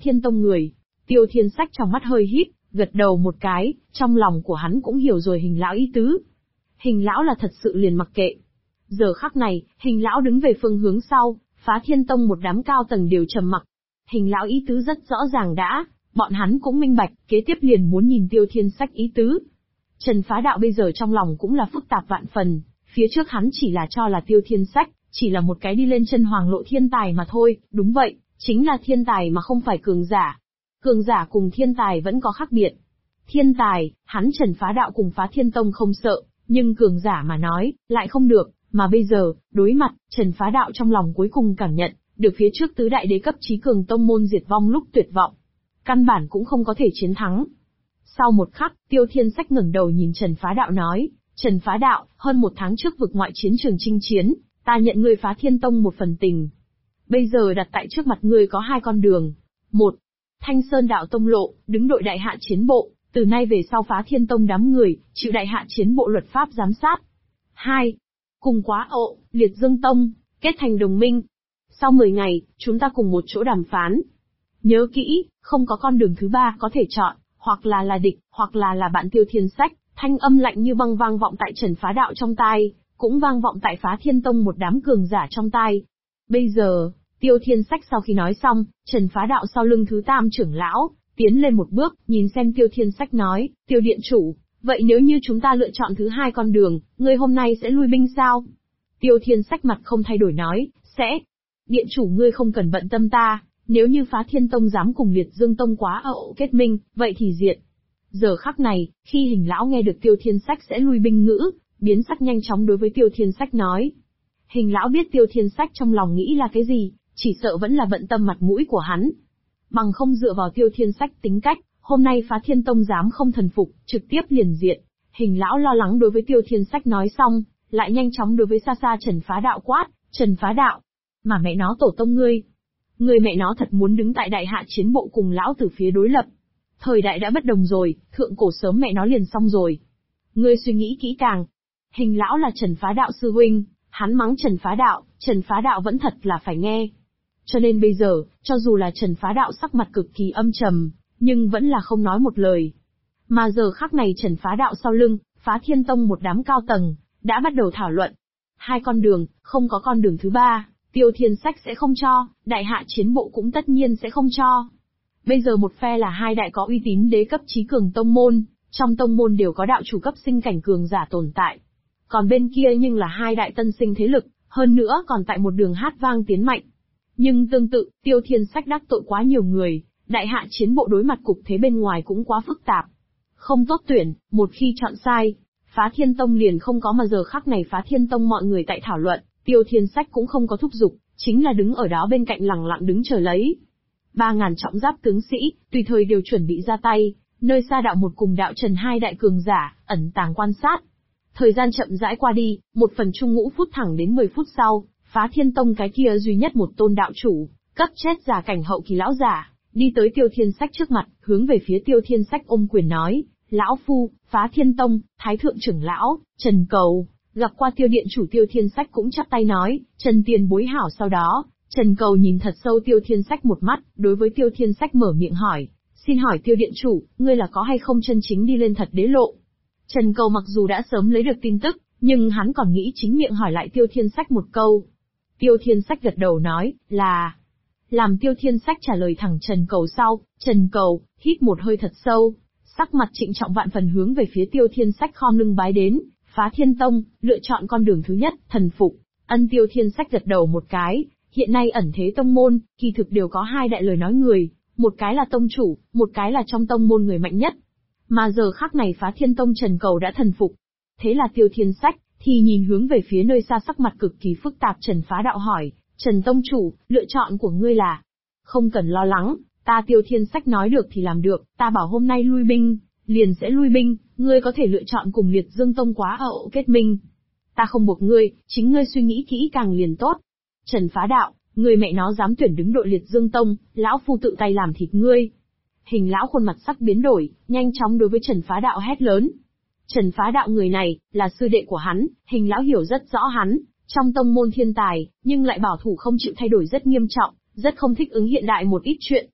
Thiên Tông người. Tiêu Thiên Sách trong mắt hơi híp, gật đầu một cái, trong lòng của hắn cũng hiểu rồi Hình lão ý tứ. Hình lão là thật sự liền mặc kệ. Giờ khắc này, Hình lão đứng về phương hướng sau, Phá Thiên Tông một đám cao tầng đều trầm mặc. Hình lão ý tứ rất rõ ràng đã, bọn hắn cũng minh bạch, kế tiếp liền muốn nhìn Tiêu Thiên Sách ý tứ. Trần Phá Đạo bây giờ trong lòng cũng là phức tạp vạn phần, phía trước hắn chỉ là cho là Tiêu Thiên Sách, chỉ là một cái đi lên chân hoàng lộ thiên tài mà thôi, đúng vậy, chính là thiên tài mà không phải cường giả. Cường giả cùng thiên tài vẫn có khác biệt. Thiên tài, hắn Trần Phá Đạo cùng Phá Thiên Tông không sợ, nhưng cường giả mà nói, lại không được, mà bây giờ, đối mặt, Trần Phá Đạo trong lòng cuối cùng cảm nhận, được phía trước tứ đại đế cấp chí cường tông môn diệt vong lúc tuyệt vọng. Căn bản cũng không có thể chiến thắng. Sau một khắc, Tiêu Thiên Sách ngẩng đầu nhìn Trần Phá Đạo nói, Trần Phá Đạo, hơn một tháng trước vực ngoại chiến trường chinh chiến, ta nhận ngươi Phá Thiên Tông một phần tình. Bây giờ đặt tại trước mặt ngươi có hai con đường. Một, Thanh Sơn Đạo Tông lộ, đứng đội đại hạ chiến bộ, từ nay về sau Phá Thiên Tông đám người, chịu đại hạ chiến bộ luật pháp giám sát. Hai, cùng Quá Ộ, Liệt Dương Tông, kết thành đồng minh. Sau 10 ngày, chúng ta cùng một chỗ đàm phán. Nhớ kỹ, không có con đường thứ ba có thể chọn, hoặc là địch, hoặc là bạn. Tiêu Thiên Sách, thanh âm lạnh như băng vang vọng tại Trần Phá Đạo trong tai, cũng vang vọng tại Phá Thiên Tông một đám cường giả trong tai. Bây giờ, Tiêu Thiên Sách sau khi nói xong, Trần Phá Đạo sau lưng thứ tam trưởng lão, tiến lên một bước, nhìn xem Tiêu Thiên Sách nói, Tiêu điện chủ, vậy nếu như chúng ta lựa chọn thứ hai con đường, ngươi hôm nay sẽ lui binh sao? Tiêu Thiên Sách mặt không thay đổi nói, sẽ. Điện chủ ngươi không cần bận tâm ta, nếu như Phá Thiên Tông dám cùng Liệt Dương Tông Quá Ộ kết minh, vậy thì diệt. Giờ khắc này, khi Hình lão nghe được Tiêu Thiên Sách sẽ lui binh ngữ, biến sắc nhanh chóng đối với Tiêu Thiên Sách nói. Hình lão biết Tiêu Thiên Sách trong lòng nghĩ là cái gì, chỉ sợ vẫn là bận tâm mặt mũi của hắn. Bằng không dựa vào Tiêu Thiên Sách tính cách, hôm nay Phá Thiên Tông dám không thần phục, trực tiếp liền diệt. Hình lão lo lắng đối với Tiêu Thiên Sách nói xong, lại nhanh chóng đối với xa xa Trần Phá Đạo quát, Trần Phá Đạo, mà mẹ nó tổ tông ngươi. Ngươi mẹ nó thật muốn đứng tại đại hạ chiến bộ cùng lão từ phía đối lập. Thời đại đã bất đồng rồi, thượng cổ sớm mẹ nó liền xong rồi. Ngươi suy nghĩ kỹ càng. Hình lão là Trần Phá Đạo sư huynh, hắn mắng Trần Phá Đạo vẫn thật là phải nghe. Cho nên bây giờ, cho dù là Trần Phá Đạo sắc mặt cực kỳ âm trầm, nhưng vẫn là không nói một lời. Mà giờ khắc này Trần Phá Đạo sau lưng, Phá Thiên Tông một đám cao tầng, đã bắt đầu thảo luận. Hai con đường, không có con đường thứ ba, Tiêu Thiên Sách sẽ không cho, đại hạ chiến bộ cũng tất nhiên sẽ không cho. Bây giờ một phe là hai đại có uy tín đế cấp chí cường tông môn, trong tông môn đều có đạo chủ cấp sinh cảnh cường giả tồn tại. Còn bên kia nhưng là hai đại tân sinh thế lực, hơn nữa còn tại một đường hát vang tiến mạnh. Nhưng tương tự, Tiêu Thiên Sách đắc tội quá nhiều người, đại hạ chiến bộ đối mặt cục thế bên ngoài cũng quá phức tạp. Không tốt tuyển, một khi chọn sai, Phá Thiên Tông liền không có. Mà giờ khắc này Phá Thiên Tông mọi người tại thảo luận, Tiêu Thiên Sách cũng không có thúc giục, chính là đứng ở đó bên cạnh lặng lặng đứng chờ lấy. 3.000 trọng giáp tướng sĩ, tùy thời đều chuẩn bị ra tay, nơi xa đạo một cùng đạo Trần hai đại cường giả, ẩn tàng quan sát. Thời gian chậm rãi qua đi, một phần chung ngũ phút thẳng đến 10 phút sau, Phá Thiên Tông cái kia duy nhất một tôn đạo chủ, cấp chết giả cảnh hậu kỳ lão giả, đi tới Tiêu Thiên Sách trước mặt, hướng về phía Tiêu Thiên Sách ôm quyền nói, lão phu, Phá Thiên Tông, Thái thượng trưởng lão, Trần Cầu, gặp qua Tiêu điện chủ. Tiêu Thiên Sách cũng chắp tay nói, Trần tiền bối hảo. Sau đó, Trần Cầu nhìn thật sâu Tiêu Thiên Sách một mắt, đối với Tiêu Thiên Sách mở miệng hỏi, xin hỏi Tiêu điện chủ, ngươi là có hay không chân chính đi lên thật đế lộ? Trần Cầu mặc dù đã sớm lấy được tin tức, nhưng hắn còn nghĩ chính miệng hỏi lại Tiêu Thiên Sách một câu. Tiêu Thiên Sách gật đầu nói, là. Làm Tiêu Thiên Sách trả lời thẳng Trần Cầu sau, Trần Cầu, hít một hơi thật sâu, sắc mặt trịnh trọng vạn phần hướng về phía Tiêu Thiên Sách khom lưng bái đến, Phá Thiên Tông, lựa chọn con đường thứ nhất, thần phục. Tiêu Thiên Sách gật đầu một cái, hiện nay ẩn thế tông môn, kỳ thực đều có hai đại lời nói người, một cái là tông chủ, một cái là trong tông môn người mạnh nhất. Mà giờ khắc này Phá Thiên Tông Trần Cầu đã thần phục. Thế là Tiêu Thiên Sách, thì nhìn hướng về phía nơi xa sắc mặt cực kỳ phức tạp Trần Phá Đạo hỏi, Trần Tông Chủ, lựa chọn của ngươi là? Không cần lo lắng, ta Tiêu Thiên Sách nói được thì làm được, ta bảo hôm nay lui binh, liền sẽ lui binh, ngươi có thể lựa chọn cùng Liệt Dương Tông Quá Ộ kết minh. Ta không buộc ngươi, chính ngươi suy nghĩ kỹ càng liền tốt. Trần Phá Đạo, ngươi mẹ nó dám tuyển đứng đội Liệt Dương Tông, lão phu tự tay làm thịt ngươi. Hình lão khuôn mặt sắc biến đổi, nhanh chóng đối với Trần Phá Đạo hét lớn. Trần Phá Đạo người này, là sư đệ của hắn, hình lão hiểu rất rõ hắn, trong tông môn thiên tài, nhưng lại bảo thủ không chịu thay đổi rất nghiêm trọng, rất không thích ứng hiện đại một ít chuyện.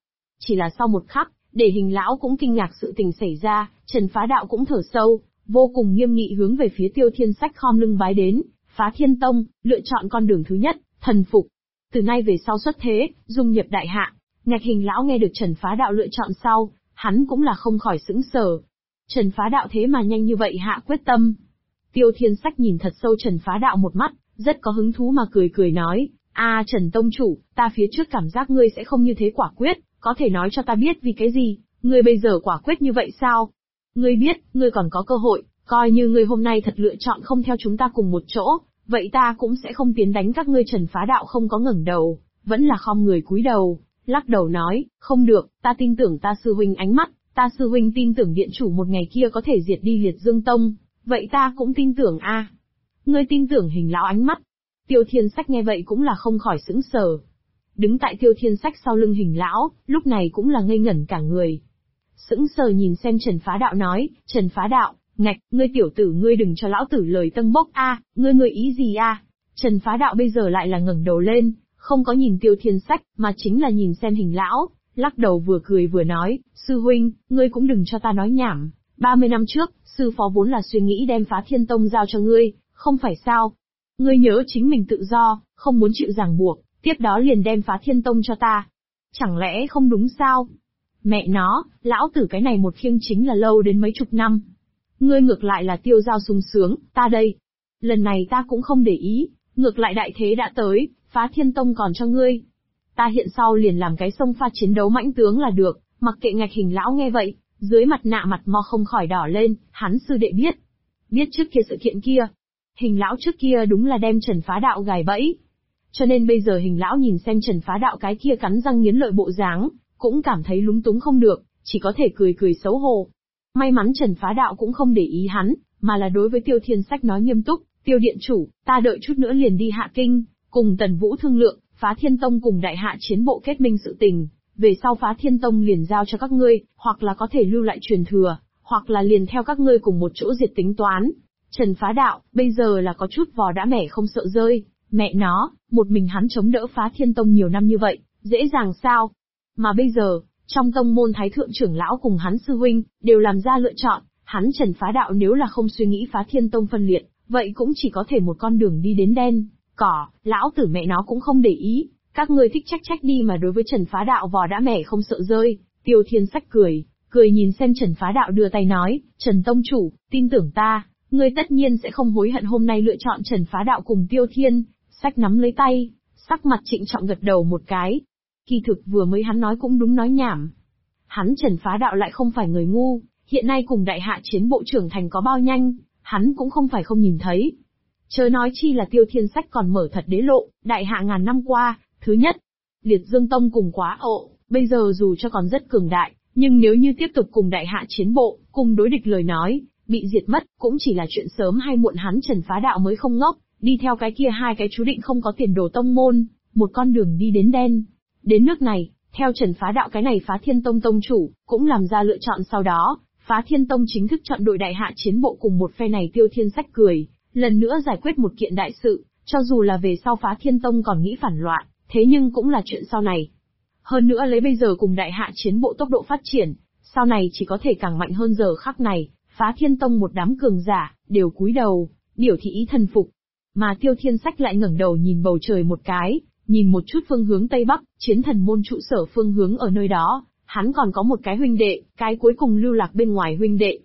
Chỉ là sau một khắc, để Hình lão cũng kinh ngạc sự tình xảy ra, Trần Phá Đạo cũng thở sâu, vô cùng nghiêm nghị hướng về phía Tiêu Thiên Sách khom lưng bái đến. Phá Thiên Tông, lựa chọn con đường thứ nhất, thần phục. Từ nay về sau xuất thế, dung nhập đại hạ. Ngạch Hình lão nghe được Trần Phá Đạo lựa chọn sau, hắn cũng là không khỏi sững sờ. Trần Phá Đạo thế mà nhanh như vậy hạ quyết tâm. Tiêu Thiên Sách nhìn thật sâu Trần Phá Đạo một mắt, rất có hứng thú mà cười cười nói, Trần Tông Chủ, ta phía trước cảm giác ngươi sẽ không như thế quả quyết, có thể nói cho ta biết vì cái gì, ngươi bây giờ quả quyết như vậy sao? Ngươi biết, ngươi còn có cơ hội, coi như ngươi hôm nay thật lựa chọn không theo chúng ta cùng một chỗ, vậy ta cũng sẽ không tiến đánh các ngươi. Trần Phá Đạo không có ngẩng đầu, vẫn là khom người cúi đầu, lắc đầu nói, không được, ta tin tưởng ta sư huynh ánh mắt, ta sư huynh tin tưởng điện chủ một ngày kia có thể diệt đi Liệt Dương Tông, vậy ta cũng tin tưởng Ngươi tin tưởng Hình lão ánh mắt. Tiêu Thiên Sách nghe vậy cũng là không khỏi sững sờ. Đứng tại Tiêu Thiên Sách sau lưng Hình lão, lúc này cũng là ngây ngẩn cả người. Sững sờ nhìn xem Trần Phá Đạo nói, Trần Phá Đạo, ngạch, ngươi tiểu tử ngươi đừng cho lão tử lời tân bốc ngươi ý gì Trần Phá Đạo bây giờ lại là ngẩng đầu lên, không có nhìn Tiêu Thiên Sách, mà chính là nhìn xem Hình lão, lắc đầu vừa cười vừa nói, sư huynh, ngươi cũng đừng cho ta nói nhảm, 30 năm trước, sư phó vốn là suy nghĩ đem Phá Thiên Tông giao cho ngươi, không phải sao? Ngươi nhớ chính mình tự do, không muốn chịu ràng buộc, tiếp đó liền đem Phá Thiên Tông cho ta. Chẳng lẽ không đúng sao? Mẹ nó, lão tử cái này một khiêng chính là lâu đến mấy chục năm. Ngươi ngược lại là tiêu dao sung sướng, ta đây. Lần này ta cũng không để ý, ngược lại đại thế đã tới, Phá Thiên Tông còn cho ngươi. Ta hiện sau liền làm cái sông pha chiến đấu mãnh tướng là được, mặc kệ. Ngạch Hình lão nghe vậy, dưới mặt nạ mặt mo không khỏi đỏ lên, hắn sư đệ biết trước kia sự kiện kia. Hình lão trước kia đúng là đem Trần Phá Đạo gài bẫy. Cho nên bây giờ Hình lão nhìn xem Trần Phá Đạo cái kia cắn răng nghiến lợi bộ dáng, cũng cảm thấy lúng túng không được, chỉ có thể cười cười xấu hổ. May mắn Trần Phá Đạo cũng không để ý hắn, mà là đối với Tiêu Thiên Sách nói nghiêm túc, Tiêu điện chủ, ta đợi chút nữa liền đi Hạ Kinh, cùng Tần Vũ thương lượng, Phá Thiên Tông cùng đại hạ chiến bộ kết minh sự tình, về sau Phá Thiên Tông liền giao cho các ngươi, hoặc là có thể lưu lại truyền thừa, hoặc là liền theo các ngươi cùng một chỗ diệt tính toán. Trần Phá Đạo, bây giờ là có chút vò đã mẻ không sợ rơi, mẹ nó, một mình hắn chống đỡ Phá Thiên Tông nhiều năm như vậy, dễ dàng sao? Mà bây giờ, trong tông môn thái thượng trưởng lão cùng hắn sư huynh, đều làm ra lựa chọn, hắn Trần Phá Đạo nếu là không suy nghĩ Phá Thiên Tông phân liệt, vậy cũng chỉ có thể một con đường đi đến đen, cỏ, lão tử mẹ nó cũng không để ý, các ngươi thích trách đi. Mà đối với Trần Phá Đạo vò đã mẻ không sợ rơi, Tiêu Thiên Sách cười nhìn xem Trần Phá Đạo đưa tay nói, Trần Tông Chủ, tin tưởng ta, ngươi tất nhiên sẽ không hối hận hôm nay lựa chọn Trần Phá Đạo cùng Tiêu Thiên Sách nắm lấy tay, sắc mặt trịnh trọng gật đầu một cái. Kỳ thực vừa mới hắn nói cũng đúng nói nhảm. Hắn Trần Phá Đạo lại không phải người ngu, hiện nay cùng đại hạ chiến bộ trưởng thành có bao nhanh, hắn cũng không phải không nhìn thấy. Chớ nói chi là Tiêu Thiên Sách còn mở thật đế lộ, đại hạ ngàn năm qua, thứ nhất, Liệt Dương Tông cùng Quá Ộ, bây giờ dù cho còn rất cường đại, nhưng nếu như tiếp tục cùng đại hạ chiến bộ, cùng đối địch lời nói, bị diệt mất, cũng chỉ là chuyện sớm hay muộn. Hắn Trần Phá Đạo mới không ngốc, đi theo cái kia hai cái chú định không có tiền đồ tông môn, một con đường đi đến đen. Đến nước này, theo Trần Phá Đạo cái này Phá Thiên Tông tông chủ, cũng làm ra lựa chọn sau đó, Phá Thiên Tông chính thức chọn đội đại hạ chiến bộ cùng một phe này. Tiêu Thiên Sách lần nữa giải quyết một kiện đại sự, cho dù là về sau Phá Thiên Tông còn nghĩ phản loạn, thế nhưng cũng là chuyện sau này. Hơn nữa lấy bây giờ cùng đại hạ chiến bộ tốc độ phát triển, sau này chỉ có thể càng mạnh hơn. Giờ khắc này, Phá Thiên Tông một đám cường giả, đều cúi đầu, biểu thị ý thần phục. Mà Tiêu Thiên Sách lại ngẩng đầu nhìn bầu trời một cái, nhìn một chút phương hướng Tây Bắc, chiến thần môn trụ sở phương hướng ở nơi đó, hắn còn có một cái huynh đệ, cái cuối cùng lưu lạc bên ngoài huynh đệ.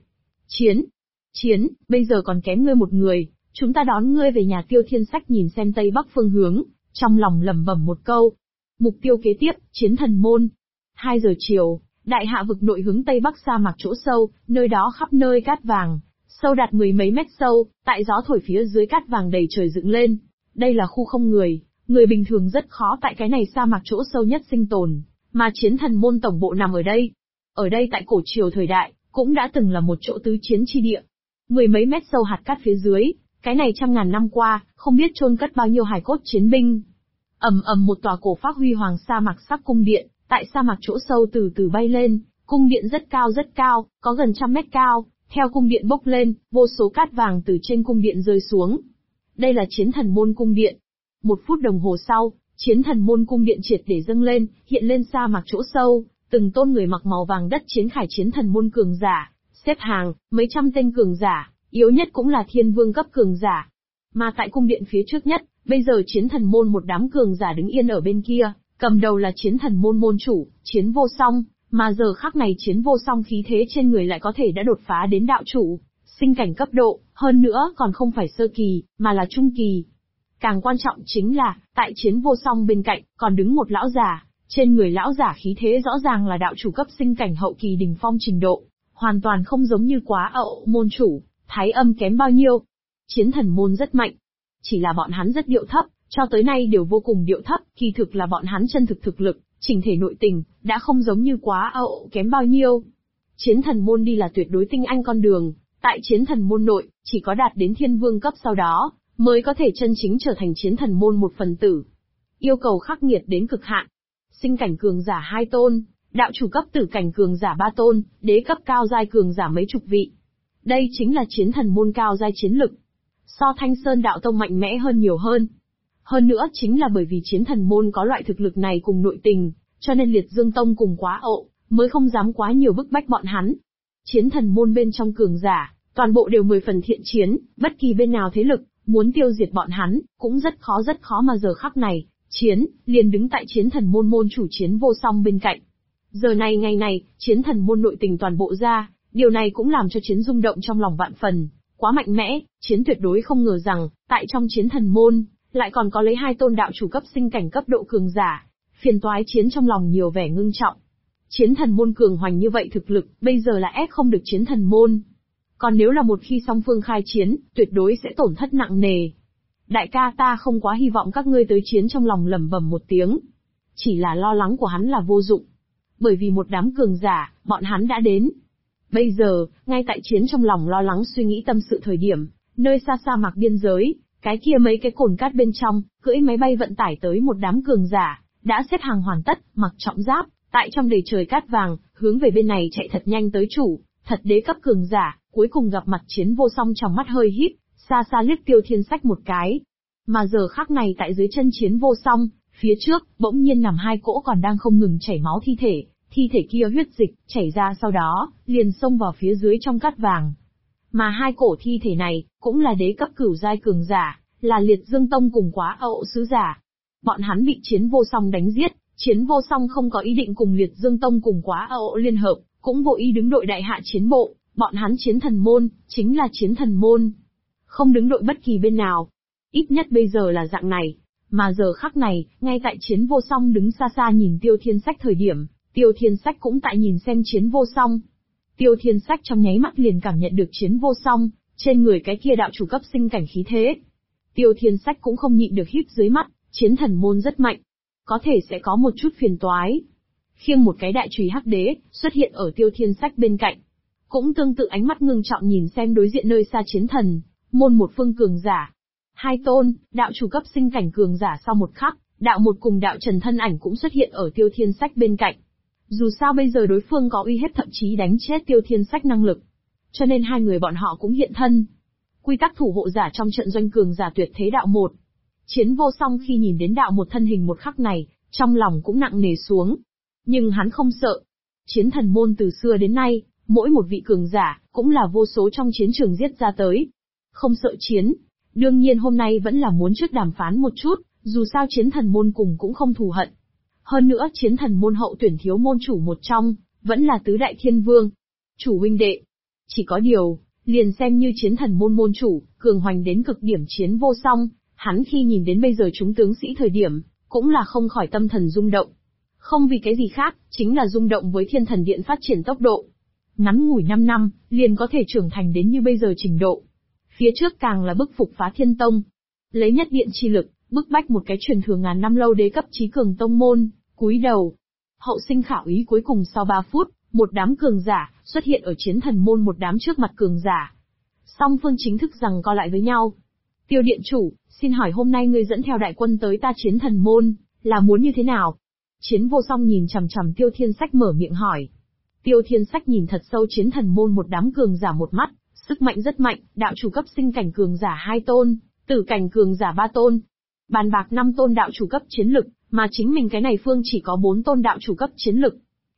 Chiến, bây giờ còn kém ngươi một người, chúng ta đón ngươi về nhà. Tiêu Thiên Sách nhìn xem Tây Bắc phương hướng, trong lòng lẩm bẩm một câu. Mục tiêu kế tiếp, chiến thần môn. 2 giờ chiều, đại hạ vực nội hướng Tây Bắc sa mạc chỗ sâu, nơi đó khắp nơi cát vàng, sâu đạt 10 mấy mét sâu, tại gió thổi phía dưới cát vàng đầy trời dựng lên. Đây là khu không người, người bình thường rất khó tại cái này sa mạc chỗ sâu nhất sinh tồn, mà chiến thần môn tổng bộ nằm ở đây. Ở đây tại cổ triều thời đại, cũng đã từng là một chỗ tứ chiến chi địa. 10 mấy mét sâu hạt cát phía dưới, cái này trăm ngàn năm qua, không biết chôn cất bao nhiêu hài cốt chiến binh. Ầm ầm, một tòa cổ phác huy hoàng sa mạc sắc cung điện, tại sa mạc chỗ sâu từ từ bay lên, cung điện rất cao, có gần 100 mét cao, theo cung điện bốc lên, vô số cát vàng từ trên cung điện rơi xuống. Đây là chiến thần môn cung điện. 1 phút đồng hồ sau, chiến thần môn cung điện triệt để dâng lên, hiện lên sa mạc chỗ sâu, từng tôn người mặc màu vàng đất chiến khải chiến thần môn cường giả, xếp hàng, mấy trăm tên cường giả, yếu nhất cũng là thiên vương cấp cường giả. Mà tại cung điện phía trước nhất, bây giờ chiến thần môn một đám cường giả đứng yên ở bên kia, cầm đầu là chiến thần môn môn chủ, Chiến Vô Song, mà giờ khắc này Chiến Vô Song khí thế trên người lại có thể đã đột phá đến đạo chủ, sinh cảnh cấp độ, hơn nữa còn không phải sơ kỳ, mà là trung kỳ. Càng quan trọng chính là, tại Chiến Vô Song bên cạnh, còn đứng một lão già, trên người lão giả khí thế rõ ràng là đạo chủ cấp sinh cảnh hậu kỳ đỉnh phong trình độ, hoàn toàn không giống như Quá Ậu môn chủ, Thái Âm kém bao nhiêu. Chiến thần môn rất mạnh, chỉ là bọn hắn rất điệu thấp, cho tới nay đều vô cùng điệu thấp, kỳ thực là bọn hắn chân thực thực lực, chỉnh thể nội tình, đã không giống như Quá Ậu kém bao nhiêu. Chiến thần môn đi là tuyệt đối tinh anh con đường, tại chiến thần môn nội, chỉ có đạt đến thiên vương cấp sau đó, mới có thể chân chính trở thành chiến thần môn một phần tử. Yêu cầu khắc nghiệt đến cực hạn. Sinh cảnh cường giả 2 tôn, đạo chủ cấp tử cảnh cường giả 3 tôn, đế cấp cao giai cường giả mấy chục vị. Đây chính là chiến thần môn cao giai chiến lực. So Thanh Sơn đạo tông mạnh mẽ hơn nhiều hơn. Hơn nữa chính là bởi vì chiến thần môn có loại thực lực này cùng nội tình, cho nên Liệt Dương Tông cùng Quá Ậu mới không dám quá nhiều bức bách bọn hắn. Chiến thần môn bên trong cường giả, toàn bộ đều 10 phần thiện chiến, bất kỳ bên nào thế lực, muốn tiêu diệt bọn hắn, cũng rất khó mà giờ khắc này, liền đứng tại chiến thần môn môn chủ Chiến Vô Song bên cạnh. Giờ này ngày này, chiến thần môn nội tình toàn bộ ra, điều này cũng làm cho chiến rung động trong lòng vạn phần, quá mạnh mẽ, chiến tuyệt đối không ngờ rằng, tại trong chiến thần môn, lại còn có lấy 2 tôn đạo chủ cấp sinh cảnh cấp độ cường giả, phiền toái chiến trong lòng nhiều vẻ ngưng trọng. Chiến thần môn cường hoành như vậy thực lực, bây giờ là ép không được chiến thần môn. Còn nếu là một khi song phương khai chiến, tuyệt đối sẽ tổn thất nặng nề. Đại ca ta không quá hy vọng các ngươi tới chiến trong lòng lẩm bẩm một tiếng. Chỉ là lo lắng của hắn là vô dụng. Bởi vì một đám cường giả, bọn hắn đã đến. Bây giờ, ngay tại chiến trong lòng lo lắng suy nghĩ tâm sự thời điểm, nơi xa xa mạc biên giới, cái kia mấy cái cồn cát bên trong, cưỡi máy bay vận tải tới một đám cường giả, đã xếp hàng hoàn tất, mặc trọng giáp, tại trong đầy trời cát vàng, hướng về bên này chạy thật nhanh tới chủ, thật đế cấp cường giả, cuối cùng gặp mặt Chiến Vô Song trong mắt hơi híp, xa xa liếc Tiêu Thiên Sách một cái. Mà giờ khắc này tại dưới chân Chiến Vô Song, phía trước, bỗng nhiên nằm 2 cỗ còn đang không ngừng chảy máu thi thể kia huyết dịch, chảy ra sau đó, liền xông vào phía dưới trong cát vàng. Mà 2 cổ thi thể này, cũng là đế cấp cửu giai cường giả, là Liệt Dương Tông cùng Quá Ậu sứ giả. Bọn hắn bị Chiến Vô Song đánh giết, Chiến Vô Song không có ý định cùng Liệt Dương Tông cùng Quá Ậu liên hợp, cũng vô ý đứng đội đại hạ chiến bộ, bọn hắn chiến thần môn, chính là chiến thần môn. Không đứng đội bất kỳ bên nào. Ít nhất bây giờ là dạng này. Mà giờ khắc này, ngay tại Chiến Vô Song đứng xa xa nhìn Tiêu Thiên Sách thời điểm, Tiêu Thiên Sách cũng tại nhìn xem Chiến Vô Song. Tiêu Thiên Sách trong nháy mắt liền cảm nhận được Chiến Vô Song, trên người cái kia đạo chủ cấp sinh cảnh khí thế. Tiêu Thiên Sách cũng không nhịn được híp dưới mắt, chiến thần môn rất mạnh. Có thể sẽ có một chút phiền toái. Khiêng một cái đại chùy hắc đế, xuất hiện ở Tiêu Thiên Sách bên cạnh. Cũng tương tự ánh mắt ngưng trọng nhìn xem đối diện nơi xa chiến thần, môn một phương cường giả. 2 tôn, đạo chủ cấp sinh cảnh cường giả sau một khắc, đạo một cùng đạo trần thân ảnh cũng xuất hiện ở Tiêu Thiên Sách bên cạnh. Dù sao bây giờ đối phương có uy hiếp thậm chí đánh chết Tiêu Thiên Sách năng lực. Cho nên 2 người bọn họ cũng hiện thân. Quy tắc thủ hộ giả trong trận doanh cường giả tuyệt thế đạo một. Chiến Vô Song khi nhìn đến đạo một thân hình một khắc này, trong lòng cũng nặng nề xuống. Nhưng hắn không sợ. Chiến thần môn từ xưa đến nay, mỗi một vị cường giả, cũng là vô số trong chiến trường giết ra tới. Không sợ chiến. Đương nhiên hôm nay vẫn là muốn trước đàm phán một chút, dù sao chiến thần môn cùng cũng không thù hận. Hơn nữa chiến thần môn hậu tuyển thiếu môn chủ một trong, vẫn là tứ đại thiên vương. Chủ huynh đệ. Chỉ có điều, liền xem như chiến thần môn môn chủ, cường hoành đến cực điểm Chiến Vô Song, hắn khi nhìn đến bây giờ chúng tướng sĩ thời điểm, cũng là không khỏi tâm thần rung động. Không vì cái gì khác, chính là rung động với Thiên Thần Điện phát triển tốc độ. Ngắn ngủi 5 năm, liền có thể trưởng thành đến như bây giờ trình độ. Phía trước càng là bức phục phá Thiên Tông. Lấy nhất điện chi lực, bức bách một cái truyền thừa ngàn năm lâu đế cấp chí cường tông môn, cúi đầu. Hậu sinh khảo ý cuối cùng sau 3 phút, một đám cường giả, xuất hiện ở chiến thần môn một đám trước mặt cường giả. Song phương chính thức rằng co lại với nhau. Tiêu điện chủ, xin hỏi hôm nay ngươi dẫn theo đại quân tới ta chiến thần môn, là muốn như thế nào? Chiến Vô Song nhìn chằm chằm Tiêu Thiên Sách mở miệng hỏi. Tiêu Thiên Sách nhìn thật sâu chiến thần môn một đám cường giả một mắt, sức mạnh rất mạnh, đạo chủ cấp sinh cảnh cường giả 2 tôn, tử cảnh cường giả 3 tôn. Bàn bạc 5 tôn đạo chủ cấp chiến lực, mà chính mình cái này phương chỉ có 4 tôn đạo chủ cấp chiến lực.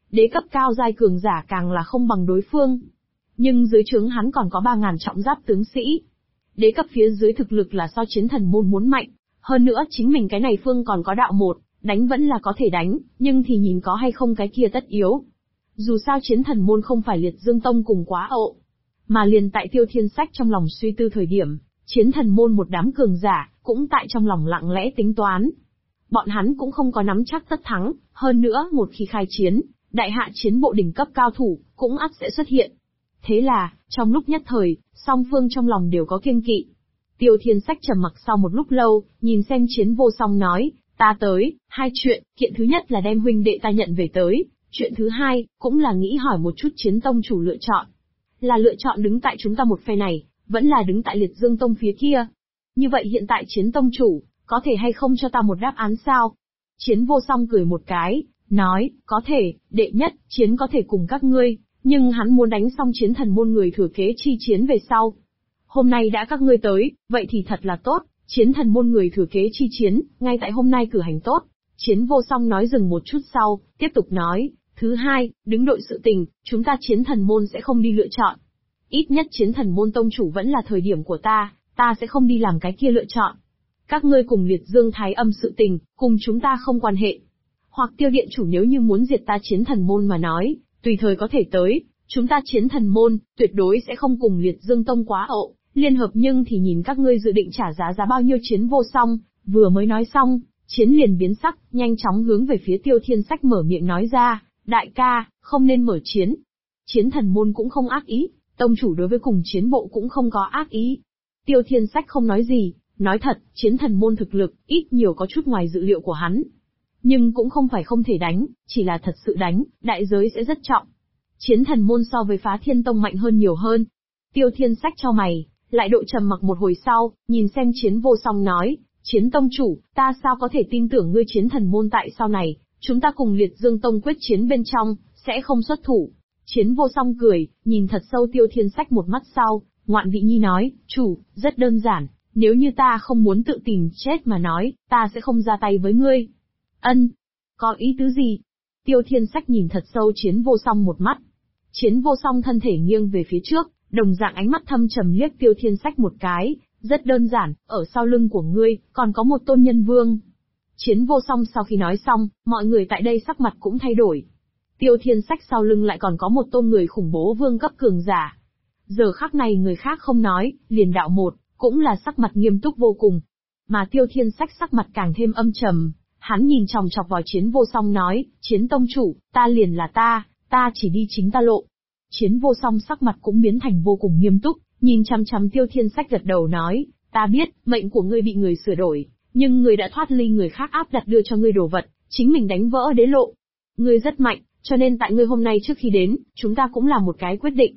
Đế cấp cao giai cường giả càng là không bằng đối phương. Nhưng dưới trướng hắn còn có 3.000 trọng giáp tướng sĩ. Đế cấp phía dưới thực lực là so chiến thần môn muốn mạnh. Hơn nữa chính mình cái này phương còn có đạo một, đánh vẫn là có thể đánh, nhưng thì nhìn có hay không cái kia tất yếu. Dù sao chiến thần môn không phải liệt dương tông cùng quá ộ. Mà liền tại Tiêu Thiên Sách trong lòng suy tư thời điểm, chiến thần môn một đám cường giả, cũng tại trong lòng lặng lẽ tính toán. Bọn hắn cũng không có nắm chắc tất thắng, hơn nữa một khi khai chiến, đại hạ chiến bộ đỉnh cấp cao thủ, cũng ắt sẽ xuất hiện. Thế là, trong lúc nhất thời, song phương trong lòng đều có kiêng kỵ. Tiêu Thiên Sách trầm mặc sau một lúc lâu, nhìn xem Chiến Vô Song nói, ta tới, hai chuyện, kiện thứ nhất là đem huynh đệ ta nhận về tới, chuyện thứ hai, cũng là nghĩ hỏi một chút Chiến Tông chủ lựa chọn. Là lựa chọn đứng tại chúng ta một phe này, vẫn là đứng tại Liệt Dương Tông phía kia. Như vậy hiện tại Chiến Tông chủ, có thể hay không cho ta một đáp án sao? Chiến Vô Song cười một cái, nói, có thể, đệ nhất, Chiến có thể cùng các ngươi, nhưng hắn muốn đánh xong chiến thần môn người thừa kế chi chiến về sau. Hôm nay đã các ngươi tới, vậy thì thật là tốt, chiến thần môn người thừa kế chi chiến, ngay tại hôm nay cử hành tốt. Chiến Vô Song nói dừng một chút sau, tiếp tục nói, thứ hai, đứng đội sự tình, chúng ta chiến thần môn sẽ không đi lựa chọn. Ít nhất chiến thần môn tông chủ vẫn là thời điểm của ta sẽ không đi làm cái kia lựa chọn. Các ngươi cùng liệt dương thái âm sự tình, cùng chúng ta không quan hệ. Hoặc Tiêu điện chủ nếu như muốn diệt ta chiến thần môn mà nói, tùy thời có thể tới, chúng ta chiến thần môn, tuyệt đối sẽ không cùng liệt dương tông quá ộ, liên hợp nhưng thì nhìn các ngươi dự định trả giá bao nhiêu. Chiến Vô Song, vừa mới nói xong, Chiến liền biến sắc, nhanh chóng hướng về phía Tiêu Thiên Sách mở miệng nói ra, đại ca, không nên mở chiến. Chiến thần môn cũng không ác ý, tông chủ đối với cùng chiến bộ cũng không có ác ý. Tiêu Thiên Sách không nói gì, nói thật, chiến thần môn thực lực, ít nhiều có chút ngoài dự liệu của hắn. Nhưng cũng không phải không thể đánh, chỉ là thật sự đánh, đại giới sẽ rất trọng. Chiến thần môn so với Phá Thiên Tông mạnh hơn nhiều hơn. Tiêu Thiên Sách chau mày, lại độ trầm mặc một hồi sau, nhìn xem Chiến Vô Song nói, Chiến tông chủ, ta sao có thể tin tưởng ngươi chiến thần môn tại sau này, chúng ta cùng liệt dương tông quyết chiến bên trong, sẽ không xuất thủ. Chiến Vô Song cười, nhìn thật sâu Tiêu Thiên Sách một mắt sau, ngoạn vị nhi nói, chủ, rất đơn giản, nếu như ta không muốn tự tìm chết mà nói, ta sẽ không ra tay với ngươi. Ân, có ý tứ gì? Tiêu Thiên Sách nhìn thật sâu Chiến Vô Song một mắt. Chiến Vô Song thân thể nghiêng về phía trước, đồng dạng ánh mắt thâm trầm liếc Tiêu Thiên Sách một cái, rất đơn giản, ở sau lưng của ngươi, còn có một tôn nhân vương. Chiến Vô Song sau khi nói xong, mọi người tại đây sắc mặt cũng thay đổi. Tiêu Thiên Sách sau lưng lại còn có một tôn người khủng bố vương cấp cường giả. Giờ khắc này người khác không nói, liền đạo một, cũng là sắc mặt nghiêm túc vô cùng. Mà Tiêu Thiên Sách sắc mặt càng thêm âm trầm, hắn nhìn chòng chọc vào Chiến Vô Song nói, Chiến tông chủ, ta liền là ta chỉ đi chính ta lộ. Chiến Vô Song sắc mặt cũng biến thành vô cùng nghiêm túc, nhìn chằm chằm Tiêu Thiên Sách gật đầu nói, ta biết, mệnh của ngươi bị người sửa đổi, nhưng ngươi đã thoát ly người khác áp đặt đưa cho ngươi đồ vật, chính mình đánh vỡ đế lộ. Ngươi rất mạnh, cho nên tại ngươi hôm nay trước khi đến, chúng ta cũng làm một cái quyết định.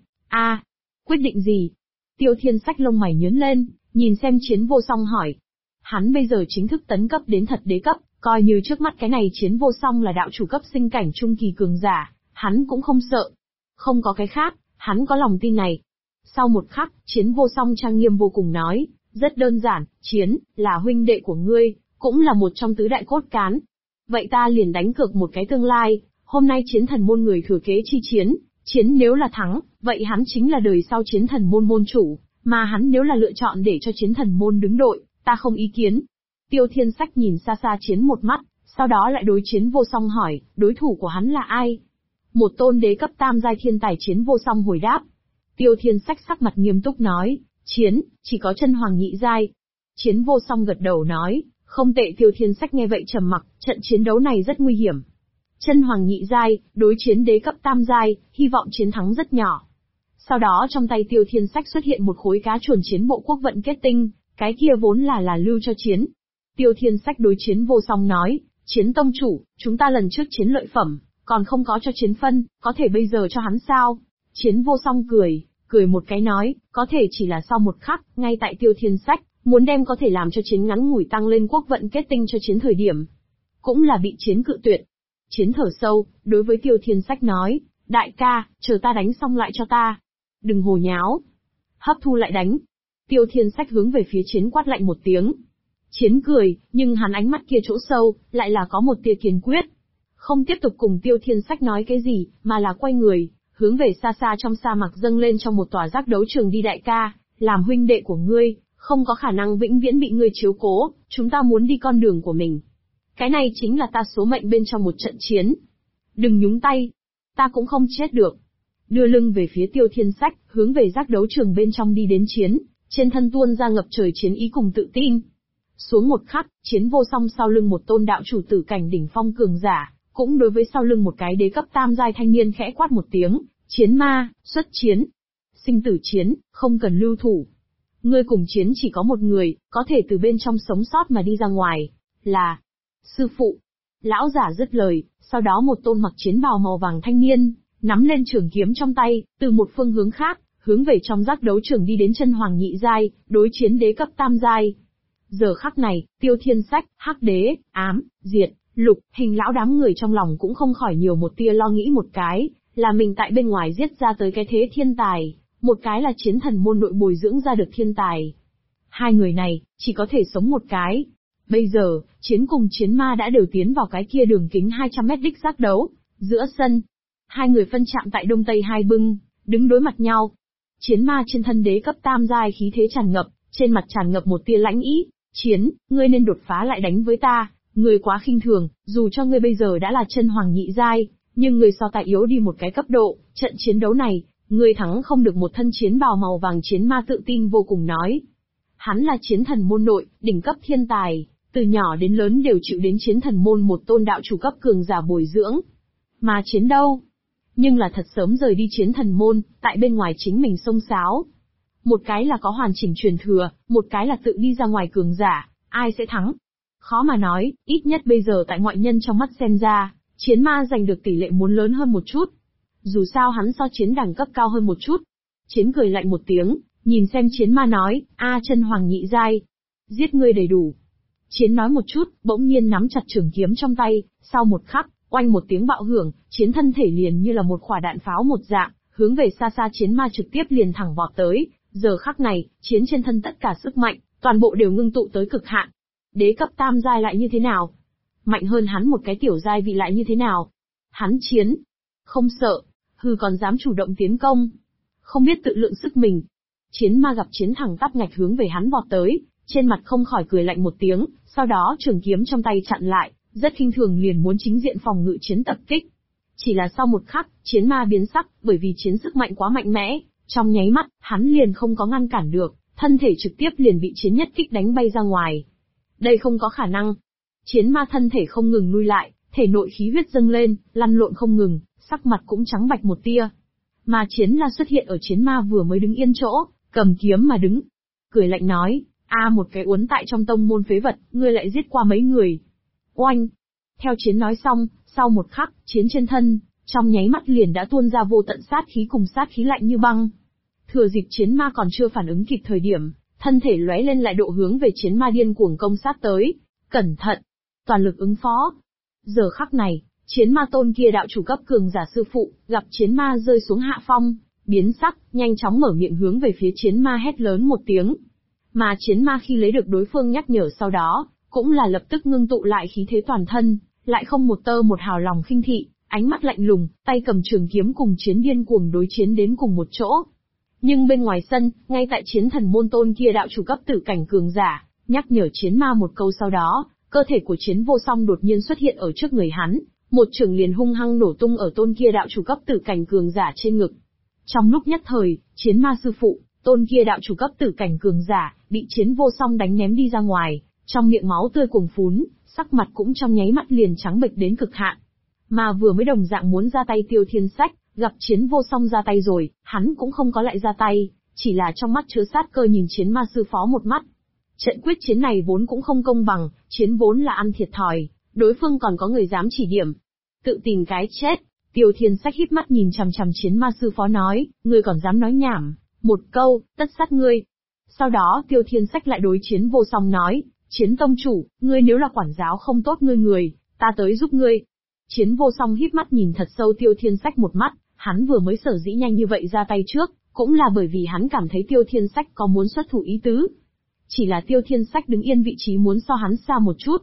Quyết định gì? Tiêu Thiên Sách lông mày nhướng lên, nhìn xem Chiến Vô Song hỏi. Hắn bây giờ chính thức tấn cấp đến thật đế cấp, coi như trước mắt cái này Chiến Vô Song là đạo chủ cấp sinh cảnh trung kỳ cường giả, hắn cũng không sợ. Không có cái khác, hắn có lòng tin này. Sau một khắc, Chiến Vô Song trang nghiêm vô cùng nói, rất đơn giản, Chiến, là huynh đệ của ngươi, cũng là một trong tứ đại cốt cán. Vậy ta liền đánh cược một cái tương lai, hôm nay chiến thần môn người thừa kế chi chiến, Chiến nếu là thắng, vậy hắn chính là đời sau chiến thần môn môn chủ, mà hắn nếu là lựa chọn để cho chiến thần môn đứng đội, ta không ý kiến. Tiêu Thiên Sách nhìn xa xa Chiến một mắt, sau đó lại đối Chiến Vô Song hỏi, đối thủ của hắn là ai? Một tôn đế cấp tam giai thiên tài. Chiến Vô Song hồi đáp. Tiêu Thiên Sách sắc mặt nghiêm túc nói, Chiến, chỉ có chân hoàng nhị giai. Chiến Vô Song gật đầu nói, không tệ. Tiêu Thiên Sách nghe vậy trầm mặc, trận chiến đấu này rất nguy hiểm. Chân hoàng nhị giai, đối chiến đế cấp tam giai, hy vọng chiến thắng rất nhỏ. Sau đó trong tay Tiêu Thiên Sách xuất hiện một khối cá chuồn chiến bộ quốc vận kết tinh, cái kia vốn là lưu cho Chiến. Tiêu Thiên Sách đối Chiến Vô Song nói, Chiến tông chủ, chúng ta lần trước chiến lợi phẩm, còn không có cho Chiến phân, có thể bây giờ cho hắn sao? Chiến Vô Song cười một cái nói, có thể chỉ là sau một khắc, ngay tại Tiêu Thiên Sách, muốn đem có thể làm cho Chiến ngắn ngủi tăng lên quốc vận kết tinh cho Chiến thời điểm. Cũng là bị Chiến cự tuyệt. Chiến thở sâu, đối với Tiêu Thiên Sách nói, đại ca, chờ ta đánh xong lại cho ta. Đừng hồ nháo. Hấp thu lại đánh. Tiêu Thiên Sách hướng về phía Chiến quát lạnh một tiếng. Chiến cười, nhưng hắn ánh mắt kia chỗ sâu, lại là có một tia kiên quyết. không tiếp tục cùng Tiêu Thiên Sách nói cái gì, mà là quay người, hướng về xa xa trong sa mạc dâng lên trong một tòa giác đấu trường đi đại ca, làm huynh đệ của ngươi, không có khả năng vĩnh viễn bị ngươi chiếu cố, chúng ta muốn đi con đường của mình. Cái này chính là ta số mệnh bên trong một trận chiến. Đừng nhúng tay, ta cũng không chết được. Đưa lưng về phía Tiêu Thiên Sách, hướng về giác đấu trường bên trong đi đến chiến, trên thân tuôn ra ngập trời chiến ý cùng tự tin. Xuống một khắc, Chiến Vô Song sau lưng một tôn đạo chủ tử cảnh đỉnh phong cường giả, cũng đối với sau lưng một cái đế cấp tam giai thanh niên khẽ quát một tiếng, Chiến ma, xuất chiến. Sinh tử chiến, không cần lưu thủ. Ngươi cùng chiến chỉ có một người, có thể từ bên trong sống sót mà đi ra ngoài, là sư phụ. Lão giả dứt lời, sau đó một tôn mặc chiến bào màu vàng thanh niên, nắm lên trường kiếm trong tay, từ một phương hướng khác, hướng về trong giác đấu trường đi đến chân hoàng nhị giai, đối chiến đế cấp tam giai. Giờ khắc này, Tiêu Thiên Sách, Hắc Đế, Ám, Diệt, Lục, Hình lão đám người trong lòng cũng không khỏi nhiều một tia lo nghĩ, một cái là mình tại bên ngoài giết ra tới cái thế thiên tài, một cái là chiến thần môn nội bồi dưỡng ra được thiên tài. Hai người này, chỉ có thể sống một cái. Bây giờ, chiến cùng chiến ma đã đều tiến vào cái kia đường kính 200 mét đích giác đấu. Giữa sân, hai người phân chạm tại đông tây hai bưng, đứng đối mặt nhau. Chiến ma trên thân đế cấp tam giai khí thế tràn ngập, trên mặt tràn ngập một tia lãnh ý. Chiến, ngươi nên đột phá lại đánh với ta, ngươi quá khinh thường, dù cho ngươi bây giờ đã là chân hoàng nhị giai, nhưng ngươi so ta yếu đi một cái cấp độ, trận chiến đấu này, ngươi thắng không được. Một thân chiến bào màu vàng chiến ma tự tin vô cùng nói. Hắn là chiến thần môn nội, đỉnh cấp thiên tài, từ nhỏ đến lớn đều chịu đến chiến thần môn một tôn đạo chủ cấp cường giả bồi dưỡng. Mà chiến đâu? Nhưng là thật sớm rời đi chiến thần môn, tại bên ngoài chính mình xông xáo. Một cái là có hoàn chỉnh truyền thừa, một cái là tự đi ra ngoài cường giả, ai sẽ thắng? Khó mà nói, ít nhất bây giờ tại ngoại nhân trong mắt xem ra, chiến ma giành được tỷ lệ muốn lớn hơn một chút. Dù sao hắn so chiến đẳng cấp cao hơn một chút. Chiến cười lạnh một tiếng, nhìn xem chiến ma nói, chân hoàng nhị giai. Giết ngươi đầy đủ. Chiến nói một chút, bỗng nhiên nắm chặt trường kiếm trong tay, sau một khắc, oanh một tiếng bạo hưởng, chiến thân thể liền như là một quả đạn pháo một dạng, hướng về xa xa chiến ma trực tiếp liền thẳng vọt tới. Giờ khắc này, chiến trên thân tất cả sức mạnh, toàn bộ đều ngưng tụ tới cực hạn. Đế cấp tam giai lại như thế nào? Mạnh hơn hắn một cái tiểu giai vị lại như thế nào? Hắn chiến, không sợ, còn dám chủ động tiến công. Không biết tự lượng sức mình. Chiến ma gặp chiến thẳng tắp ngạch hướng về hắn vọt tới, trên mặt không khỏi cười lạnh một tiếng, sau đó trường kiếm trong tay chặn lại, rất khinh thường liền muốn chính diện phòng ngự chiến tập kích. Chỉ là sau một khắc, chiến ma biến sắc, bởi vì chiến sức mạnh quá mạnh mẽ, trong nháy mắt, hắn liền không có ngăn cản được, thân thể trực tiếp liền bị chiến nhất kích đánh bay ra ngoài. Đây không có khả năng. Chiến ma thân thể không ngừng lui lại, thể nội khí huyết dâng lên, lăn lộn không ngừng, sắc mặt cũng trắng bạch một tia. Mà chiến la xuất hiện ở chiến ma vừa mới đứng yên chỗ, cầm kiếm mà đứng. Cười lạnh nói, một cái uốn tại trong tông môn phế vật, ngươi lại giết qua mấy người. Oanh! Theo chiến nói xong, sau một khắc, chiến trên thân, trong nháy mắt liền đã tuôn ra vô tận sát khí cùng sát khí lạnh như băng. Thừa dịp chiến ma còn chưa phản ứng kịp thời điểm, thân thể lóe lên lại độ hướng về chiến ma điên cuồng công sát tới. Cẩn thận! Toàn lực ứng phó. Giờ khắc này, chiến ma tôn kia đạo chủ cấp cường giả sư phụ, gặp chiến ma rơi xuống hạ phong, biến sắc, nhanh chóng mở miệng hướng về phía chiến ma hét lớn một tiếng. Mà chiến ma khi lấy được đối phương nhắc nhở sau đó, cũng là lập tức ngưng tụ lại khí thế toàn thân, lại không một tơ một hào lòng khinh thị, ánh mắt lạnh lùng, tay cầm trường kiếm cùng chiến điên cuồng đối chiến đến cùng một chỗ. Nhưng bên ngoài sân, ngay tại chiến thần môn tôn kia đạo chủ cấp tử cảnh cường giả, nhắc nhở chiến ma một câu sau đó, cơ thể của chiến vô song đột nhiên xuất hiện ở trước người hắn, một trường liền hung hăng nổ tung ở tôn kia đạo chủ cấp tử cảnh cường giả trên ngực. Trong lúc nhất thời, chiến ma sư phụ, tôn kia đạo chủ cấp tử cảnh cường giả, bị chiến vô song đánh ném đi ra ngoài, trong miệng máu tươi cuồn phún, sắc mặt cũng trong nháy mắt liền trắng bệch đến cực hạn. Mà vừa mới đồng dạng muốn ra tay Tiêu Thiên Sách, gặp chiến vô song ra tay rồi, hắn cũng không có lại ra tay, chỉ là trong mắt chứa sát cơ nhìn chiến ma sư phó một mắt. Trận quyết chiến này vốn cũng không công bằng, chiến vốn là ăn thiệt thòi, đối phương còn có người dám chỉ điểm. Tự tìm cái chết, Tiêu Thiên Sách híp mắt nhìn chằm chằm chiến ma sư phó nói, ngươi còn dám nói nhảm, một câu, tất sát ngươi. Sau đó Tiêu Thiên Sách lại đối chiến vô song nói, chiến tông chủ, ngươi nếu là quản giáo không tốt ngươi người, ta tới giúp ngươi. Chiến vô song híp mắt nhìn thật sâu Tiêu Thiên Sách một mắt, hắn vừa mới sở dĩ nhanh như vậy ra tay trước, cũng là bởi vì hắn cảm thấy Tiêu Thiên Sách có muốn xuất thủ ý tứ. Chỉ là Tiêu Thiên Sách đứng yên vị trí muốn so hắn xa một chút.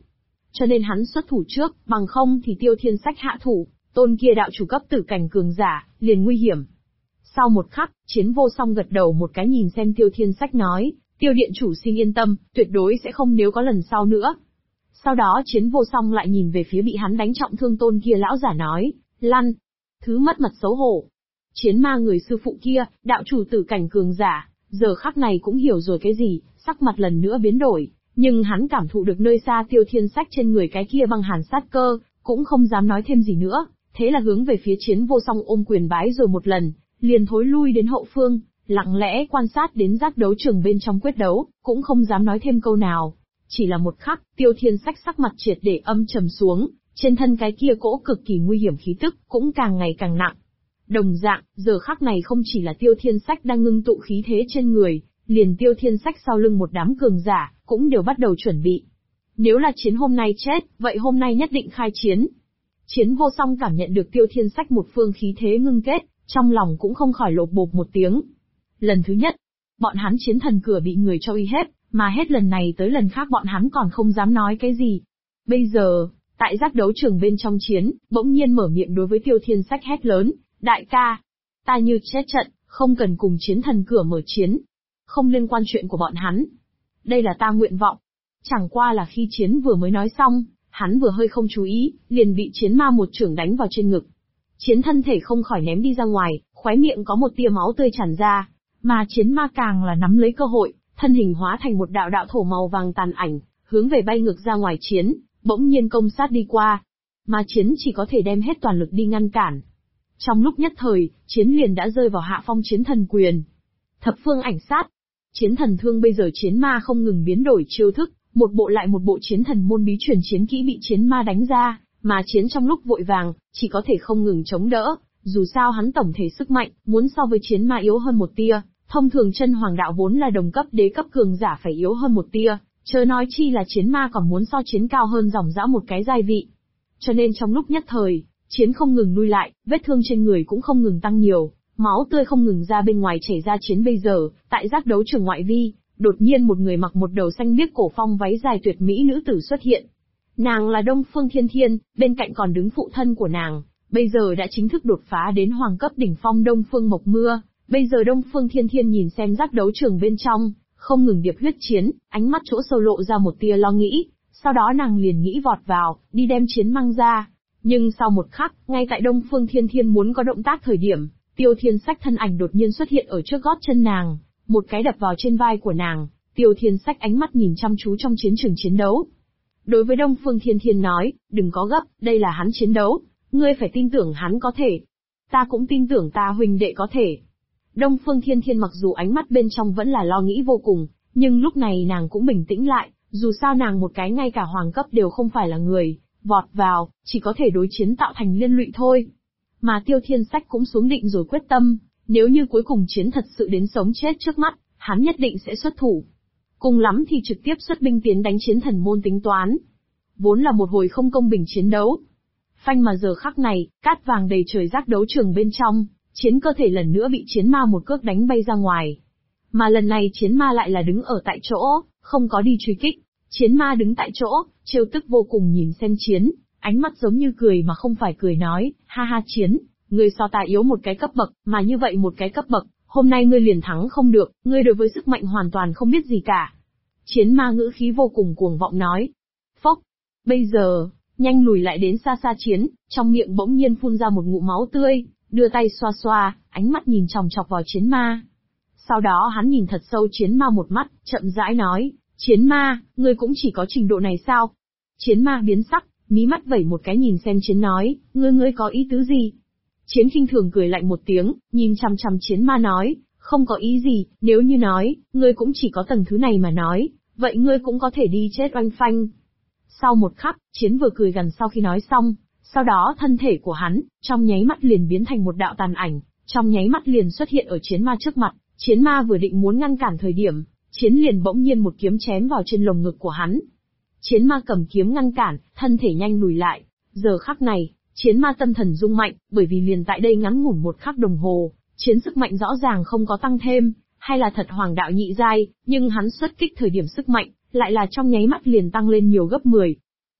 cho nên hắn xuất thủ trước, bằng không thì Tiêu Thiên Sách hạ thủ, tôn kia đạo chủ cấp tử cảnh cường giả, liền nguy hiểm. Sau một khắc, Chiến Vô Song gật đầu một cái nhìn xem Tiêu Thiên Sách nói, Tiêu điện chủ xin yên tâm, tuyệt đối sẽ không nếu có lần sau nữa. Sau đó Chiến Vô Song lại nhìn về phía bị hắn đánh trọng thương tôn kia lão giả nói, lăn, thứ mất mặt xấu hổ. Chiến ma người sư phụ kia, đạo chủ tử cảnh cường giả, giờ khắc này cũng hiểu rồi cái gì, sắc mặt lần nữa biến đổi, nhưng hắn cảm thụ được nơi xa Tiêu Thiên Sách trên người cái kia băng hàn sát cơ, cũng không dám nói thêm gì nữa, thế là hướng về phía Chiến Vô Song ôm quyền bái rồi một lần, liền thối lui đến hậu phương, lặng lẽ quan sát đến giác đấu trường bên trong quyết đấu, cũng không dám nói thêm câu nào. Chỉ là một khắc, Tiêu Thiên Sách sắc mặt triệt để âm trầm xuống, trên thân cái kia cỗ cực kỳ nguy hiểm khí tức, cũng càng ngày càng nặng. Đồng dạng, giờ khắc này không chỉ là Tiêu Thiên Sách đang ngưng tụ khí thế trên người, liền Tiêu Thiên Sách sau lưng một đám cường giả, cũng đều bắt đầu chuẩn bị. Nếu là chiến hôm nay chết, vậy hôm nay nhất định khai chiến. Chiến Vô Song cảm nhận được Tiêu Thiên Sách một phương khí thế ngưng kết, trong lòng cũng không khỏi lột bột một tiếng. Lần thứ nhất, bọn hắn chiến thần cửa bị người cho uy hiếp, mà hết lần này tới lần khác bọn hắn còn không dám nói cái gì. Bây giờ, tại giác đấu trường bên trong chiến, bỗng nhiên mở miệng đối với Tiêu Thiên Sách hét lớn, đại ca, ta như chết trận, không cần cùng chiến thần cửa mở chiến. Không liên quan chuyện của bọn hắn. Đây là ta nguyện vọng. Chẳng qua là khi chiến vừa mới nói xong, hắn vừa hơi không chú ý, liền bị chiến ma một chưởng đánh vào trên ngực. Chiến thân thể không khỏi ném đi ra ngoài, khóe miệng có một tia máu tươi tràn ra, mà chiến ma càng là nắm lấy cơ hội, thân hình hóa thành một đạo đạo thổ màu vàng tàn ảnh, hướng về bay ngược ra ngoài chiến, bỗng nhiên công sát đi qua. Mà chiến chỉ có thể đem hết toàn lực đi ngăn cản. Trong lúc nhất thời, chiến liền đã rơi vào hạ phong chiến thần quyền. Thập phương ảnh sát. Chiến thần thương bây giờ chiến ma không ngừng biến đổi chiêu thức, một bộ lại một bộ chiến thần môn bí truyền chiến kỹ bị chiến ma đánh ra, mà chiến trong lúc vội vàng, chỉ có thể không ngừng chống đỡ, dù sao hắn tổng thể sức mạnh, muốn so với chiến ma yếu hơn một tia, thông thường chân hoàng đạo vốn là đồng cấp đế cấp cường giả phải yếu hơn một tia, chớ nói chi là chiến ma còn muốn so chiến cao hơn dòng dã một cái giai vị. Cho nên trong lúc nhất thời, chiến không ngừng lui lại, vết thương trên người cũng không ngừng tăng nhiều, máu tươi không ngừng ra bên ngoài chảy ra. Chiến bây giờ, tại giác đấu trường ngoại vi, đột nhiên một người mặc một đầu xanh biếc cổ phong váy dài tuyệt mỹ nữ tử xuất hiện. Nàng là Đông Phương Thiên Thiên, bên cạnh còn đứng phụ thân của nàng, bây giờ đã chính thức đột phá đến hoàng cấp đỉnh phong Đông Phương Mộc Mưa. Bây giờ Đông Phương Thiên Thiên nhìn xem giác đấu trường bên trong, không ngừng điệp huyết chiến, ánh mắt chỗ sâu lộ ra một tia lo nghĩ, sau đó nàng liền nghĩ vọt vào, đi đem chiến mang ra. Nhưng sau một khắc, ngay tại Đông Phương Thiên Thiên muốn có động tác thời điểm, Tiêu Thiên Sách thân ảnh đột nhiên xuất hiện ở trước gót chân nàng, một cái đập vào trên vai của nàng. Tiêu Thiên Sách ánh mắt nhìn chăm chú trong chiến trường chiến đấu. Đối với Đông Phương Thiên Thiên nói, đừng có gấp, đây là hắn chiến đấu, ngươi phải tin tưởng hắn có thể. Ta cũng tin tưởng ta huynh đệ có thể. Đông Phương Thiên Thiên mặc dù ánh mắt bên trong vẫn là lo nghĩ vô cùng, nhưng lúc này nàng cũng bình tĩnh lại, dù sao nàng một cái ngay cả hoàng cấp đều không phải là người, vọt vào, chỉ có thể đối chiến tạo thành liên lụy thôi. Mà Tiêu Thiên Sách cũng xuống định rồi quyết tâm, nếu như cuối cùng chiến thật sự đến sống chết trước mắt, hắn nhất định sẽ xuất thủ. Cùng lắm thì trực tiếp xuất binh tiến đánh chiến thần môn tính toán. Vốn là một hồi không công bình chiến đấu. Phanh mà giờ khắc này, cát vàng đầy trời giác đấu trường bên trong, chiến cơ thể lần nữa bị chiến ma một cước đánh bay ra ngoài. Mà lần này chiến ma lại là đứng ở tại chỗ, không có đi truy kích. Chiến ma đứng tại chỗ, trêu tức vô cùng nhìn xem chiến, ánh mắt giống như cười mà không phải cười nói, ha ha chiến, ngươi so ta yếu một cái cấp bậc, mà như vậy một cái cấp bậc, hôm nay ngươi liền thắng không được, ngươi đối với sức mạnh hoàn toàn không biết gì cả. Chiến ma ngữ khí vô cùng cuồng vọng nói. Phốc, bây giờ, nhanh lùi lại đến xa xa chiến, trong miệng bỗng nhiên phun ra một ngụm máu tươi, đưa tay xoa xoa, ánh mắt nhìn chòng chọc vào chiến ma. Sau đó hắn nhìn thật sâu chiến ma một mắt, chậm rãi nói, chiến ma, ngươi cũng chỉ có trình độ này sao? Chiến ma biến sắc, mí mắt vẩy một cái nhìn xem chiến nói, ngươi có ý tứ gì? Chiến khinh thường cười lạnh một tiếng, nhìn chằm chằm chiến ma nói, không có ý gì, nếu như nói, ngươi cũng chỉ có tầng thứ này mà nói, vậy ngươi cũng có thể đi chết oanh phanh. Sau một khắc, chiến vừa cười gần sau khi nói xong, sau đó thân thể của hắn, trong nháy mắt liền biến thành một đạo tàn ảnh, trong nháy mắt liền xuất hiện ở chiến ma trước mặt, chiến ma vừa định muốn ngăn cản thời điểm, chiến liền bỗng nhiên một kiếm chém vào trên lồng ngực của hắn. Chiến ma cầm kiếm ngăn cản, thân thể nhanh lùi lại, giờ khắc này, chiến ma tâm thần rung mạnh, bởi vì liền tại đây ngắn ngủn một khắc đồng hồ, chiến sức mạnh rõ ràng không có tăng thêm, hay là thật hoàng đạo nhị giai, nhưng hắn xuất kích thời điểm sức mạnh, lại là trong nháy mắt liền tăng lên nhiều gấp 10.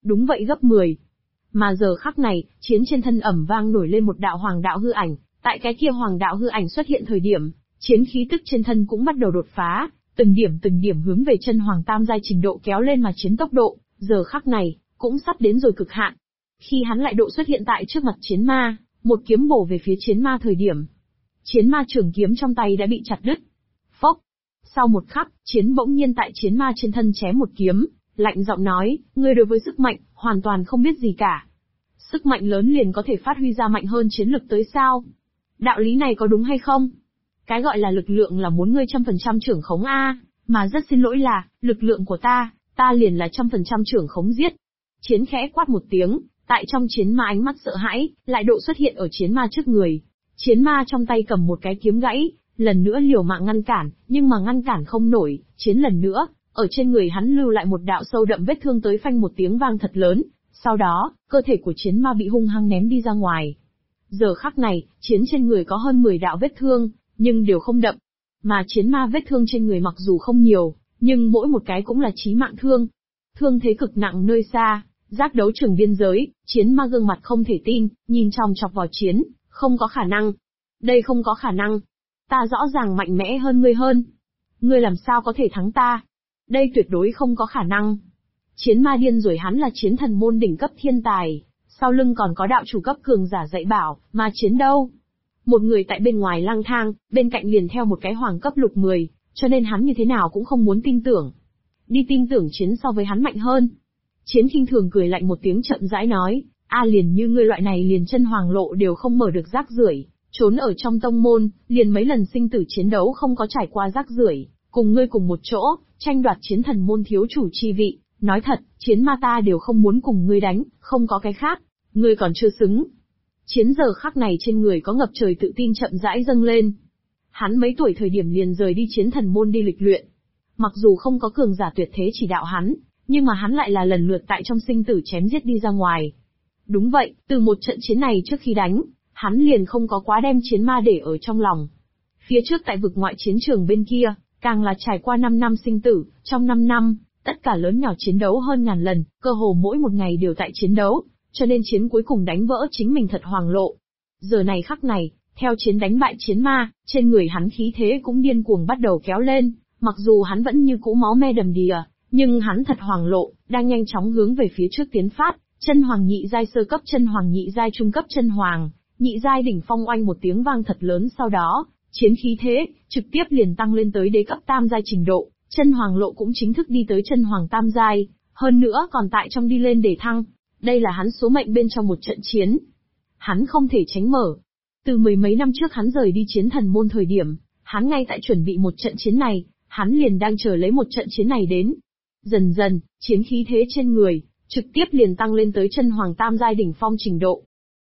Đúng vậy gấp 10. Mà giờ khắc này, chiến trên thân ầm vang nổi lên một đạo hoàng đạo hư ảnh, tại cái kia hoàng đạo hư ảnh xuất hiện thời điểm, chiến khí tức trên thân cũng bắt đầu đột phá, từng điểm hướng về chân hoàng tam giai trình độ kéo lên mà chiến tốc độ, giờ khắc này, cũng sắp đến rồi cực hạn. Khi hắn lại độ xuất hiện tại trước mặt chiến ma, một kiếm bổ về phía chiến ma thời điểm. Chiến ma trường kiếm trong tay đã bị chặt đứt. Phốc! Sau một khắc, chiến bỗng nhiên tại chiến ma trên thân chém một kiếm, lạnh giọng nói, ngươi đối với sức mạnh, hoàn toàn không biết gì cả. Sức mạnh lớn liền có thể phát huy ra mạnh hơn chiến lực tới sao? Đạo lý này có đúng hay không? Cái gọi là lực lượng là muốn ngươi 100% trưởng khống A, mà rất xin lỗi là, lực lượng của ta liền là 100% trưởng khống giết. Chiến khẽ quát một tiếng, tại trong chiến ma ánh mắt sợ hãi, lại độ xuất hiện ở chiến ma trước người. Chiến ma trong tay cầm một cái kiếm gãy, lần nữa liều mạng ngăn cản, nhưng mà ngăn cản không nổi, chiến lần nữa, ở trên người hắn lưu lại một đạo sâu đậm vết thương tới phanh một tiếng vang thật lớn, sau đó, cơ thể của chiến ma bị hung hăng ném đi ra ngoài. Giờ khắc này, chiến trên người có hơn 10 đạo vết thương, nhưng đều không đậm. Mà chiến ma vết thương trên người mặc dù không nhiều, nhưng mỗi một cái cũng là chí mạng thương. Thương thế cực nặng nơi xa, giác đấu trường biên giới, chiến ma gương mặt không thể tin, nhìn chòng chọc vào chiến, không có khả năng. Đây không có khả năng. Ta rõ ràng mạnh mẽ hơn ngươi hơn. Ngươi làm sao có thể thắng ta? Đây tuyệt đối không có khả năng. Chiến ma điên rồi, hắn là chiến thần môn đỉnh cấp thiên tài, sau lưng còn có đạo chủ cấp cường giả dạy bảo, mà chiến đâu? Một người tại bên ngoài lang thang, bên cạnh liền theo một cái hoàng cấp lục 10, cho nên hắn như thế nào cũng không muốn tin tưởng. Đi tin tưởng chiến so với hắn mạnh hơn. Chiến khinh thường cười lạnh một tiếng chậm rãi nói, liền như ngươi loại này liền chân hoàng lộ đều không mở được rác rưởi, trốn ở trong tông môn, liền mấy lần sinh tử chiến đấu không có trải qua rác rưởi, cùng ngươi cùng một chỗ, tranh đoạt chiến thần môn thiếu chủ chi vị, nói thật, chiến ma ta đều không muốn cùng ngươi đánh, không có cái khác, ngươi còn chưa xứng. Chiến giờ khắc này trên người có ngập trời tự tin chậm rãi dâng lên. Hắn mấy tuổi thời điểm liền rời đi chiến thần môn đi lịch luyện. Mặc dù không có cường giả tuyệt thế chỉ đạo hắn, nhưng mà hắn lại là lần lượt tại trong sinh tử chém giết đi ra ngoài. Đúng vậy, từ một trận chiến này trước khi đánh, hắn liền không có quá đem chiến ma để ở trong lòng. Phía trước tại vực ngoại chiến trường bên kia, càng là trải qua 5 năm sinh tử, trong 5 năm, tất cả lớn nhỏ chiến đấu hơn ngàn lần, cơ hồ mỗi một ngày đều tại chiến đấu, cho nên chiến cuối cùng đánh vỡ chính mình thật hoàng lộ. Giờ này khắc này, theo chiến đánh bại chiến ma, trên người hắn khí thế cũng điên cuồng bắt đầu kéo lên, mặc dù hắn vẫn như cũ máu me đầm đìa, nhưng hắn thật hoàng lộ, đang nhanh chóng hướng về phía trước tiến phát, chân hoàng nhị giai sơ cấp, chân hoàng nhị giai trung cấp, chân hoàng nhị giai đỉnh phong, oanh một tiếng vang thật lớn, sau đó, chiến khí thế trực tiếp liền tăng lên tới đế cấp tam giai trình độ, chân hoàng lộ cũng chính thức đi tới chân hoàng tam giai, hơn nữa còn tại trong đi lên để thăng. Đây là hắn số mệnh bên trong một trận chiến. Hắn không thể tránh mở. Từ mười mấy năm trước hắn rời đi chiến thần môn thời điểm, hắn ngay tại chuẩn bị một trận chiến này, hắn liền đang chờ lấy một trận chiến này đến. Dần dần, chiến khí thế trên người, trực tiếp liền tăng lên tới chân hoàng tam giai đỉnh phong trình độ.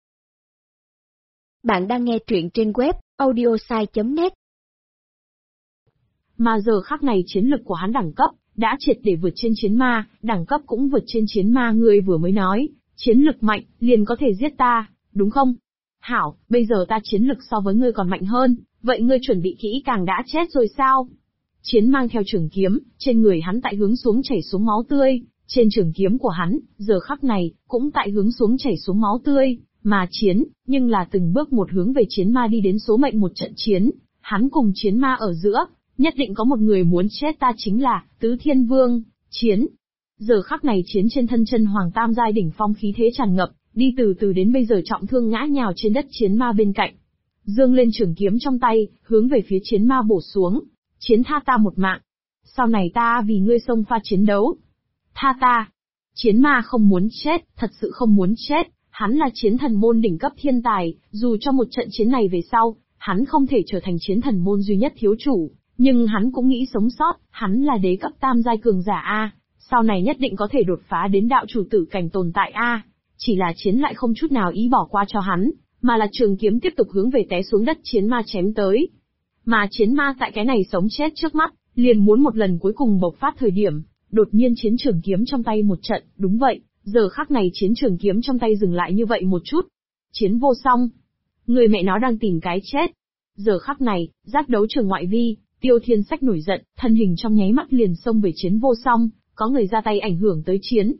Bạn đang nghe truyện trên web audiosai.net. Mà giờ khắc này chiến lực của hắn đẳng cấp đã triệt để vượt trên chiến ma, đẳng cấp cũng vượt trên chiến ma. Ngươi vừa mới nói, chiến lực mạnh, liền có thể giết ta, đúng không? Hảo, bây giờ ta chiến lực so với ngươi còn mạnh hơn, vậy ngươi chuẩn bị kỹ càng đã chết rồi sao? Chiến mang theo trường kiếm, trên người hắn tại hướng xuống chảy xuống máu tươi, trên trường kiếm của hắn, giờ khắc này, cũng tại hướng xuống chảy xuống máu tươi, mà chiến, nhưng là từng bước một hướng về chiến ma đi đến số mệnh một trận chiến, hắn cùng chiến ma ở giữa, nhất định có một người muốn chết, ta chính là Tứ Thiên Vương, chiến. Giờ khắc này chiến trên thân chân hoàng tam giai đỉnh phong khí thế tràn ngập, đi từ từ đến bây giờ trọng thương ngã nhào trên đất chiến ma bên cạnh. Dương lên trường kiếm trong tay, hướng về phía chiến ma bổ xuống. Chiến tha ta một mạng. Sau này ta vì ngươi xông pha chiến đấu. Tha ta. Chiến ma không muốn chết, thật sự không muốn chết. Hắn là chiến thần môn đỉnh cấp thiên tài, dù cho một trận chiến này về sau, hắn không thể trở thành chiến thần môn duy nhất thiếu chủ, nhưng hắn cũng nghĩ sống sót, hắn là đế cấp tam giai cường giả A, sau này nhất định có thể đột phá đến đạo chủ tử cảnh tồn tại A. Chỉ là chiến lại không chút nào ý bỏ qua cho hắn, mà là trường kiếm tiếp tục hướng về té xuống đất chiến ma chém tới. Mà chiến ma tại cái này sống chết trước mắt, liền muốn một lần cuối cùng bộc phát thời điểm, đột nhiên chiến trường kiếm trong tay một trận, đúng vậy, giờ khắc này chiến trường kiếm trong tay dừng lại như vậy một chút. Chiến vô song. Người mẹ nó đang tìm cái chết. Giờ khắc này, giác đấu trường ngoại vi, Tiêu Thiên Sách nổi giận, thân hình trong nháy mắt liền xông về chiến vô song, có người ra tay ảnh hưởng tới chiến.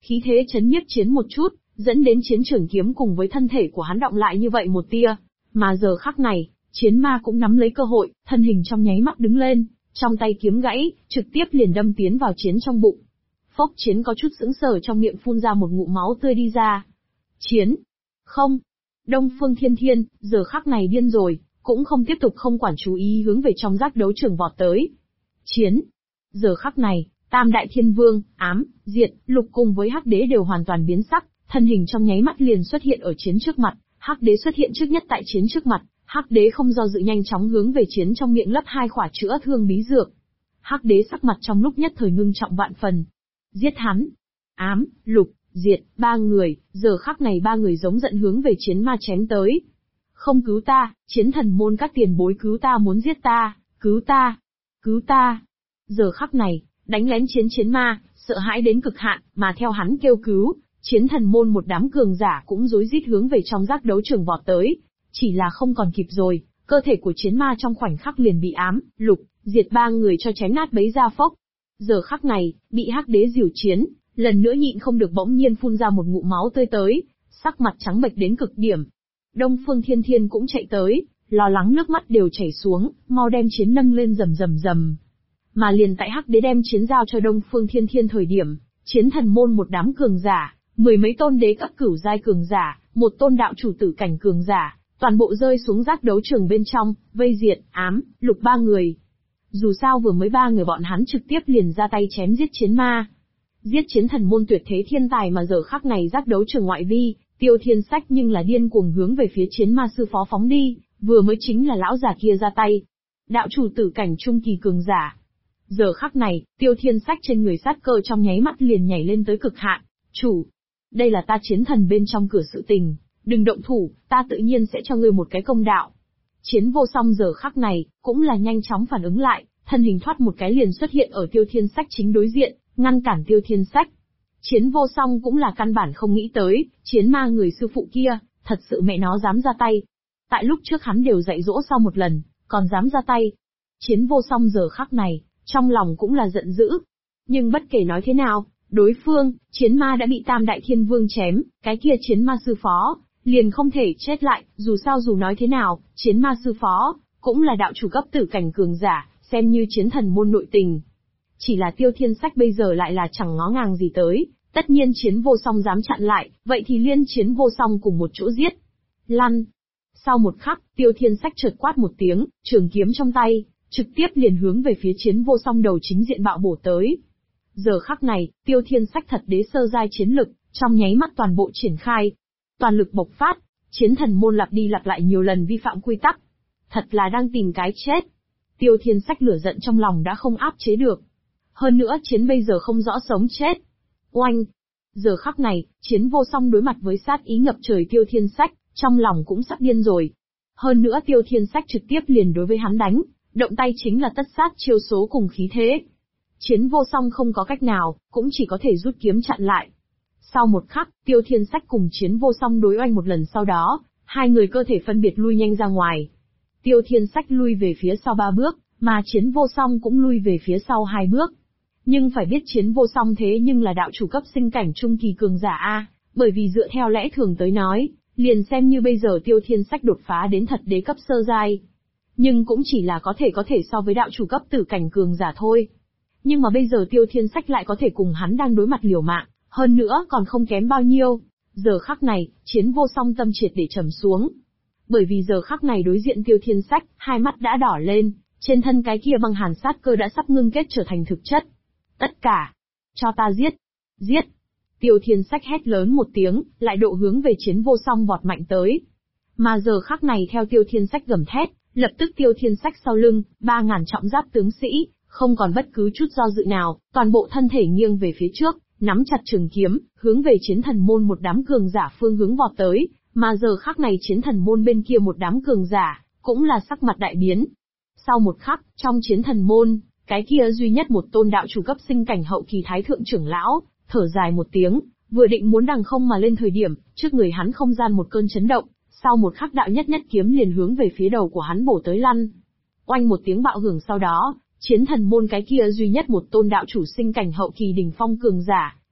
khí thế chấn nhiếp chiến một chút, dẫn đến chiến trường kiếm cùng với thân thể của hắn động lại như vậy một tia. Mà giờ khắc này, chiến ma cũng nắm lấy cơ hội, thân hình trong nháy mắt đứng lên, trong tay kiếm gãy, trực tiếp liền đâm tiến vào chiến trong bụng. Phốc, chiến có chút sững sờ, trong miệng phun ra một ngụm máu tươi đi ra. Chiến! Không! Đông Phương Thiên Thiên, giờ khắc này điên rồi, cũng không tiếp tục không quản chú ý hướng về trong giác đấu trường vọt tới. Chiến! Giờ khắc này, Tam Đại Thiên Vương, Ám, Diệt, Lục cùng với Hắc Đế đều hoàn toàn biến sắc, thân hình trong nháy mắt liền xuất hiện ở chiến trước mặt. Hắc Đế xuất hiện trước nhất tại chiến trước mặt, Hắc Đế không do dự nhanh chóng hướng về chiến trong miệng lấp 2 khỏa chữa thương bí dược. Hắc Đế sắc mặt trong lúc nhất thời ngưng trọng vạn phần. Giết hắn! Ám, Lục, Diệt, 3 người, giờ khắc này 3 người giống giận hướng về chiến ma chém tới. Không cứu ta, chiến thần môn các tiền bối cứu ta, muốn giết ta, cứu ta, cứu ta. Giờ khắc này, đánh lén chiến ma, sợ hãi đến cực hạn, mà theo hắn kêu cứu, chiến thần môn một đám cường giả cũng rối rít hướng về trong giác đấu trường vọt tới. Chỉ là không còn kịp rồi, cơ thể của chiến ma trong khoảnh khắc liền bị Ám, Lục, Diệt 3 người cho chém nát bấy ra phốc. Giờ khắc này, bị Hắc Đế giểu chiến, lần nữa nhịn không được bỗng nhiên phun ra một ngụm máu tươi tới, sắc mặt trắng bệch đến cực điểm. Đông Phương Thiên Thiên cũng chạy tới, lo lắng nước mắt đều chảy xuống, mau đem chiến nâng lên rầm rầm rầm. Mà liền tại Hắc Đế đem chiến giao cho Đông Phương Thiên Thiên thời điểm, chiến thần môn một đám cường giả, 10 mấy tôn đế cấp cửu giai cường giả, một tôn đạo chủ tử cảnh cường giả, toàn bộ rơi xuống giác đấu trường bên trong, vây diệt, Ám, Lục 3 người. Dù sao vừa mới 3 người bọn hắn trực tiếp liền ra tay chém giết chiến ma. Giết chiến thần môn tuyệt thế thiên tài mà giờ khắc này giác đấu trường ngoại vi, Tiêu Thiên Sách nhưng là điên cuồng hướng về phía chiến ma sư phó phóng đi, vừa mới chính là lão già kia ra tay. Đạo chủ tử cảnh trung kỳ cường giả. Giờ khắc này, Tiêu Thiên Sách trên người sát cơ trong nháy mắt liền nhảy lên tới cực hạn. Chủ, đây là ta chiến thần bên trong cửa sự tình, đừng động thủ, ta tự nhiên sẽ cho ngươi một cái công đạo. Chiến Vô Song giờ khắc này, cũng là nhanh chóng phản ứng lại, thân hình thoát một cái liền xuất hiện ở Tiêu Thiên Sách chính đối diện, ngăn cản Tiêu Thiên Sách. Chiến Vô Song cũng là căn bản không nghĩ tới, chiến ma người sư phụ kia, thật sự mẹ nó dám ra tay. Tại lúc trước hắn đều dạy dỗ sau một lần, còn dám ra tay. Chiến Vô Song giờ khắc này, trong lòng cũng là giận dữ. Nhưng bất kể nói thế nào, đối phương, chiến ma đã bị Tam Đại Thiên Vương chém, cái kia chiến ma sư phó, liền không thể chết lại, dù sao dù nói thế nào, chiến ma sư phó, cũng là đạo chủ cấp tử cảnh cường giả, xem như chiến thần môn nội tình. Chỉ là Tiêu Thiên Sách bây giờ lại là chẳng ngó ngàng gì tới, tất nhiên chiến Vô Song dám chặn lại, vậy thì liên chiến Vô Song cùng một chỗ giết. Lăn! Sau một khắc, Tiêu Thiên Sách chợt quát một tiếng, trường kiếm trong tay, trực tiếp liền hướng về phía chiến Vô Song đầu chính diện bạo bổ tới. Giờ khắc này, Tiêu Thiên Sách thật đế sơ giai chiến lực, trong nháy mắt toàn bộ triển khai. Toàn lực bộc phát, chiến thần môn lặp đi lặp lại nhiều lần vi phạm quy tắc. Thật là đang tìm cái chết. Tiêu Thiên Sách lửa giận trong lòng đã không áp chế được. Hơn nữa chiến bây giờ không rõ sống chết. Oanh! Giờ khắc này, chiến Vô Song đối mặt với sát ý ngập trời Tiêu Thiên Sách, trong lòng cũng sắp điên rồi. Hơn nữa Tiêu Thiên Sách trực tiếp liền đối với hắn đánh, động tay chính là tất sát chiêu số cùng khí thế. Chiến Vô Song không có cách nào, cũng chỉ có thể rút kiếm chặn lại. Sau một khắc, Tiêu Thiên Sách cùng chiến Vô Song đối oanh một lần sau đó, hai người cơ thể phân biệt lui nhanh ra ngoài. Tiêu Thiên Sách lui về phía sau 3 bước, mà chiến Vô Song cũng lui về phía sau 2 bước. Nhưng phải biết chiến Vô Song thế nhưng là đạo chủ cấp sinh cảnh trung kỳ cường giả A, bởi vì dựa theo lẽ thường tới nói, liền xem như bây giờ Tiêu Thiên Sách đột phá đến thật đế cấp sơ giai. Nhưng cũng chỉ là có thể so với đạo chủ cấp tử cảnh cường giả thôi. Nhưng mà bây giờ Tiêu Thiên Sách lại có thể cùng hắn đang đối mặt liều mạng, hơn nữa còn không kém bao nhiêu. Giờ khắc này, chiến Vô Song tâm triệt để trầm xuống. Bởi vì giờ khắc này đối diện Tiêu Thiên Sách, hai mắt đã đỏ lên, trên thân cái kia băng hàn sát cơ đã sắp ngưng kết trở thành thực chất. Tất cả, cho ta giết, giết. Tiêu Thiên Sách hét lớn một tiếng, lại độ hướng về chiến Vô Song vọt mạnh tới. Mà giờ khắc này theo Tiêu Thiên Sách gầm thét, lập tức Tiêu Thiên Sách sau lưng, 3.000 trọng giáp tướng sĩ, không còn bất cứ chút do dự nào, toàn bộ thân thể nghiêng về phía trước, nắm chặt trường kiếm, hướng về chiến thần môn một đám cường giả phương hướng vọt tới, mà giờ khắc này chiến thần môn bên kia một đám cường giả, cũng là sắc mặt đại biến. Sau một khắc, trong chiến thần môn, cái kia duy nhất một tôn đạo chủ cấp sinh cảnh hậu kỳ thái thượng trưởng lão, thở dài một tiếng, vừa định muốn đằng không mà lên thời điểm, trước người hắn không gian một cơn chấn động, sau một khắc đạo nhất nhất kiếm liền hướng về phía đầu của hắn bổ tới lăn. Oanh một tiếng bạo hưởng sau đó, chiến thần môn cái kia duy nhất một tôn đạo chủ sinh cảnh hậu kỳ đỉnh phong cường giả,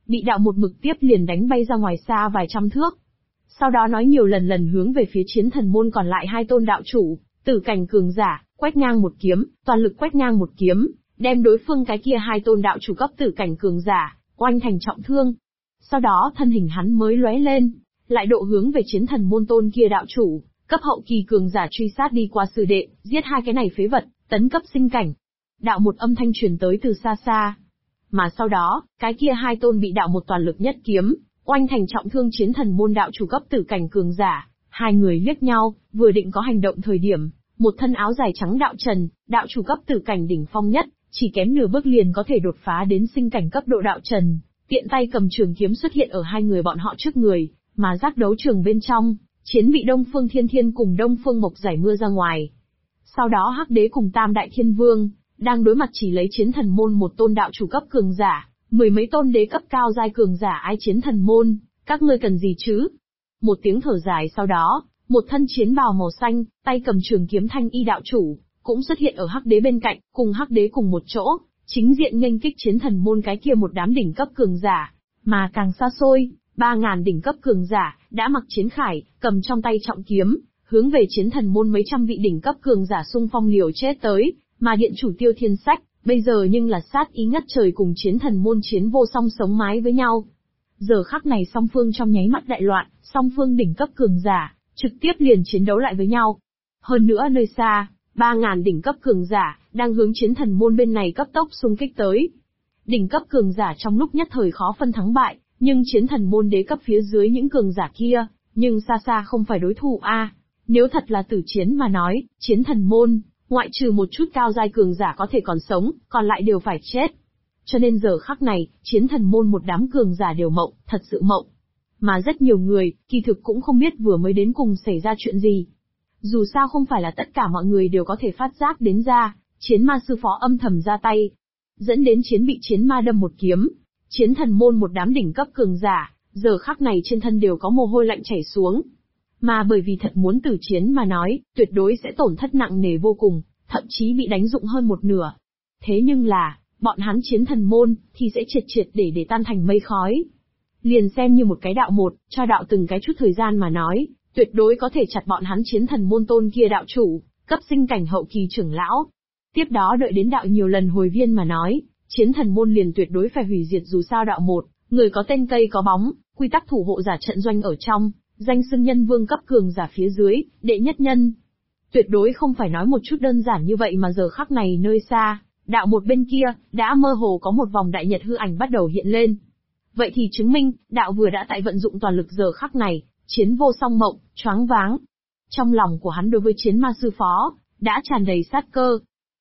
bị đạo một mực tiếp liền đánh bay ra ngoài xa vài trăm thước. Sau đó nói nhiều lần hướng về phía chiến thần môn còn lại hai tôn đạo chủ, tử cảnh cường giả, quét ngang một kiếm, toàn lực quét ngang một kiếm, đem đối phương cái kia hai tôn đạo chủ cấp tử cảnh cường giả, oanh thành trọng thương. Sau đó thân hình hắn mới lóe lên, lại độ hướng về chiến thần môn tôn kia đạo chủ, cấp hậu kỳ cường giả truy sát đi qua sư đệ, giết hai cái này phế vật, tấn cấp sinh cảnh. Đạo một âm thanh truyền tới từ xa xa. Mà sau đó, cái kia hai tôn bị đạo một toàn lực nhất kiếm, oanh thành trọng thương chiến thần môn đạo chủ cấp tử cảnh cường giả, hai người liếc nhau, vừa định có hành động thời điểm, một thân áo dài trắng đạo trần, đạo chủ cấp tử cảnh đỉnh phong nhất, chỉ kém nửa bước liền có thể đột phá đến sinh cảnh cấp độ đạo trần, tiện tay cầm trường kiếm xuất hiện ở hai người bọn họ trước người, mà giác đấu trường bên trong, chiến bị Đông Phương Thiên Thiên cùng Đông Phương Mộc giải mưa ra ngoài. Sau đó Hắc Đế cùng Tam Đại Thiên Vương, đang đối mặt chỉ lấy chiến thần môn một tôn đạo chủ cấp cường giả, mười mấy tôn đế cấp cao giai cường giả ai chiến thần môn, các ngươi cần gì chứ? Một tiếng thở dài sau đó, một thân chiến bào màu xanh, tay cầm trường kiếm thanh y đạo chủ, cũng xuất hiện ở Hắc Đế bên cạnh, cùng Hắc Đế cùng một chỗ, chính diện nghênh kích chiến thần môn cái kia một đám đỉnh cấp cường giả, mà càng xa xôi, 3.000 đỉnh cấp cường giả, đã mặc chiến khải, cầm trong tay trọng kiếm, hướng về chiến thần môn mấy trăm vị đỉnh cấp cường giả xung phong liều chết tới, mà điện chủ Tiêu Thiên Sách, bây giờ nhưng là sát ý ngất trời cùng chiến thần môn chiến vô song sống mái với nhau. Giờ khắc này song phương trong nháy mắt đại loạn, song phương đỉnh cấp cường giả, trực tiếp liền chiến đấu lại với nhau. Hơn nữa nơi xa, 3.000 đỉnh cấp cường giả, đang hướng chiến thần môn bên này cấp tốc xung kích tới. Đỉnh cấp cường giả trong lúc nhất thời khó phân thắng bại, nhưng chiến thần môn đế cấp phía dưới những cường giả kia, nhưng xa xa không phải đối thủ a. Nếu thật là tử chiến mà nói, chiến thần môn, ngoại trừ một chút cao giai cường giả có thể còn sống, còn lại đều phải chết. Cho nên giờ khắc này, chiến thần môn một đám cường giả đều mộng, thật sự mộng. Mà rất nhiều người, kỳ thực cũng không biết vừa mới đến cùng xảy ra chuyện gì. Dù sao không phải là tất cả mọi người đều có thể phát giác đến ra, chiến ma sư phó âm thầm ra tay. Dẫn đến chiến bị chiến ma đâm một kiếm. Chiến thần môn một đám đỉnh cấp cường giả, giờ khắc này trên thân đều có mồ hôi lạnh chảy xuống. Mà bởi vì thật muốn tử chiến mà nói, tuyệt đối sẽ tổn thất nặng nề vô cùng, thậm chí bị đánh dụng hơn một nửa. Thế nhưng là, bọn hắn chiến thần môn, thì sẽ triệt để tan thành mây khói. Liền xem như một cái đạo một, cho đạo từng cái chút thời gian mà nói, tuyệt đối có thể chặt bọn hắn chiến thần môn tôn kia đạo chủ, cấp sinh cảnh hậu kỳ trưởng lão. Tiếp đó đợi đến đạo nhiều lần hồi viên mà nói, chiến thần môn liền tuyệt đối phải hủy diệt dù sao đạo một, người có tên cây có bóng, quy tắc thủ hộ giả trận doanh ở trong, danh xưng nhân vương cấp cường giả phía dưới, đệ nhất nhân. Tuyệt đối không phải nói một chút đơn giản như vậy mà giờ khắc này nơi xa, đạo một bên kia, đã mơ hồ có một vòng đại nhật hư ảnh bắt đầu hiện lên. Vậy thì chứng minh, đạo vừa đã tại vận dụng toàn lực giờ khắc này, chiến vô song mộng, choáng váng. Trong lòng của hắn đối với chiến ma sư phó, đã tràn đầy sát cơ.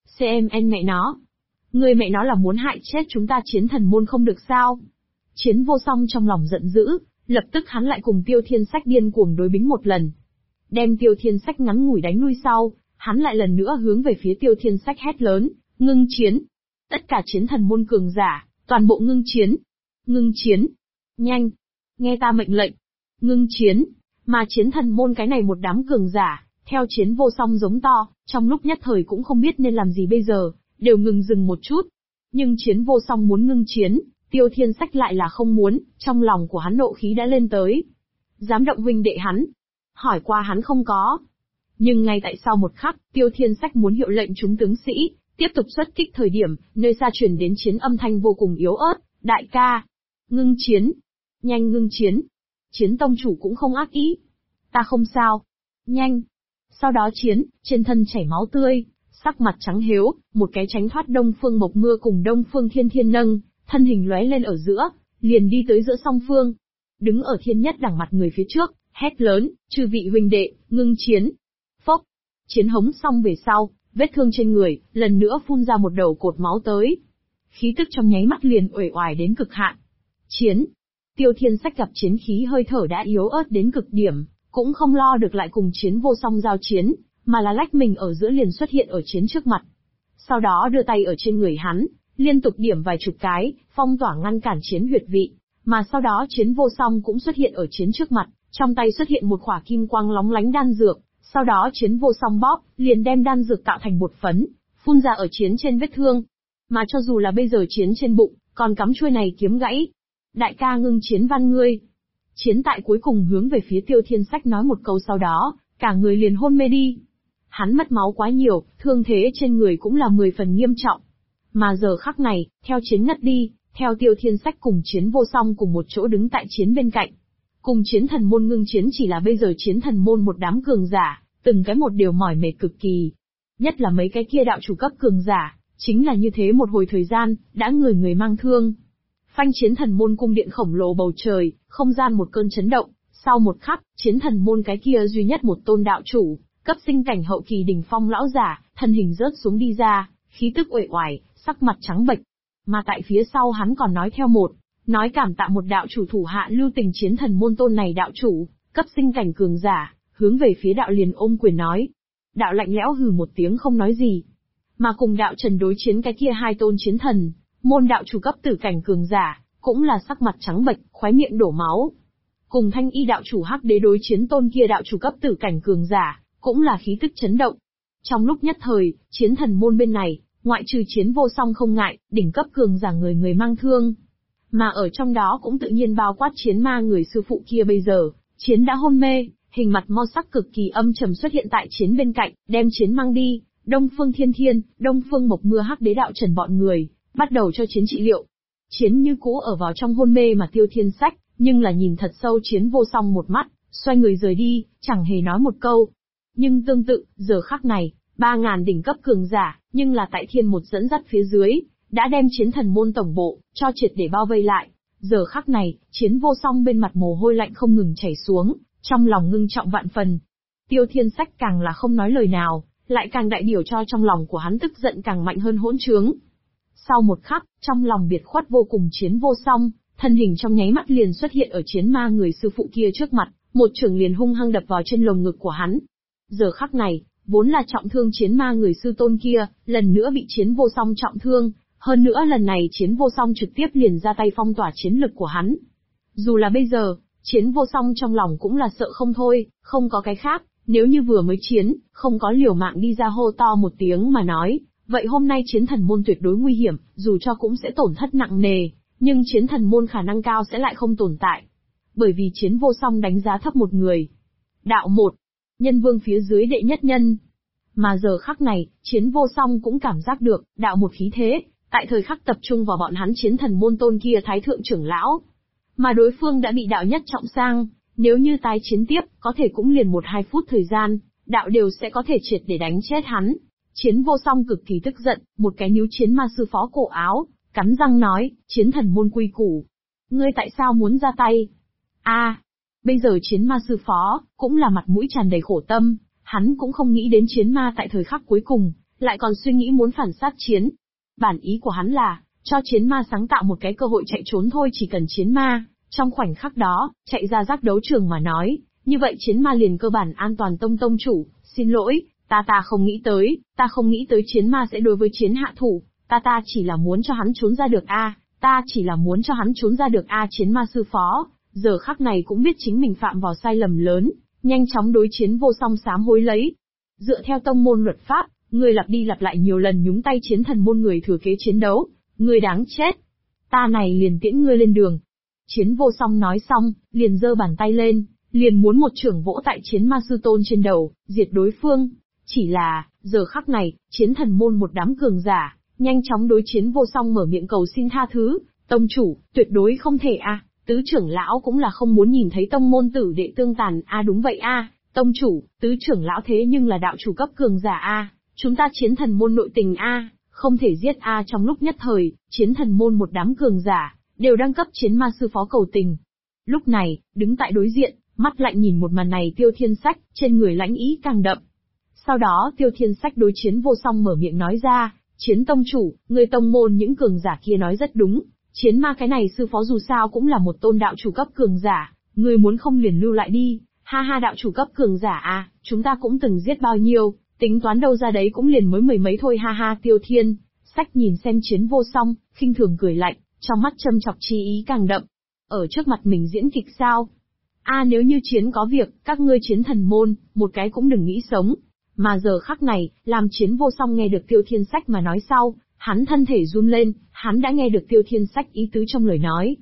CMN mẹ nó. Người mẹ nó là muốn hại chết chúng ta chiến thần môn không được sao? Chiến vô song trong lòng giận dữ, lập tức hắn lại cùng Tiêu Thiên Sách điên cuồng đối bính một lần. Đem Tiêu Thiên Sách ngắn ngủi đánh lui sau, hắn lại lần nữa hướng về phía Tiêu Thiên Sách hét lớn, ngưng chiến. Tất cả chiến thần môn cường giả, toàn bộ ngưng chiến. Ngưng chiến. Nhanh. Nghe ta mệnh lệnh. Ngưng chiến. Mà chiến thần môn cái này một đám cường giả, theo chiến vô song giống to, trong lúc nhất thời cũng không biết nên làm gì bây giờ, đều ngừng dừng một chút. Nhưng chiến vô song muốn ngưng chiến, Tiêu Thiên Sách lại là không muốn, trong lòng của hắn nộ khí đã lên tới. Dám động huynh đệ hắn. Hỏi qua hắn không có. Nhưng ngay tại sau một khắc, Tiêu Thiên Sách muốn hiệu lệnh chúng tướng sĩ, tiếp tục xuất kích thời điểm, nơi xa truyền đến chiến âm thanh vô cùng yếu ớt, đại ca. Ngưng chiến. Nhanh ngưng chiến. Chiến tông chủ cũng không ác ý. Ta không sao. Nhanh. Sau đó chiến, trên thân chảy máu tươi, sắc mặt trắng hếu, một cái tránh thoát Đông Phương Mộc Mưa cùng Đông Phương Thiên Thiên nâng, thân hình lóe lên ở giữa, liền đi tới giữa song phương. Đứng ở thiên nhất đằng mặt người phía trước, hét lớn, chư vị huynh đệ, ngưng chiến. Phốc. Chiến hống xong về sau, vết thương trên người, lần nữa phun ra một đầu cột máu tới. Khí tức trong nháy mắt liền uể oải đến cực hạn. Chiến. Tiêu Thiên Sách gặp chiến khí hơi thở đã yếu ớt đến cực điểm, cũng không lo được lại cùng chiến vô song giao chiến, mà là lách mình ở giữa liền xuất hiện ở chiến trước mặt. Sau đó đưa tay ở trên người hắn, liên tục điểm vài chục cái, phong tỏa ngăn cản chiến huyệt vị, mà sau đó chiến vô song cũng xuất hiện ở chiến trước mặt, trong tay xuất hiện một khỏa kim quang lóng lánh đan dược, sau đó chiến vô song bóp, liền đem đan dược tạo thành bột phấn, phun ra ở chiến trên vết thương. Mà cho dù là bây giờ chiến trên bụng, còn cắm chuôi này kiếm gãy. đại ca ngưng chiến văn ngươi. Chiến tại cuối cùng hướng về phía Tiêu Thiên Sách nói một câu, sau đó, cả người liền hôn mê đi. Hắn mất máu quá nhiều, thương thế trên người cũng là 10 phần nghiêm trọng. Mà giờ khắc này, theo Chiến ngất đi, theo Tiêu Thiên Sách cùng Chiến vô song cùng một chỗ đứng tại Chiến bên cạnh. Cùng Chiến thần môn ngưng chiến chỉ là bây giờ Chiến thần môn một đám cường giả, từng cái một điều mỏi mệt cực kỳ. Nhất là mấy cái kia đạo chủ cấp cường giả, chính là như thế một hồi thời gian, đã người người mang thương. Phanh Chiến thần môn cung điện khổng lồ bầu trời, không gian một cơn chấn động, sau một khắc, Chiến thần môn cái kia duy nhất một tôn đạo chủ, cấp sinh cảnh hậu kỳ đỉnh phong lão giả, thân hình rớt xuống đi ra, khí tức uể oải, sắc mặt trắng bệch. Mà tại phía sau hắn còn nói theo nói cảm tạ một đạo chủ thủ hạ lưu tình Chiến thần môn tôn này đạo chủ, cấp sinh cảnh cường giả, hướng về phía đạo liền ôm quyền nói. Đạo lạnh lẽo hừ một tiếng không nói gì. Mà cùng đạo Trần đối chiến cái kia hai tôn chiến thần, môn đạo chủ cấp tử cảnh cường giả, cũng là sắc mặt trắng bệch, khóe miệng đổ máu. Cùng Thanh Y đạo chủ Hắc Đế đối chiến tôn kia đạo chủ cấp tử cảnh cường giả, cũng là khí tức chấn động. Trong lúc nhất thời, Chiến thần môn bên này, ngoại trừ Chiến vô song không ngại, đỉnh cấp cường giả người người mang thương. Mà ở trong đó cũng tự nhiên bao quát Chiến ma người sư phụ kia bây giờ, Chiến đã hôn mê, hình mặt mo sắc cực kỳ âm trầm xuất hiện tại Chiến bên cạnh, đem Chiến mang đi. Đông Phương Thiên Thiên, Đông Phương Mộc Mưa Hắc Đế đạo Trần bọn người, bắt đầu cho Chiến trị liệu. Chiến như cũ ở vào trong hôn mê mà Tiêu Thiên Sách, nhưng là nhìn thật sâu Chiến vô song một mắt, xoay người rời đi, chẳng hề nói một câu. Nhưng tương tự, giờ khắc này, 3.000 đỉnh cấp cường giả, nhưng là tại Thiên một dẫn dắt phía dưới, đã đem Chiến thần môn tổng bộ, cho triệt để bao vây lại. Giờ khắc này, Chiến vô song bên mặt mồ hôi lạnh không ngừng chảy xuống, trong lòng ngưng trọng vạn phần. Tiêu Thiên Sách càng là không nói lời nào, lại càng đại biểu cho trong lòng của hắn tức giận càng mạnh hơn hỗn trướng. Sau một khắc, trong lòng biệt khuất vô cùng Chiến vô song, thân hình trong nháy mắt liền xuất hiện ở Chiến ma người sư phụ kia trước mặt, một chưởng liền hung hăng đập vào trên lồng ngực của hắn. Giờ khắc này, vốn là trọng thương Chiến ma người sư tôn kia, lần nữa bị Chiến vô song trọng thương, hơn nữa lần này Chiến vô song trực tiếp liền ra tay phong tỏa chiến lực của hắn. Dù là bây giờ, Chiến vô song trong lòng cũng là sợ không thôi, không có cái khác, nếu như vừa mới chiến, không có liều mạng đi ra hô to một tiếng mà nói, vậy hôm nay Chiến thần môn tuyệt đối nguy hiểm, dù cho cũng sẽ tổn thất nặng nề, nhưng Chiến thần môn khả năng cao sẽ lại không tồn tại. Bởi vì Chiến vô song đánh giá thấp một người. Đạo một, nhân vương phía dưới đệ nhất nhân. Mà giờ khắc này, Chiến vô song cũng cảm giác được, đạo một khí thế, tại thời khắc tập trung vào bọn hắn Chiến thần môn tôn kia thái thượng trưởng lão. Mà đối phương đã bị đạo nhất trọng sang, nếu như tái chiến tiếp, có thể cũng liền 1-2 phút thời gian, đạo đều sẽ có thể triệt để đánh chết hắn. Chiến vô song cực kỳ tức giận, một cái níu Chiến ma sư phó cổ áo, cắn răng nói, Chiến thần môn quy củ. Ngươi tại sao muốn ra tay? Bây giờ Chiến ma sư phó, cũng là mặt mũi tràn đầy khổ tâm, hắn cũng không nghĩ đến Chiến ma tại thời khắc cuối cùng, lại còn suy nghĩ muốn phản sát Chiến. Bản ý của hắn là, cho Chiến ma sáng tạo một cái cơ hội chạy trốn thôi, chỉ cần Chiến ma, trong khoảnh khắc đó, chạy ra giác đấu trường mà nói, như vậy Chiến ma liền cơ bản an toàn. Tông chủ, xin lỗi, ta không nghĩ tới Chiến ma sẽ đối với Chiến hạ thủ, ta chỉ là muốn cho hắn trốn ra được Chiến ma sư phó, giờ khắc này cũng biết chính mình phạm vào sai lầm lớn, nhanh chóng đối Chiến vô song sám hối lấy. Dựa theo tông môn luật pháp, ngươi lặp đi lặp lại nhiều lần nhúng tay Chiến thần môn người thừa kế chiến đấu, ngươi đáng chết. Ta này liền tiễn ngươi lên đường. Chiến vô song nói xong, liền giơ bàn tay lên, liền muốn một chưởng vỗ tại Chiến ma sư tôn trên đầu, diệt đối phương. Chỉ là, giờ khắc này, Chiến thần môn một đám cường giả, nhanh chóng đối Chiến vô song mở miệng cầu xin tha thứ. Tông chủ, tuyệt đối không thể tứ trưởng lão cũng là không muốn nhìn thấy tông môn tử đệ tương tàn. Đúng vậy tông chủ, tứ trưởng lão thế nhưng là đạo chủ cấp cường giả chúng ta Chiến thần môn nội tình không thể giết Trong lúc nhất thời, Chiến thần môn một đám cường giả, đều đang cấp Chiến ma sư phó cầu tình. Lúc này, đứng tại đối diện, mắt lạnh nhìn một màn này Tiêu Thiên Sách, trên người lãnh ý càng đậm. Sau đó Tiêu Thiên Sách đối Chiến vô song mở miệng nói ra, Chiến tông chủ, người tông môn những cường giả kia nói rất đúng, Chiến ma cái này sư phó dù sao cũng là một tôn đạo chủ cấp cường giả, người muốn không liền lưu lại đi. Đạo chủ cấp cường giả chúng ta cũng từng giết bao nhiêu, tính toán đâu ra đấy cũng liền mới 10 mấy thôi. Tiêu Thiên Sách nhìn xem Chiến vô song, khinh thường cười lạnh, trong mắt châm chọc chi ý càng đậm. Ở trước mặt mình diễn kịch sao? Nếu như Chiến có việc, các ngươi Chiến thần môn, một cái cũng đừng nghĩ sống. Mà giờ khắc này, làm Chiến vô song nghe được Tiêu Thiên Sách mà nói sau, hắn thân thể run lên, hắn đã nghe được Tiêu Thiên Sách ý tứ trong lời nói.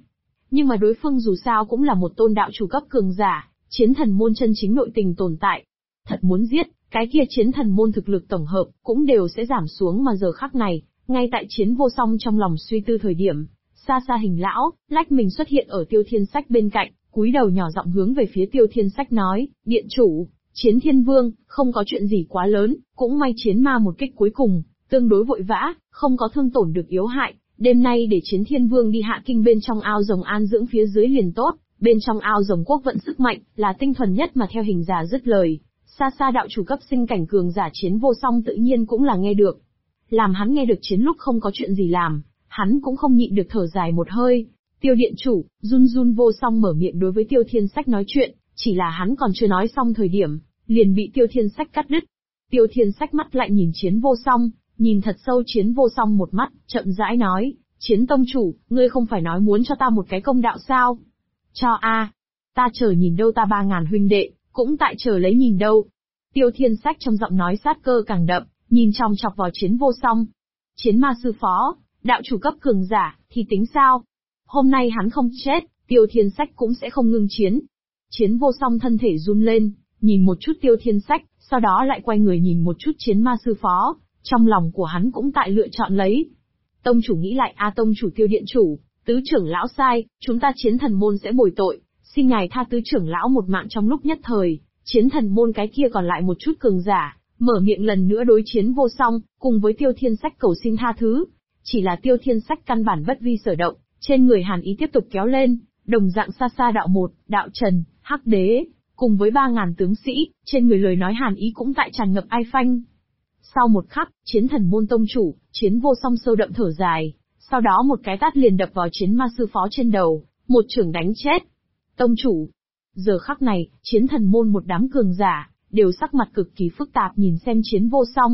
Nhưng mà đối phương dù sao cũng là một tôn đạo chủ cấp cường giả, chiến thần môn chân chính nội tình tồn tại. Thật muốn giết, cái kia chiến thần môn thực lực tổng hợp, cũng đều sẽ giảm xuống mà giờ khắc này, ngay tại chiến vô song trong lòng suy tư thời điểm, xa xa hình lão, lách mình xuất hiện ở Tiêu Thiên Sách bên cạnh, cúi đầu nhỏ giọng hướng về phía Tiêu Thiên Sách nói, điện chủ, Chiến Thiên Vương, không có chuyện gì quá lớn, cũng may chiến ma một kích cuối cùng, tương đối vội vã, không có thương tổn được yếu hại, đêm nay để Chiến Thiên Vương đi hạ kinh bên trong ao rồng an dưỡng phía dưới liền tốt, bên trong ao rồng quốc vận sức mạnh, là tinh thuần nhất mà theo hình giả dứt lời. Xa xa đạo chủ cấp sinh cảnh cường giả chiến vô song tự nhiên cũng là nghe được. Làm hắn nghe được chiến lúc không có chuyện gì làm, hắn cũng không nhịn được thở dài một hơi. Tiêu điện chủ, run run vô song mở miệng đối với Tiêu Thiên Sách nói chuyện, chỉ là hắn còn chưa nói xong thời điểm, liền bị Tiêu Thiên Sách cắt đứt. Tiêu Thiên Sách mắt lại nhìn chiến vô song, nhìn thật sâu chiến vô song một mắt, chậm rãi nói, Chiến tông chủ, ngươi không phải nói muốn cho ta một cái công đạo sao? Cho a, ta chờ nhìn đâu, ta 3.000 huynh đệ, cũng tại chờ lấy nhìn đâu. Tiêu Thiên Sách trong giọng nói sát cơ càng đậm, nhìn chòng chọc vào chiến vô song. Chiến ma sư phó, đạo chủ cấp cường giả, thì tính sao? Hôm nay hắn không chết, Tiêu Thiên Sách cũng sẽ không ngưng chiến. Chiến vô song thân thể run lên, nhìn một chút Tiêu Thiên Sách, sau đó lại quay người nhìn một chút chiến ma sư phó, trong lòng của hắn cũng tại lựa chọn lấy. Tông chủ nghĩ lại tông chủ Tiêu điện chủ, tứ trưởng lão sai, chúng ta chiến thần môn sẽ bồi tội, xin ngài tha tứ trưởng lão một mạng trong lúc nhất thời. Chiến thần môn cái kia còn lại một chút cường giả, mở miệng lần nữa đối chiến vô song, cùng với Tiêu Thiên Sách cầu xin tha thứ. Chỉ là Tiêu Thiên Sách căn bản bất vi sở động, trên người hàn ý tiếp tục kéo lên, đồng dạng xa xa đạo một, đạo trần, hắc đế, cùng với 3.000 tướng sĩ, trên người lời nói hàn ý cũng tại tràn ngập ai phanh. Sau một khắc, chiến thần môn tông chủ, chiến vô song sâu đậm thở dài, sau đó một cái tát liền đập vào chiến ma sư phó trên đầu, một chưởng đánh chết. Tông chủ. Giờ khắc này, chiến thần môn một đám cường giả, đều sắc mặt cực kỳ phức tạp nhìn xem chiến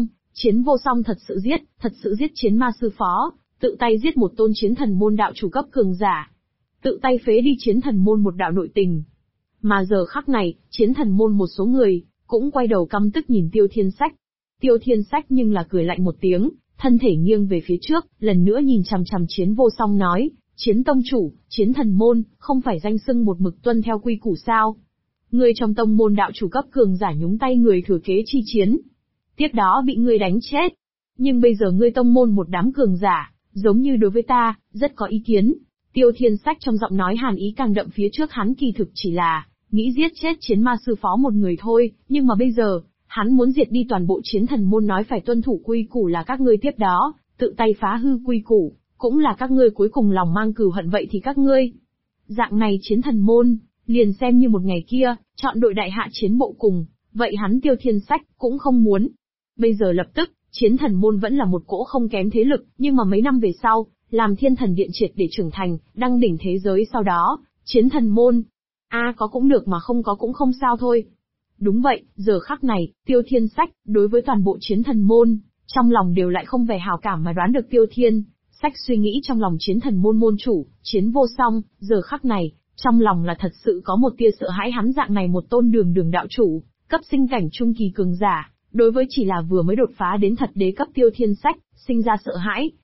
vô song thật sự giết chiến ma sư phó, tự tay giết một tôn chiến thần môn đạo chủ cấp cường giả. Tự tay phế đi chiến thần môn một đạo nội tình. Mà giờ khắc này, chiến thần môn một số người, cũng quay đầu căm tức nhìn Tiêu Thiên Sách. Tiêu Thiên Sách nhưng là cười lạnh một tiếng, thân thể nghiêng về phía trước, lần nữa nhìn chằm chằm chiến vô song nói, Chiến tông chủ, chiến thần môn, không phải danh xưng một mực tuân theo quy củ sao? Ngươi trong tông môn đạo chủ cấp cường giả nhúng tay người thừa kế chi chiến. Tiếp đó bị ngươi đánh chết. Nhưng bây giờ ngươi tông môn một đám cường giả, giống như đối với ta, rất có ý kiến. Tiêu Thiên Sách trong giọng nói hàn ý càng đậm, phía trước hắn kỳ thực chỉ là nghĩ giết chết chiến ma sư phó một người thôi, nhưng mà bây giờ, hắn muốn diệt đi toàn bộ chiến thần môn, nói phải tuân thủ quy củ là các ngươi tiếp đó, tự tay phá hư quy củ. Cũng là các ngươi cuối cùng lòng mang cừu hận, vậy thì các ngươi. Dạng này chiến thần môn, liền xem như một ngày kia, chọn đội đại hạ chiến bộ cùng, vậy hắn Tiêu Thiên Sách, cũng không muốn. Bây giờ lập tức, chiến thần môn vẫn là một cỗ không kém thế lực, nhưng mà mấy năm về sau, làm thiên thần điện triệt để trưởng thành, đăng đỉnh thế giới sau đó, chiến thần môn. Có cũng được mà không có cũng không sao thôi. Đúng vậy, giờ khắc này, Tiêu Thiên Sách, đối với toàn bộ chiến thần môn, trong lòng đều lại không vẻ hảo cảm mà đoán được Tiêu Thiên Sách suy nghĩ trong lòng chiến thần môn môn chủ, chiến vô song, giờ khắc này, trong lòng là thật sự có một tia sợ hãi hắn dạng này một tôn đường đạo chủ, cấp sinh cảnh trung kỳ cường giả, đối với chỉ là vừa mới đột phá đến thật đế cấp Tiêu Thiên Sách, sinh ra sợ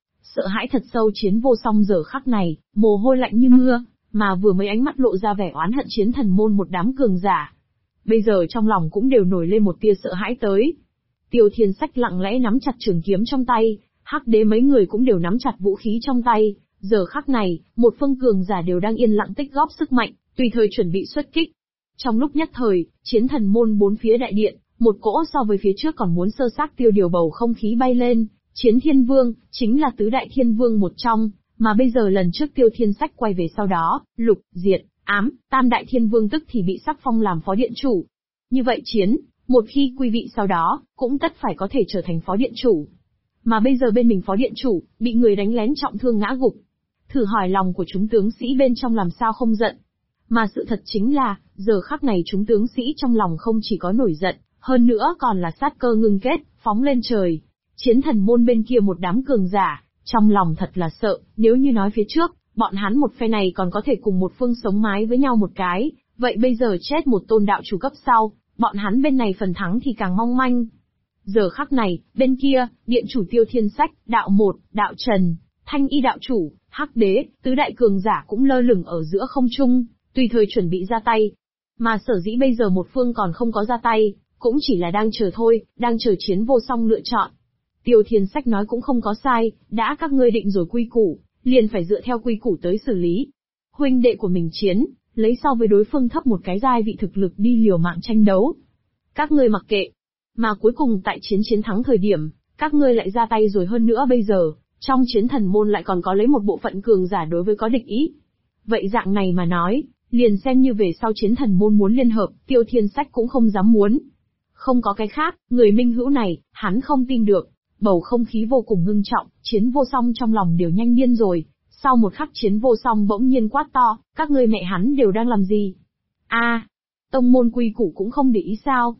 hãi thật sâu. Chiến vô song giờ khắc này, mồ hôi lạnh như mưa, mà vừa mới ánh mắt lộ ra vẻ oán hận chiến thần môn một đám cường giả. Bây giờ trong lòng cũng đều nổi lên một tia sợ hãi tới. Tiêu Thiên Sách lặng lẽ nắm chặt trường kiếm trong tay, hắc đế mấy người cũng đều nắm chặt vũ khí trong tay, giờ khắc này, một phương cường giả đều đang yên lặng tích góp sức mạnh, tùy thời chuẩn bị xuất kích. Trong lúc nhất thời, chiến thần môn bốn phía đại điện, một cỗ so với phía trước còn muốn sơ xác tiêu điều bầu không khí bay lên, Chiến Thiên Vương, chính là tứ đại thiên vương một trong, mà bây giờ lần trước Tiêu Thiên Sách quay về sau đó, Lục, Diệt, Ám, tam đại thiên vương tức thì bị sắc phong làm phó điện chủ. Như vậy một khi quy vị sau đó, cũng tất phải có thể trở thành phó điện chủ. Mà bây giờ bên mình phó điện chủ, bị người đánh lén trọng thương ngã gục. Thử hỏi lòng của chúng tướng sĩ bên trong làm sao không giận. Mà sự thật chính là, giờ khắc này chúng tướng sĩ trong lòng không chỉ có nổi giận, hơn nữa còn là sát cơ ngưng kết, phóng lên trời. Chiến thần môn bên kia một đám cường giả, trong lòng thật là sợ, nếu như nói phía trước, bọn hắn một phe này còn có thể cùng một phương sống mái với nhau một cái, vậy bây giờ chết một tôn đạo chủ cấp sau, bọn hắn bên này phần thắng thì càng mong manh. Giờ khắc này, bên kia, điện chủ Tiêu Thiên Sách, đạo một, đạo trần, thanh y đạo chủ, Hắc đế, tứ đại cường giả cũng lơ lửng ở giữa không trung, tùy thời chuẩn bị ra tay. Mà sở dĩ bây giờ một phương còn không có ra tay, cũng chỉ là đang chờ thôi, đang chờ Chiến Vô Song lựa chọn. Tiêu Thiên Sách nói cũng không có sai, đã các ngươi định rồi quy củ, liền phải dựa theo quy củ tới xử lý. Huynh đệ của mình chiến, lấy so với đối phương thấp một cái giai vị thực lực đi liều mạng tranh đấu. Các ngươi mặc kệ. Mà cuối cùng tại chiến thắng thời điểm, các ngươi lại ra tay rồi, hơn nữa bây giờ, trong Chiến Thần môn lại còn có lấy một bộ phận cường giả đối với có địch ý. Vậy dạng này mà nói, liền xem như về sau Chiến Thần môn muốn liên hợp, Tiêu Thiên Sách cũng không dám muốn. Không có cái khác, người minh hữu này, hắn không tin được. Bầu không khí vô cùng ngưng trọng, Chiến Vô Song trong lòng đều nhanh điên rồi. Sau một khắc Chiến Vô Song bỗng nhiên quát to, các ngươi mẹ hắn đều đang làm gì? Tông môn quy củ cũng không để ý sao?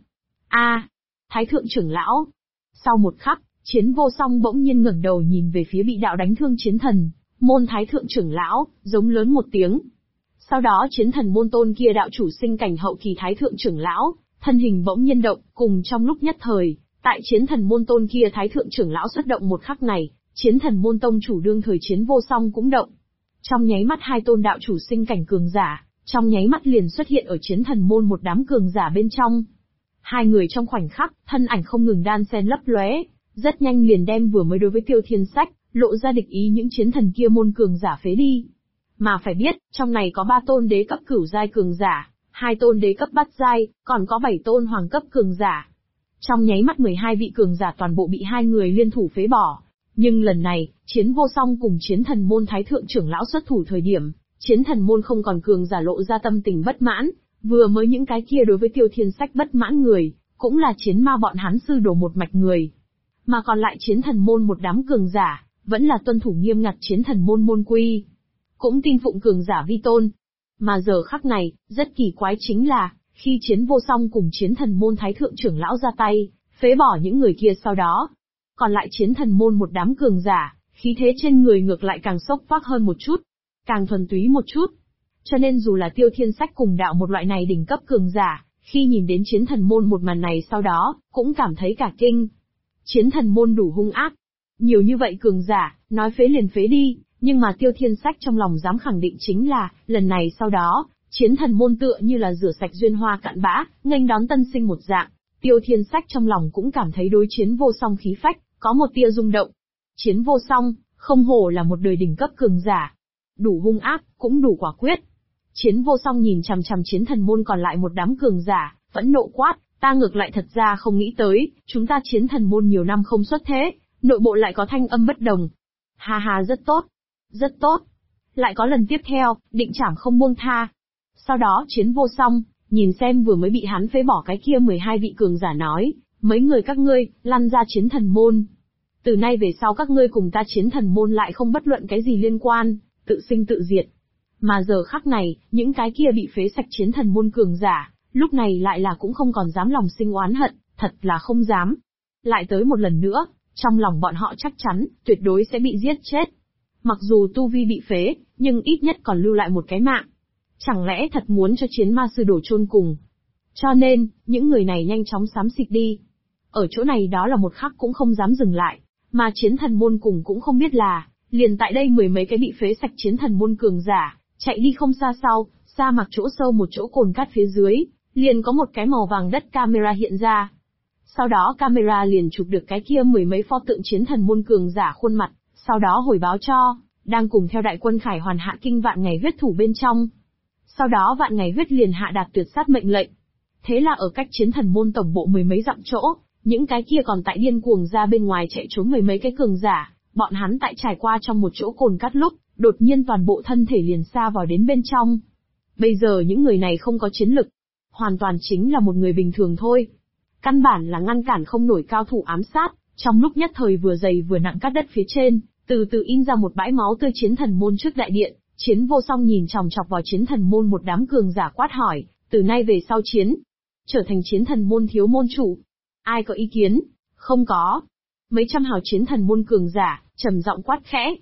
Thái thượng trưởng lão. Sau một khắc, Chiến Vô Song bỗng nhiên ngẩng đầu nhìn về phía bị đạo đánh thương Chiến Thần môn Thái thượng trưởng lão, giống lớn một tiếng. Sau đó Chiến Thần môn tôn kia đạo chủ sinh cảnh hậu kỳ Thái thượng trưởng lão, thân hình bỗng nhiên động, cùng trong lúc nhất thời, tại Chiến Thần môn tôn kia Thái thượng trưởng lão xuất động một khắc này, Chiến Thần môn tông chủ đương thời Chiến Vô Song cũng động. Trong nháy mắt hai tôn đạo chủ sinh cảnh cường giả, trong nháy mắt liền xuất hiện ở Chiến Thần môn một đám cường giả bên trong. Hai người trong khoảnh khắc, thân ảnh không ngừng đan xen lấp lóe, rất nhanh liền đem vừa mới đối với Tiêu Thiên Sách lộ ra địch ý những chiến thần kia môn cường giả phế đi. Mà phải biết, trong này có 3 tôn đế cấp cửu giai cường giả, 2 tôn đế cấp bát giai, còn có 7 tôn hoàng cấp cường giả. Trong nháy mắt 12 vị cường giả toàn bộ bị hai người liên thủ phế bỏ. Nhưng lần này, Chiến Vô Song cùng Chiến Thần môn Thái thượng trưởng lão xuất thủ thời điểm, Chiến Thần môn không còn cường giả lộ ra tâm tình bất mãn, vừa mới những cái kia đối với Tiêu Thiên Sách bất mãn người, cũng là chiến ma bọn hắn sư đổ một mạch người. Mà còn lại Chiến Thần môn một đám cường giả, vẫn là tuân thủ nghiêm ngặt Chiến Thần môn môn quy, cũng tin phụng cường giả vi tôn. Mà giờ khắc này, rất kỳ quái chính là, khi Chiến Vô Song cùng Chiến Thần môn Thái thượng trưởng lão ra tay, phế bỏ những người kia sau đó, còn lại Chiến Thần môn một đám cường giả, khí thế trên người ngược lại càng sốc phác hơn một chút, càng thuần túy một chút. Cho nên dù là Tiêu Thiên Sách cùng đạo một loại này đỉnh cấp cường giả, khi nhìn đến Chiến Thần môn một màn này sau đó, cũng cảm thấy cả kinh. Chiến Thần môn đủ hung ác. Nhiều như vậy cường giả, nói phế liền phế đi, nhưng mà Tiêu Thiên Sách trong lòng dám khẳng định chính là, lần này sau đó, Chiến Thần môn tựa như là rửa sạch duyên hoa cạn bã, nghênh đón tân sinh một dạng. Tiêu Thiên Sách trong lòng cũng cảm thấy đối Chiến Vô Song khí phách, có một tia rung động. Chiến Vô Song, không hổ là một đời đỉnh cấp cường giả. Đủ hung ác, cũng đủ quả quyết. Chiến Vô Song nhìn chằm chằm Chiến Thần môn còn lại một đám cường giả, vẫn nộ quát, ta ngược lại thật ra không nghĩ tới, chúng ta Chiến Thần môn nhiều năm không xuất thế, nội bộ lại có thanh âm bất đồng. Ha ha, rất tốt. Rất tốt. Lại có lần tiếp theo, định trảm không buông tha. Sau đó Chiến Vô Song, nhìn xem vừa mới bị hắn phế bỏ cái kia 12 vị cường giả nói, mấy người các ngươi, lăn ra Chiến Thần môn. Từ nay về sau các ngươi cùng ta Chiến Thần môn lại không bất luận cái gì liên quan, tự sinh tự diệt. Mà giờ khắc này, những cái kia bị phế sạch Chiến Thần môn cường giả, lúc này lại là cũng không còn dám lòng sinh oán hận, thật là không dám. Lại tới một lần nữa, trong lòng bọn họ chắc chắn, tuyệt đối sẽ bị giết chết. Mặc dù tu vi bị phế, nhưng ít nhất còn lưu lại một cái mạng. Chẳng lẽ thật muốn cho chiến ma sư đổ chôn cùng? Cho nên, những người này nhanh chóng xám xịt đi. Ở chỗ này đó là một khắc cũng không dám dừng lại, mà Chiến Thần môn cùng cũng không biết là, liền tại đây mười mấy cái bị phế sạch Chiến Thần môn cường giả, chạy đi không xa sau, sa mạc chỗ sâu một chỗ cồn cát phía dưới, liền có một cái màu vàng đất camera hiện ra. Sau đó camera liền chụp được cái kia mười mấy pho tượng Chiến Thần môn cường giả khuôn mặt, sau đó hồi báo cho, đang cùng theo đại quân Khải Hoàn hạ kinh Vạn Ngày Huyết thủ bên trong. Sau đó Vạn Ngày Huyết liền hạ đạt tuyệt sát mệnh lệnh. Thế là ở cách Chiến Thần môn tổng bộ mười mấy dặm chỗ, những cái kia còn tại điên cuồng ra bên ngoài chạy trốn mười mấy cái cường giả, bọn hắn tại trải qua trong một chỗ cồn cát lúc, đột nhiên toàn bộ thân thể liền xa vào đến bên trong. Bây giờ những người này không có chiến lực, hoàn toàn chính là một người bình thường thôi. Căn bản là ngăn cản không nổi cao thủ ám sát, trong lúc nhất thời vừa dày vừa nặng cát đất phía trên, từ từ in ra một bãi máu tươi Chiến Thần môn trước đại điện. Chiến Vô Song nhìn chòng chọc vào Chiến Thần môn một đám cường giả quát hỏi, từ nay về sau trở thành Chiến Thần môn thiếu môn chủ. Ai có ý kiến? Không có. Mấy trăm hào Chiến Thần môn cường giả, trầm giọng quát khẽ.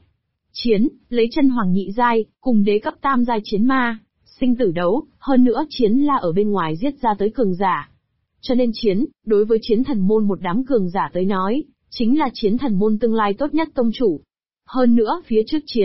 Lấy chân hoàng nhị giai, cùng đế cấp tam giai chiến ma, sinh tử đấu, hơn nữa là ở bên ngoài giết ra tới cường giả. Cho nên đối với Chiến Thần môn một đám cường giả tới nói, chính là Chiến Thần môn tương lai tốt nhất tông chủ. Hơn nữa phía trước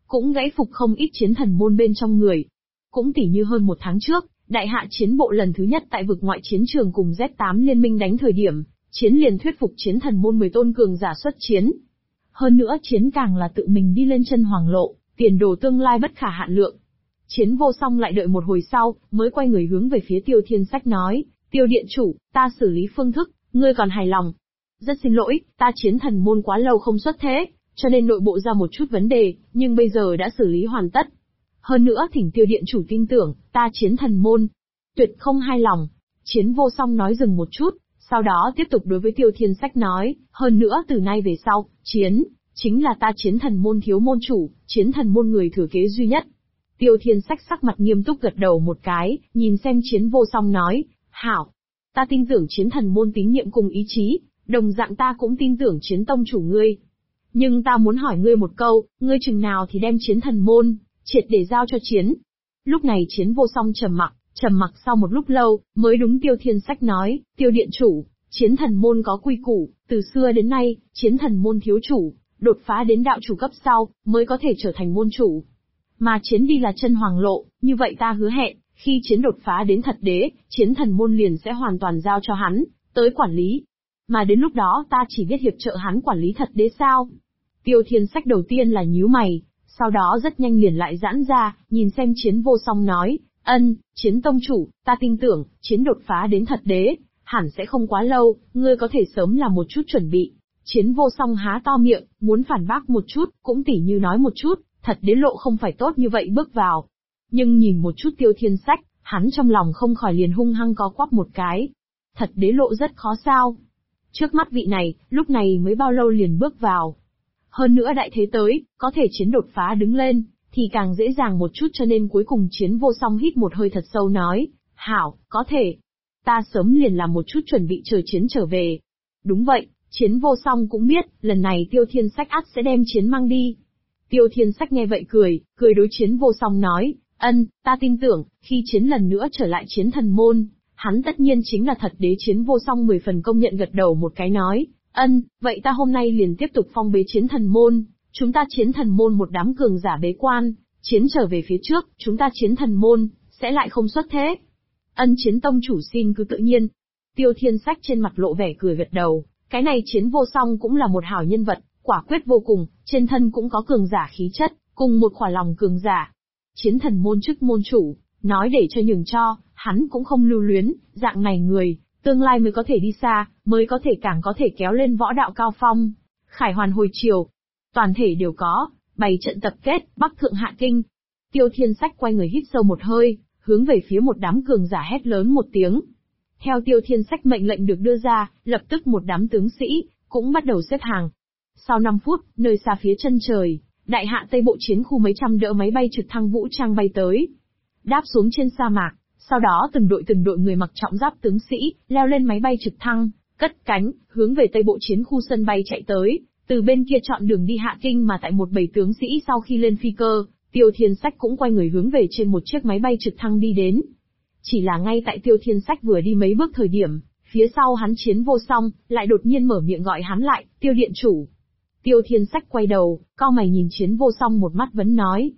cũng gãy phục không ít chiến thần môn bên trong người. Cũng tỉ như hơn một tháng trước, đại hạ chiến bộ lần thứ nhất tại vực ngoại chiến trường cùng Z8 liên minh đánh thời điểm, Chiến liền thuyết phục chiến thần môn 10 tôn cường giả xuất chiến. Hơn nữa Chiến càng là tự mình đi lên chân hoàng lộ, tiền đồ tương lai bất khả hạn lượng. Chiến vô song lại đợi một hồi sau, mới quay người hướng về phía Tiêu Thiên Sách nói, Tiêu điện chủ, ta xử lý phương thức, ngươi còn hài lòng. Rất xin lỗi, ta chiến thần môn quá lâu không xuất thế, cho nên nội bộ ra một chút vấn đề, nhưng bây giờ đã xử lý hoàn tất. Hơn nữa thỉnh Tiêu điện chủ tin tưởng, ta chiến thần môn tuyệt không hài lòng. Chiến vô song nói dừng một chút, sau đó tiếp tục đối với Tiêu Thiên Sách nói, hơn nữa từ nay về sau, Chiến chính là ta chiến thần môn thiếu môn chủ, chiến thần môn người thừa kế duy nhất. Tiêu Thiên Sách sắc mặt nghiêm túc gật đầu một cái, nhìn xem Chiến vô song nói, hảo, ta tin tưởng chiến thần môn tín nhiệm cùng ý chí, đồng dạng ta cũng tin tưởng chiến tông chủ ngươi. Nhưng ta muốn hỏi ngươi một câu, ngươi chừng nào thì đem chiến thần môn triệt để giao cho Chiến. Lúc này Chiến vô song trầm mặc sau một lúc lâu, mới đúng Tiêu Thiên Sách nói, Tiêu điện chủ, chiến thần môn có quy củ, từ xưa đến nay, chiến thần môn thiếu chủ, đột phá đến đạo chủ cấp sau, mới có thể trở thành môn chủ. Mà Chiến đi là chân hoàng lộ, như vậy ta hứa hẹn, khi Chiến đột phá đến thật đế, chiến thần môn liền sẽ hoàn toàn giao cho hắn, tới quản lý. Mà đến lúc đó ta chỉ biết hiệp trợ hắn quản lý thật đế sao? Tiêu Thiên Sách đầu tiên là nhíu mày, sau đó rất nhanh liền lại giãn ra, nhìn xem Chiến vô song nói, Chiến tông chủ, ta tin tưởng, Chiến đột phá đến thật đế, hẳn sẽ không quá lâu, ngươi có thể sớm làm một chút chuẩn bị. Chiến vô song há to miệng, muốn phản bác một chút, cũng tỉ như nói một chút, thật đế lộ không phải tốt như vậy bước vào. Nhưng nhìn một chút Tiêu Thiên Sách, hắn trong lòng không khỏi liền hung hăng có quắp một cái. Thật đế lộ rất khó sao? Trước mắt vị này, lúc này mới bao lâu liền bước vào. Hơn nữa đại thế tới, có thể Chiến đột phá đứng lên, thì càng dễ dàng một chút, cho nên cuối cùng Chiến vô song hít một hơi thật sâu nói, hảo, có thể. Ta sớm liền làm một chút chuẩn bị chờ Chiến trở về. Đúng vậy, Chiến vô song cũng biết, lần này Tiêu Thiên Sách ắt sẽ đem Chiến mang đi. Tiêu Thiên Sách nghe vậy cười đối Chiến vô song nói, ta tin tưởng, khi Chiến lần nữa trở lại chiến thần môn, hắn tất nhiên chính là thật đế. Chiến vô song 10 phần công nhận gật đầu một cái nói, vậy ta hôm nay liền tiếp tục phong bế chiến thần môn, chúng ta chiến thần môn một đám cường giả bế quan, Chiến trở về phía trước, chúng ta chiến thần môn sẽ lại không xuất thế. Chiến tông chủ xin cứ tự nhiên. Tiêu Thiên Sách trên mặt lộ vẻ cười gật đầu, cái này Chiến vô song cũng là một hảo nhân vật, quả quyết vô cùng, trên thân cũng có cường giả khí chất, cùng một khỏa lòng cường giả. Chiến thần môn chức môn chủ, nói để cho nhường cho, hắn cũng không lưu luyến, dạng này người, tương lai mới có thể đi xa, mới có thể càng có thể kéo lên võ đạo cao phong. Khải hoàn hồi chiều, toàn thể đều có, bày trận tập kết, Bắc Thượng Hạ Kinh. Tiêu Thiên Sách quay người hít sâu một hơi, hướng về phía một đám cường giả hét lớn một tiếng. Theo Tiêu Thiên Sách mệnh lệnh được đưa ra, lập tức một đám tướng sĩ cũng bắt đầu xếp hàng. Sau 5 phút, nơi xa phía chân trời, đại hạ Tây Bộ chiến khu mấy trăm đỡ máy bay trực thăng vũ trang bay tới. Đáp xuống trên sa mạc, sau đó từng đội người mặc trọng giáp tướng sĩ, leo lên máy bay trực thăng, cất cánh, hướng về Tây Bộ chiến khu sân bay chạy tới, từ bên kia chọn đường đi Hạ Kinh. Mà tại một bầy tướng sĩ sau khi lên phi cơ, Tiêu Thiên Sách cũng quay người hướng về trên một chiếc máy bay trực thăng đi đến. Chỉ là ngay tại Tiêu Thiên Sách vừa đi mấy bước thời điểm, phía sau hắn Chiến vô song, lại đột nhiên mở miệng gọi hắn lại, Tiêu điện chủ. Tiêu Thiên Sách quay đầu, cau mày nhìn Chiến vô song một mắt vấn nói,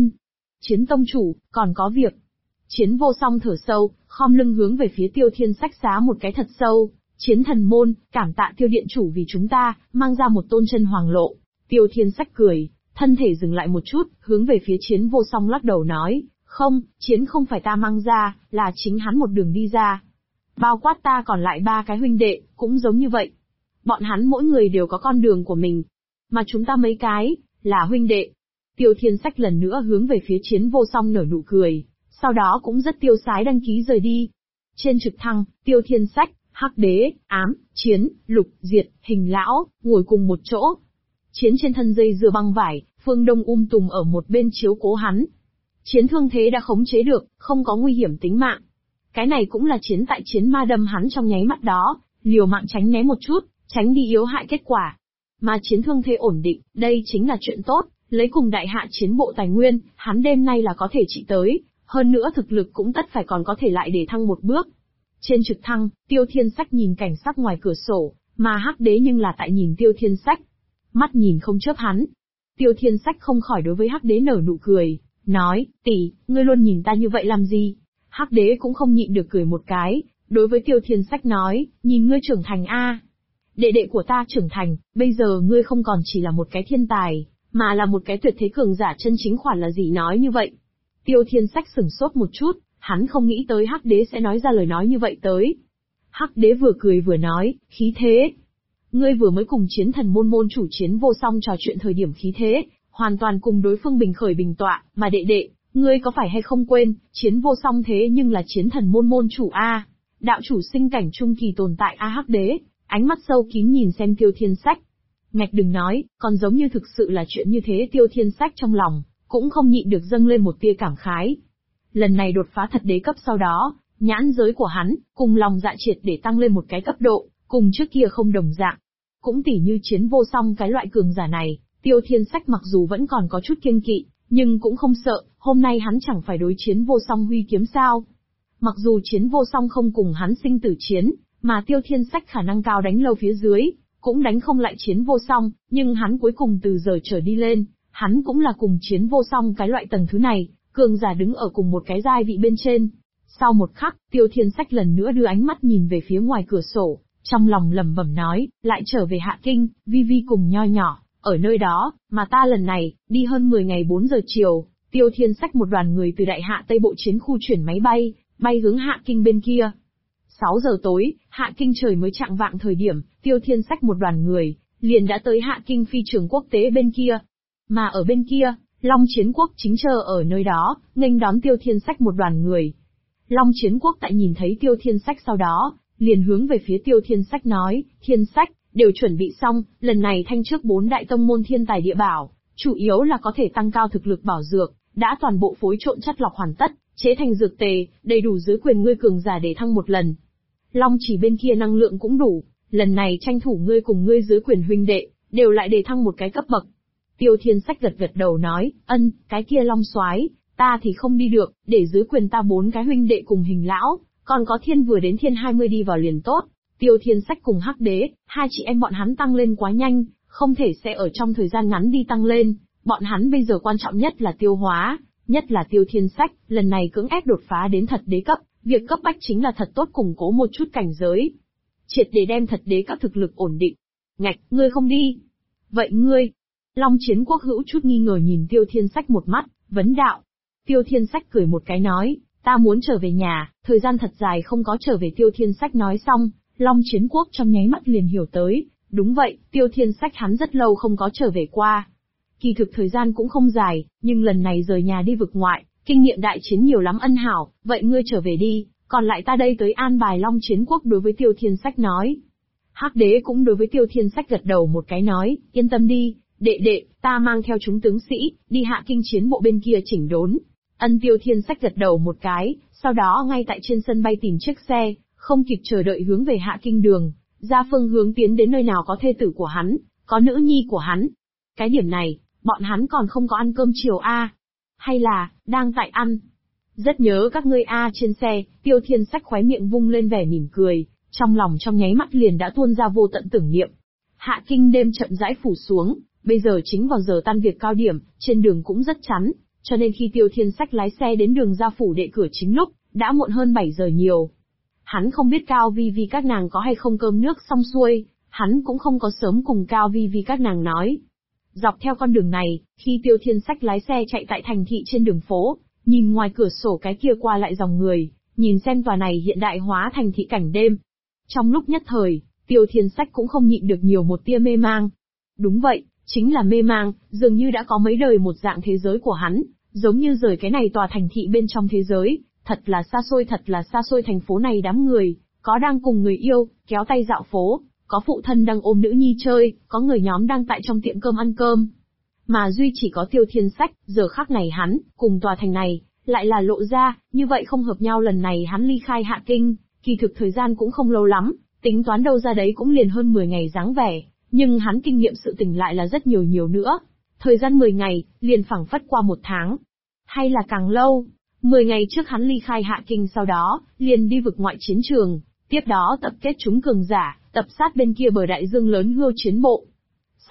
Chiến tông chủ, còn có việc. Chiến vô song thở sâu, khom lưng hướng về phía Tiêu Thiên Sách xá một cái thật sâu, Chiến thần môn, cảm tạ Tiêu điện chủ vì chúng ta, mang ra một tôn chân hoàng lộ. Tiêu Thiên Sách cười, thân thể dừng lại một chút, hướng về phía Chiến vô song lắc đầu nói, không, Chiến không phải ta mang ra, là chính hắn một đường đi ra. Bao quát ta còn lại 3 cái huynh đệ, cũng giống như vậy. Bọn hắn mỗi người đều có con đường của mình. Mà chúng ta mấy cái, là huynh đệ. Tiêu Thiên Sách lần nữa hướng về phía Chiến vô song nở nụ cười, sau đó cũng rất tiêu sái đăng ký rời đi. Trên trực thăng, Tiêu Thiên Sách, Hắc Đế, Ám, Chiến, Lục, Diệt, Hình Lão, ngồi cùng một chỗ. Chiến trên thân dây dưa băng vải, Phương Đông tùm ở một bên chiếu cố hắn. Chiến thương thế đã khống chế được, không có nguy hiểm tính mạng. Cái này cũng là Chiến tại Chiến ma đâm hắn trong nháy mắt đó, liều mạng tránh né một chút, tránh đi yếu hại kết quả. Mà Chiến thương thế ổn định, đây chính là chuyện tốt, lấy cùng đại hạ chiến bộ tài nguyên, hắn đêm nay là có thể trị tới, hơn nữa thực lực cũng tất phải còn có thể lại để thăng một bước. Trên trực thăng, Tiêu Thiên Sách nhìn cảnh sắc ngoài cửa sổ, mà Hắc Đế nhưng là tại nhìn Tiêu Thiên Sách. Mắt nhìn không chớp hắn. Tiêu Thiên Sách không khỏi đối với Hắc Đế nở nụ cười, nói, tỷ, ngươi luôn nhìn ta như vậy làm gì? Hắc Đế cũng không nhịn được cười một cái, đối với Tiêu Thiên Sách nói, nhìn ngươi trưởng thành a, đệ đệ của ta trưởng thành, bây giờ ngươi không còn chỉ là một cái thiên tài, mà là một cái tuyệt thế cường giả chân chính khoản là gì nói như vậy. Tiêu Thiên Sách sửng sốt một chút, hắn không nghĩ tới Hắc Đế sẽ nói ra lời nói như vậy tới. Hắc Đế vừa cười vừa nói, khí thế. Ngươi vừa mới cùng chiến thần môn chủ Chiến Vô Song trò chuyện thời điểm khí thế, hoàn toàn cùng đối phương bình khởi bình tọa, mà đệ đệ, ngươi có phải hay không quên, Chiến Vô Song thế nhưng là chiến thần môn chủ a, đạo chủ sinh cảnh trung kỳ tồn tại a. Hắc Đế, ánh mắt sâu kín nhìn xem Tiêu Thiên Sách. Ngạch đừng nói, còn giống như thực sự là chuyện như thế. Tiêu Thiên Sách trong lòng, cũng không nhịn được dâng lên một tia cảm khái. Lần này đột phá thật đế cấp sau đó, nhãn giới của hắn, cùng lòng dạ triệt để tăng lên một cái cấp độ, cùng trước kia không đồng dạng. Cũng tỉ như Chiến Vô Song cái loại cường giả này, Tiêu Thiên Sách mặc dù vẫn còn có chút kiêng kỵ, nhưng cũng không sợ, hôm nay hắn chẳng phải đối Chiến Vô Song huy kiếm sao. Mặc dù Chiến Vô Song không cùng hắn sinh tử chiến, mà Tiêu Thiên Sách khả năng cao đánh lâu phía dưới, cũng đánh không lại Chiến Vô Song, nhưng hắn cuối cùng từ giờ trở đi lên, hắn cũng là cùng Chiến Vô Song cái loại tầng thứ này, cường giả đứng ở cùng một cái giai vị bên trên. Sau một khắc, Tiêu Thiên Sách lần nữa đưa ánh mắt nhìn về phía ngoài cửa sổ, trong lòng lẩm bẩm nói, lại trở về Hạ Kinh, Vi Vi cùng Nho Nhỏ, ở nơi đó, mà ta lần này, đi hơn 10 ngày 4 giờ chiều, Tiêu Thiên Sách một đoàn người từ Đại Hạ Tây Bộ chiến khu chuyển máy bay, bay hướng Hạ Kinh bên kia. 6 giờ tối, Hạ Kinh trời mới chạng vạng thời điểm, Tiêu Thiên Sách một đoàn người, liền đã tới Hạ Kinh phi trường quốc tế bên kia. Mà ở bên kia, Long Chiến Quốc chính chờ ở nơi đó, nghênh đón Tiêu Thiên Sách một đoàn người. Long Chiến Quốc tại nhìn thấy Tiêu Thiên Sách sau đó, liền hướng về phía Tiêu Thiên Sách nói, Thiên Sách, đều chuẩn bị xong, lần này thanh trước 4 đại tông môn thiên tài địa bảo, chủ yếu là có thể tăng cao thực lực bảo dược, đã toàn bộ phối trộn chất lọc hoàn tất, chế thành dược tề, đầy đủ dưới quyền ngươi cường giả để thăng một lần. Long Chỉ bên kia năng lượng cũng đủ, lần này tranh thủ ngươi cùng ngươi dưới quyền huynh đệ, đều lại để thăng một cái cấp bậc. Tiêu Thiên Sách gật gật đầu nói, ân, cái kia Long Soái, ta thì không đi được, để dưới quyền ta 4 cái huynh đệ cùng Hình lão, còn có Thiên vừa đến Thiên 20 đi vào liền tốt. Tiêu Thiên Sách cùng Hắc Đế, hai chị em bọn hắn tăng lên quá nhanh, không thể sẽ ở trong thời gian ngắn đi tăng lên, bọn hắn bây giờ quan trọng nhất là tiêu hóa, nhất là Tiêu Thiên Sách, lần này cưỡng ép đột phá đến thật đế cấp, việc cấp bách chính là thật tốt củng cố một chút cảnh giới. Triệt để đem thật đế cấp thực lực ổn định. Ngạch, ngươi không đi. Vậy ngươi? Long Chiến Quốc hữu chút nghi ngờ nhìn Tiêu Thiên Sách một mắt, vấn đạo. Tiêu Thiên Sách cười một cái nói, ta muốn trở về nhà, thời gian thật dài không có trở về. Tiêu Thiên Sách nói xong, Long Chiến Quốc trong nháy mắt liền hiểu tới, đúng vậy, Tiêu Thiên Sách hắn rất lâu không có trở về qua. Kỳ thực thời gian cũng không dài, nhưng lần này rời nhà đi vực ngoại, kinh nghiệm đại chiến nhiều lắm. Ân hảo, vậy ngươi trở về đi, còn lại ta đây tới an bài. Long Chiến Quốc đối với Tiêu Thiên Sách nói. Hắc Đế cũng đối với Tiêu Thiên Sách gật đầu một cái nói, yên tâm đi, đệ đệ, ta mang theo chúng tướng sĩ, đi Hạ Kinh chiến bộ bên kia chỉnh đốn. Ân. Tiêu Thiên Sách gật đầu một cái, sau đó ngay tại trên sân bay tìm chiếc xe, không kịp chờ đợi hướng về Hạ Kinh đường, ra phương hướng tiến đến nơi nào có thê tử của hắn, có nữ nhi của hắn. Cái điểm này, bọn hắn còn không có ăn cơm chiều a, hay là đang tại ăn. Rất nhớ các ngươi a. Trên xe, Tiêu Thiên Sách khóe miệng vung lên vẻ mỉm cười, trong lòng trong nháy mắt liền đã tuôn ra vô tận tưởng niệm. Hạ Kinh đêm chậm rãi phủ xuống, bây giờ chính vào giờ tan việc cao điểm, trên đường cũng rất chắn, cho nên khi Tiêu Thiên Sách lái xe đến đường ra phủ đệ cửa chính lúc, đã muộn hơn 7 giờ nhiều. Hắn không biết Cao Vi Vi các nàng có hay không cơm nước xong xuôi, hắn cũng không có sớm cùng Cao Vi Vi các nàng nói. Dọc theo con đường này, khi Tiêu Thiên Sách lái xe chạy tại thành thị trên đường phố, nhìn ngoài cửa sổ cái kia qua lại dòng người, nhìn xem tòa này hiện đại hóa thành thị cảnh đêm. Trong lúc nhất thời, Tiêu Thiên Sách cũng không nhịn được nhiều một tia mê mang. Đúng vậy, chính là mê mang, dường như đã có mấy đời một dạng thế giới của hắn, giống như rời cái này tòa thành thị bên trong thế giới, thật là xa xôi. Thành phố này đám người, có đang cùng người yêu, kéo tay dạo phố, có phụ thân đang ôm nữ nhi chơi, có người nhóm đang tại trong tiệm cơm ăn cơm. Mà duy chỉ có Tiêu Thiên Sách, giờ khắc này hắn, cùng tòa thành này, lại là lộ ra, như vậy không hợp nhau. Lần này hắn ly khai Hạ Kinh, kỳ thực thời gian cũng không lâu lắm, tính toán đâu ra đấy cũng liền hơn 10 ngày dáng vẻ, nhưng hắn kinh nghiệm sự tình lại là rất nhiều nữa. Thời gian 10 ngày, liền phảng phất qua 1 tháng. Hay là càng lâu. 10 ngày trước hắn ly khai Hạ Kinh, sau đó, liền đi vực ngoại chiến trường, tiếp đó tập kết chúng cường giả, tập sát bên kia bờ đại dương lớn Hưu chiến bộ.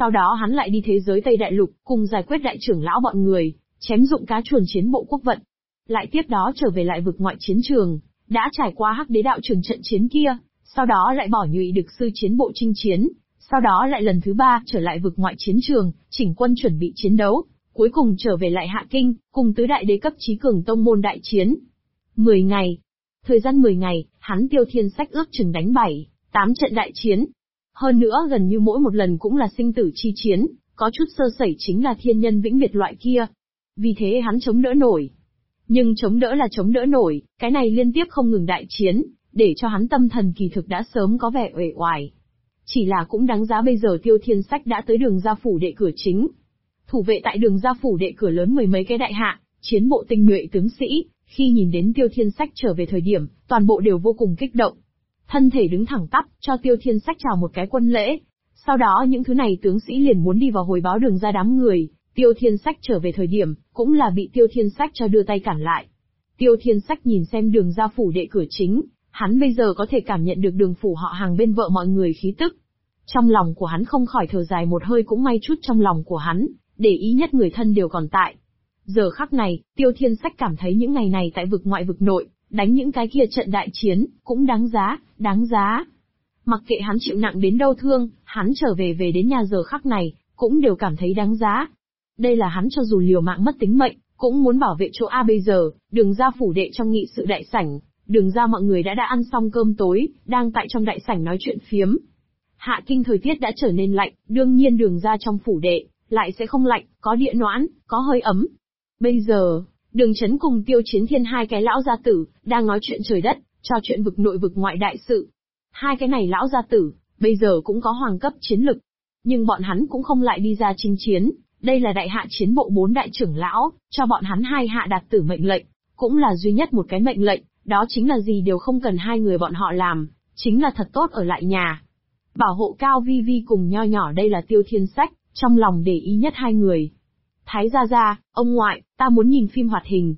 Sau đó hắn lại đi thế giới Tây Đại Lục, cùng giải quyết đại trưởng lão bọn người, chém dụng cá chuồn chiến bộ quốc vận. Lại tiếp đó trở về lại vực ngoại chiến trường, đã trải qua Hắc Đế đạo trường trận chiến kia, sau đó lại bỏ Nhụy Đực sư chiến bộ chinh chiến, sau đó lại lần thứ 3 trở lại vực ngoại chiến trường, chỉnh quân chuẩn bị chiến đấu, cuối cùng trở về lại Hạ Kinh, cùng tứ đại đế cấp chí cường tông môn đại chiến. 10 ngày. Thời gian 10 ngày, hắn Tiêu Thiên Sách ước chừng đánh 7-8 trận đại chiến. Hơn nữa gần như mỗi một lần cũng là sinh tử chi chiến, có chút sơ sẩy chính là thiên nhân vĩnh biệt loại kia. Vì thế hắn chống đỡ nổi. Nhưng chống đỡ là chống đỡ nổi, cái này liên tiếp không ngừng đại chiến, để cho hắn tâm thần kỳ thực đã sớm có vẻ uể oải. Chỉ là cũng đáng giá bây giờ Tiêu Thiên Sách đã tới đường ra phủ đệ cửa chính. Thủ vệ tại đường ra phủ đệ cửa lớn mười mấy cái đại hạ, chiến bộ tinh nhuệ tướng sĩ, khi nhìn đến Tiêu Thiên Sách trở về thời điểm, toàn bộ đều vô cùng kích động. Thân thể đứng thẳng tắp, cho Tiêu Thiên Sách chào một cái quân lễ. Sau đó những thứ này tướng sĩ liền muốn đi vào hồi báo đường ra đám người, Tiêu Thiên Sách trở về thời điểm, cũng là bị Tiêu Thiên Sách cho đưa tay cản lại. Tiêu Thiên Sách nhìn xem đường ra phủ đệ cửa chính, hắn bây giờ có thể cảm nhận được đường phủ họ Hàng bên vợ mọi người khí tức. Trong lòng của hắn không khỏi thở dài một hơi, cũng may chút trong lòng của hắn, để ý nhất người thân đều còn tại. Giờ khắc này, Tiêu Thiên Sách cảm thấy những ngày này tại vực ngoại vực nội, đánh những cái kia trận đại chiến, cũng đáng giá, đáng giá. Mặc kệ hắn chịu nặng đến đâu thương, hắn trở về đến nhà giờ khắc này, cũng đều cảm thấy đáng giá. Đây là hắn cho dù liều mạng mất tính mệnh, cũng muốn bảo vệ chỗ A bây giờ, đường ra phủ đệ trong nghị sự đại sảnh, đường ra mọi người đã ăn xong cơm tối, đang tại trong đại sảnh nói chuyện phiếm. Hạ Kinh thời tiết đã trở nên lạnh, đương nhiên đường ra trong phủ đệ, lại sẽ không lạnh, có địa noãn, có hơi ấm. Bây giờ, Đường Chấn cùng Tiêu Chiến Thiên hai cái lão gia tử, đang nói chuyện trời đất, trò chuyện vực nội vực ngoại đại sự. Hai cái này lão gia tử, bây giờ cũng có hoàng cấp chiến lực. Nhưng bọn hắn cũng không lại đi ra chinh chiến, đây là đại hạ chiến bộ 4 đại trưởng lão, cho bọn hắn hai hạ đạt tử mệnh lệnh, cũng là duy nhất một cái mệnh lệnh, đó chính là gì đều không cần hai người bọn họ làm, chính là thật tốt ở lại nhà. Bảo hộ Cao Vi Vi cùng Nho Nhỏ, đây là Tiêu Thiên Sách, trong lòng để ý nhất hai người. Thái gia gia, ông ngoại, ta muốn nhìn phim hoạt hình,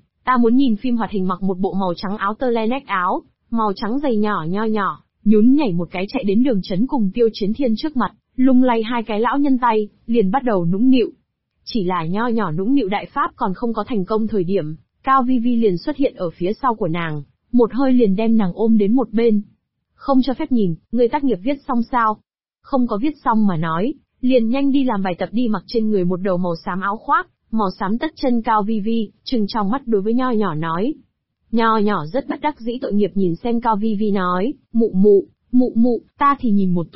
mặc một bộ màu trắng áo tơ len nách áo, màu trắng giày nhỏ Nho Nhỏ, nhún nhảy một cái chạy đến Đường Chấn cùng Tiêu Chiến Thiên trước mặt, lung lay hai cái lão nhân tay, liền bắt đầu nũng nịu. Chỉ là Nho Nhỏ nũng nịu đại pháp còn không có thành công thời điểm, Cao Vi Vi liền xuất hiện ở phía sau của nàng, một hơi liền đem nàng ôm đến một bên. Không cho phép nhìn, người tác nghiệp viết xong sao? Không có viết xong mà nói, liền nhanh đi làm bài tập đi. Mặc trên người một đầu màu xám áo khoác, màu xám tất chân Cao Vi Vi, trừng trong mắt đối với Nho Nhỏ nói. Nho Nhỏ rất bất đắc dĩ tội nghiệp nhìn xem Cao Vi Vi nói, mụ mụ, ta thì nhìn một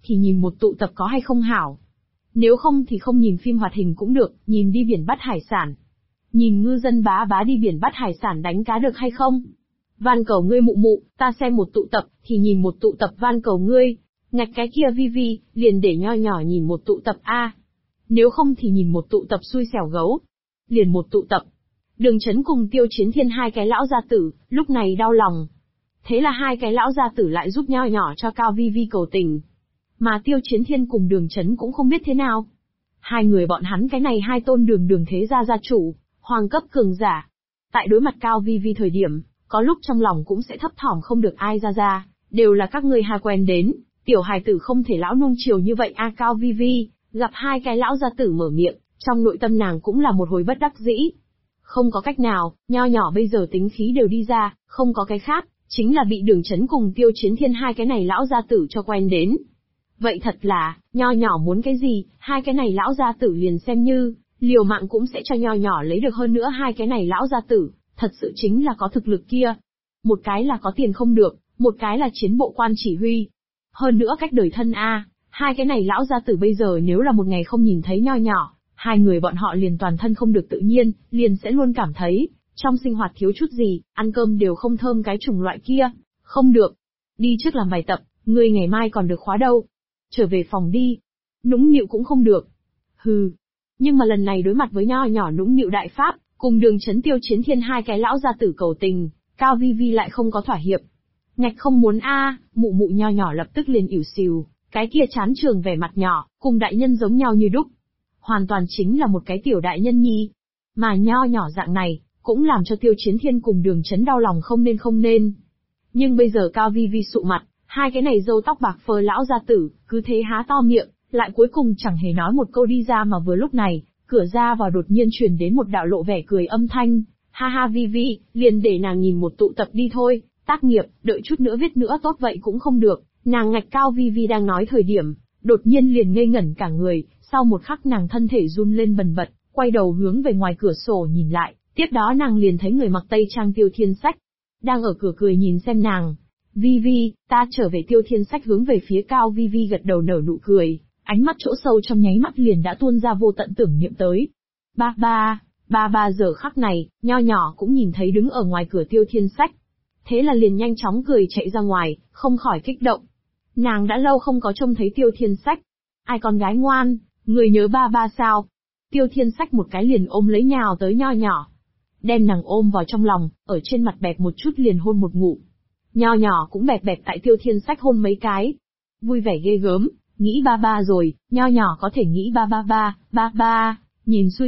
tụ tập có hay không hảo? Nếu không thì không nhìn phim hoạt hình cũng được, nhìn đi biển bắt hải sản. Nhìn ngư dân bá bá đi biển bắt hải sản đánh cá được hay không? Van cầu ngươi mụ, ta xem một tụ tập, thì nhìn một tụ tập van cầu ngươi. Ngạch cái kia Vi Vi, liền để Nho Nhỏ nhìn một tụ tập a. Nếu không thì nhìn một tụ tập xui xẻo gấu. Liền một tụ tập. Đường Chấn cùng Tiêu Chiến Thiên hai cái lão gia tử, lúc này đau lòng. Thế là hai cái lão gia tử lại giúp Nho Nhỏ cho Cao Vi Vi cầu tình. Mà Tiêu Chiến Thiên cùng Đường Chấn cũng không biết thế nào. Hai người bọn hắn cái này hai tôn đường thế gia gia chủ, hoàng cấp cường giả. Tại đối mặt Cao Vi Vi thời điểm, có lúc trong lòng cũng sẽ thấp thỏm không được ai ra, đều là các ngươi hai quen đến, tiểu hài tử không thể lão nung chiều như vậy a. Cao Vi Vi, gặp hai cái lão gia tử mở miệng, trong nội tâm nàng cũng là một hồi bất đắc dĩ. Không có cách nào, Nho Nhỏ bây giờ tính khí đều đi ra, không có cái khác, chính là bị Đường Chấn cùng Tiêu Chiến Thiên hai cái này lão gia tử cho quen đến. Vậy thật là, Nho Nhỏ muốn cái gì, hai cái này lão gia tử liền xem như, liều mạng cũng sẽ cho Nho Nhỏ lấy được. Hơn nữa hai cái này lão gia tử, thật sự chính là có thực lực kia. Một cái là có tiền không được, một cái là chiến bộ quan chỉ huy. Hơn nữa cách đời thân a, hai cái này lão gia tử bây giờ nếu là một ngày không nhìn thấy Nho Nhỏ, hai người bọn họ liền toàn thân không được tự nhiên, liền sẽ luôn cảm thấy, trong sinh hoạt thiếu chút gì, ăn cơm đều không thơm cái chủng loại kia. Không được. Đi trước làm bài tập, ngươi ngày mai còn được khóa đâu. Trở về phòng đi. Nũng nịu cũng không được. Hừ. Nhưng mà lần này đối mặt với Nho Nhỏ nũng nịu đại pháp, cùng Đường Chấn Tiêu Chiến Thiên hai cái lão gia tử cầu tình, Cao Vi Vi lại không có thỏa hiệp. Ngạch không muốn a. Mụ Nho Nhỏ lập tức liền ỉu xìu, cái kia chán trường vẻ mặt nhỏ, cùng đại nhân giống nhau như đúc. Hoàn toàn chính là một cái tiểu đại nhân nhi. Mà Nho Nhỏ dạng này, cũng làm cho Tiêu Chiến Thiên cùng Đường Chấn đau lòng không nên. Nhưng bây giờ Cao Vi Vi sụ mặt, hai cái này râu tóc bạc phơ lão gia tử, cứ thế há to miệng, lại cuối cùng chẳng hề nói một câu đi ra mà vừa lúc này, cửa ra vào đột nhiên truyền đến một đạo lộ vẻ cười âm thanh. Ha ha Vi, liền để nàng nhìn một tụ tập đi thôi, tác nghiệp, đợi chút nữa viết nữa tốt vậy cũng không được. Nàng ngạch cao Vi đang nói thời điểm, đột nhiên liền ngây ngẩn cả người, sau một khắc nàng thân thể run lên bần bật, quay đầu hướng về ngoài cửa sổ nhìn lại, tiếp đó nàng liền thấy người mặc tây trang Tiêu Thiên Sách, đang ở cửa cười nhìn xem nàng. Vi, ta trở về. Tiêu Thiên Sách hướng về phía Cao Vi gật đầu nở nụ cười, ánh mắt chỗ sâu trong nháy mắt liền đã tuôn ra vô tận tưởng niệm tới. Ba giờ khắc này, nho nhỏ cũng nhìn thấy đứng ở ngoài cửa Tiêu Thiên Sách. Thế là liền nhanh chóng cười chạy ra ngoài, không khỏi kích động. Nàng đã lâu không có trông thấy Tiêu Thiên Sách. Ai con gái ngoan, người nhớ ba sao? Tiêu Thiên Sách một cái liền ôm lấy nhào tới nho nhỏ. Đem nàng ôm vào trong lòng, ở trên mặt bẹp một chút liền hôn một ngụm. Nho nhỏ cũng bẹp tại Tiêu Thiên Sách hôn mấy cái. Vui vẻ ghê gớm, nghĩ ba rồi, nho nhỏ có thể nghĩ ba. Nhìn xui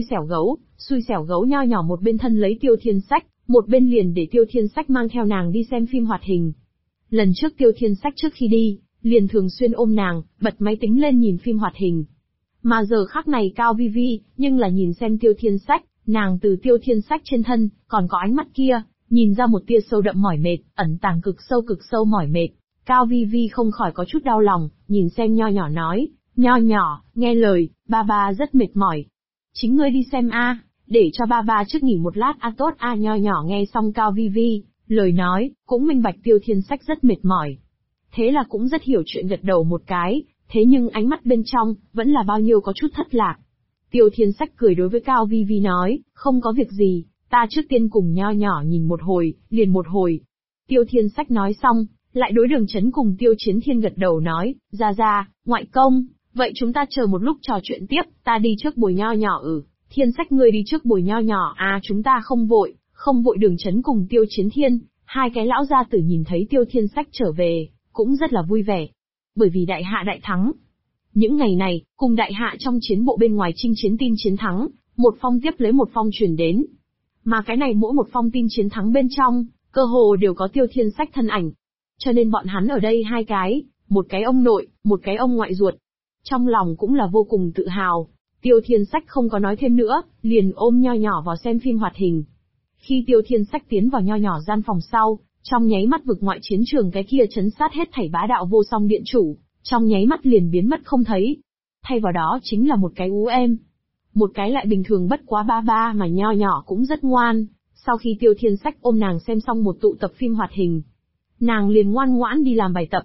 xẻo gấu nho nhỏ một bên thân lấy Tiêu Thiên Sách, một bên liền để Tiêu Thiên Sách mang theo nàng đi xem phim hoạt hình. Lần trước Tiêu Thiên Sách trước khi đi, liền thường xuyên ôm nàng, bật máy tính lên nhìn phim hoạt hình. Mà giờ khắc này Cao Vi, nhưng là nhìn xem Tiêu Thiên Sách, nàng từ Tiêu Thiên Sách trên thân, còn có ánh mắt kia, nhìn ra một tia sâu đậm mỏi mệt, ẩn tàng cực sâu mỏi mệt. Cao Vi không khỏi có chút đau lòng, nhìn xem nho nhỏ nói, nho nhỏ, nghe lời, ba rất mệt mỏi. Chính ngươi đi xem a, để cho ba trước nghỉ một lát tốt nho nhỏ nghe xong Cao Vi, lời nói, cũng minh bạch Tiêu Thiên Sách rất mệt mỏi. Thế là cũng rất hiểu chuyện gật đầu một cái, thế nhưng ánh mắt bên trong, vẫn là bao nhiêu có chút thất lạc. Tiêu Thiên Sách cười đối với Cao Vi nói, không có việc gì, ta trước tiên cùng nho nhỏ nhìn một hồi, liền một hồi. Tiêu Thiên Sách nói xong, lại đối Đường Chấn cùng Tiêu Chiến Thiên gật đầu nói, ra, ngoại công, vậy chúng ta chờ một lúc trò chuyện tiếp, ta đi trước bồi nho nhỏ. Thiên Sách ngươi đi trước bồi nho nhỏ chúng ta không vội. Đường Chấn cùng Tiêu Chiến Thiên, hai cái lão gia tử nhìn thấy Tiêu Thiên Sách trở về, cũng rất là vui vẻ. Bởi vì đại hạ đại thắng. Những ngày này, cùng đại hạ trong chiến bộ bên ngoài chinh chiến tin chiến thắng, một phong tiếp lấy một phong truyền đến. Mà cái này mỗi một phong tin chiến thắng bên trong, cơ hồ đều có Tiêu Thiên Sách thân ảnh. Cho nên bọn hắn ở đây hai cái, một cái ông nội, một cái ông ngoại ruột. Trong lòng cũng là vô cùng tự hào. Tiêu Thiên Sách không có nói thêm nữa, liền ôm nho nhỏ vào xem phim hoạt hình. Khi Tiêu Thiên Sách tiến vào nho nhỏ gian phòng sau, trong nháy mắt vực ngoại chiến trường cái kia chấn sát hết thảy bá đạo vô song điện chủ, trong nháy mắt liền biến mất không thấy. Thay vào đó chính là một cái ú em. Một cái lại bình thường bất quá ba mà nho nhỏ cũng rất ngoan. Sau khi Tiêu Thiên Sách ôm nàng xem xong một tụ tập phim hoạt hình, nàng liền ngoan ngoãn đi làm bài tập.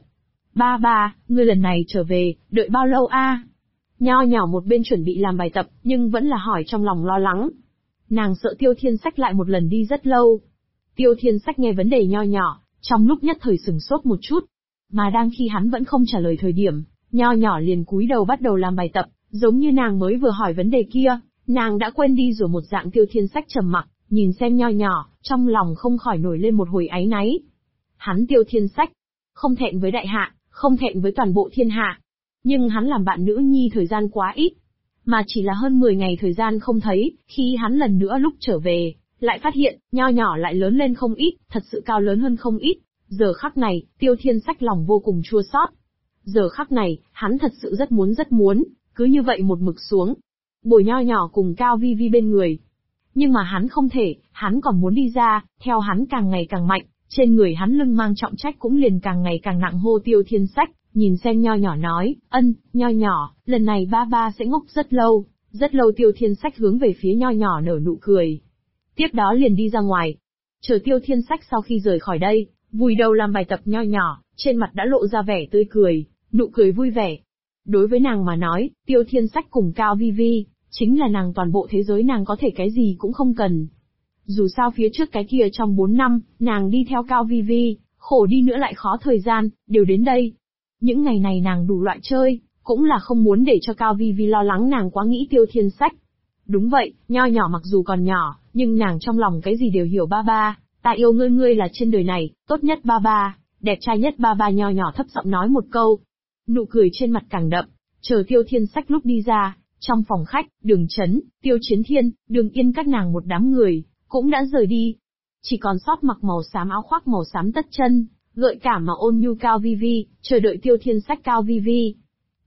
Ba, ngươi lần này trở về, đợi bao lâu a? Nho nhỏ một bên chuẩn bị làm bài tập, nhưng vẫn là hỏi trong lòng lo lắng. Nàng sợ Tiêu Thiên Sách lại một lần đi rất lâu. Tiêu Thiên Sách nghe vấn đề nho nhỏ, trong lúc nhất thời sửng sốt một chút. Mà đang khi hắn vẫn không trả lời thời điểm, nho nhỏ liền cúi đầu bắt đầu làm bài tập, giống như nàng mới vừa hỏi vấn đề kia, nàng đã quên đi rồi một dạng. Tiêu Thiên Sách trầm mặc, nhìn xem nho nhỏ, trong lòng không khỏi nổi lên một hồi áy náy. Hắn Tiêu Thiên Sách, không thẹn với đại hạ, không thẹn với toàn bộ thiên hạ. Nhưng hắn làm bạn nữ nhi thời gian quá ít, mà chỉ là hơn 10 ngày thời gian không thấy, khi hắn lần nữa lúc trở về, lại phát hiện, nho nhỏ lại lớn lên không ít, thật sự cao lớn hơn không ít. Giờ khắc này, Tiêu Thiên Sách lòng vô cùng chua xót. Giờ khắc này, hắn thật sự rất muốn, cứ như vậy một mực xuống. Bồi nho nhỏ cùng Cao Vi bên người. Nhưng mà hắn không thể, hắn còn muốn đi ra, theo hắn càng ngày càng mạnh, trên người hắn lưng mang trọng trách cũng liền càng ngày càng nặng. Hô Tiêu Thiên Sách, nhìn xem nho nhỏ nói, nho nhỏ, lần này ba sẽ ngốc rất lâu. Tiêu Thiên Sách hướng về phía nho nhỏ nở nụ cười. Tiếp đó liền đi ra ngoài. Chờ Tiêu Thiên Sách sau khi rời khỏi đây, vùi đầu làm bài tập nho nhỏ, trên mặt đã lộ ra vẻ tươi cười, nụ cười vui vẻ. Đối với nàng mà nói, Tiêu Thiên Sách cùng Cao Vi, chính là nàng toàn bộ thế giới, nàng có thể cái gì cũng không cần. Dù sao phía trước cái kia trong 4 năm, nàng đi theo Cao Vi, khổ đi nữa lại khó thời gian, đều đến đây. Những ngày này nàng đủ loại chơi, cũng là không muốn để cho Cao Vi lo lắng nàng quá nghĩ Tiêu Thiên Sách. Đúng vậy, nho nhỏ mặc dù còn nhỏ, nhưng nàng trong lòng cái gì đều hiểu. Ba, ta yêu ngươi, ngươi là trên đời này, tốt nhất ba, đẹp trai nhất ba. Nho nhỏ thấp giọng nói một câu. Nụ cười trên mặt càng đậm, chờ Tiêu Thiên Sách lúc đi ra, trong phòng khách, Đường Chấn, Tiêu Chiến Thiên, Đường Yên các nàng một đám người, cũng đã rời đi. Chỉ còn sót mặc màu xám áo khoác màu xám tất chân, gợi cảm mà ôn nhu Cao Vi, chờ đợi Tiêu Thiên Sách. Cao Vi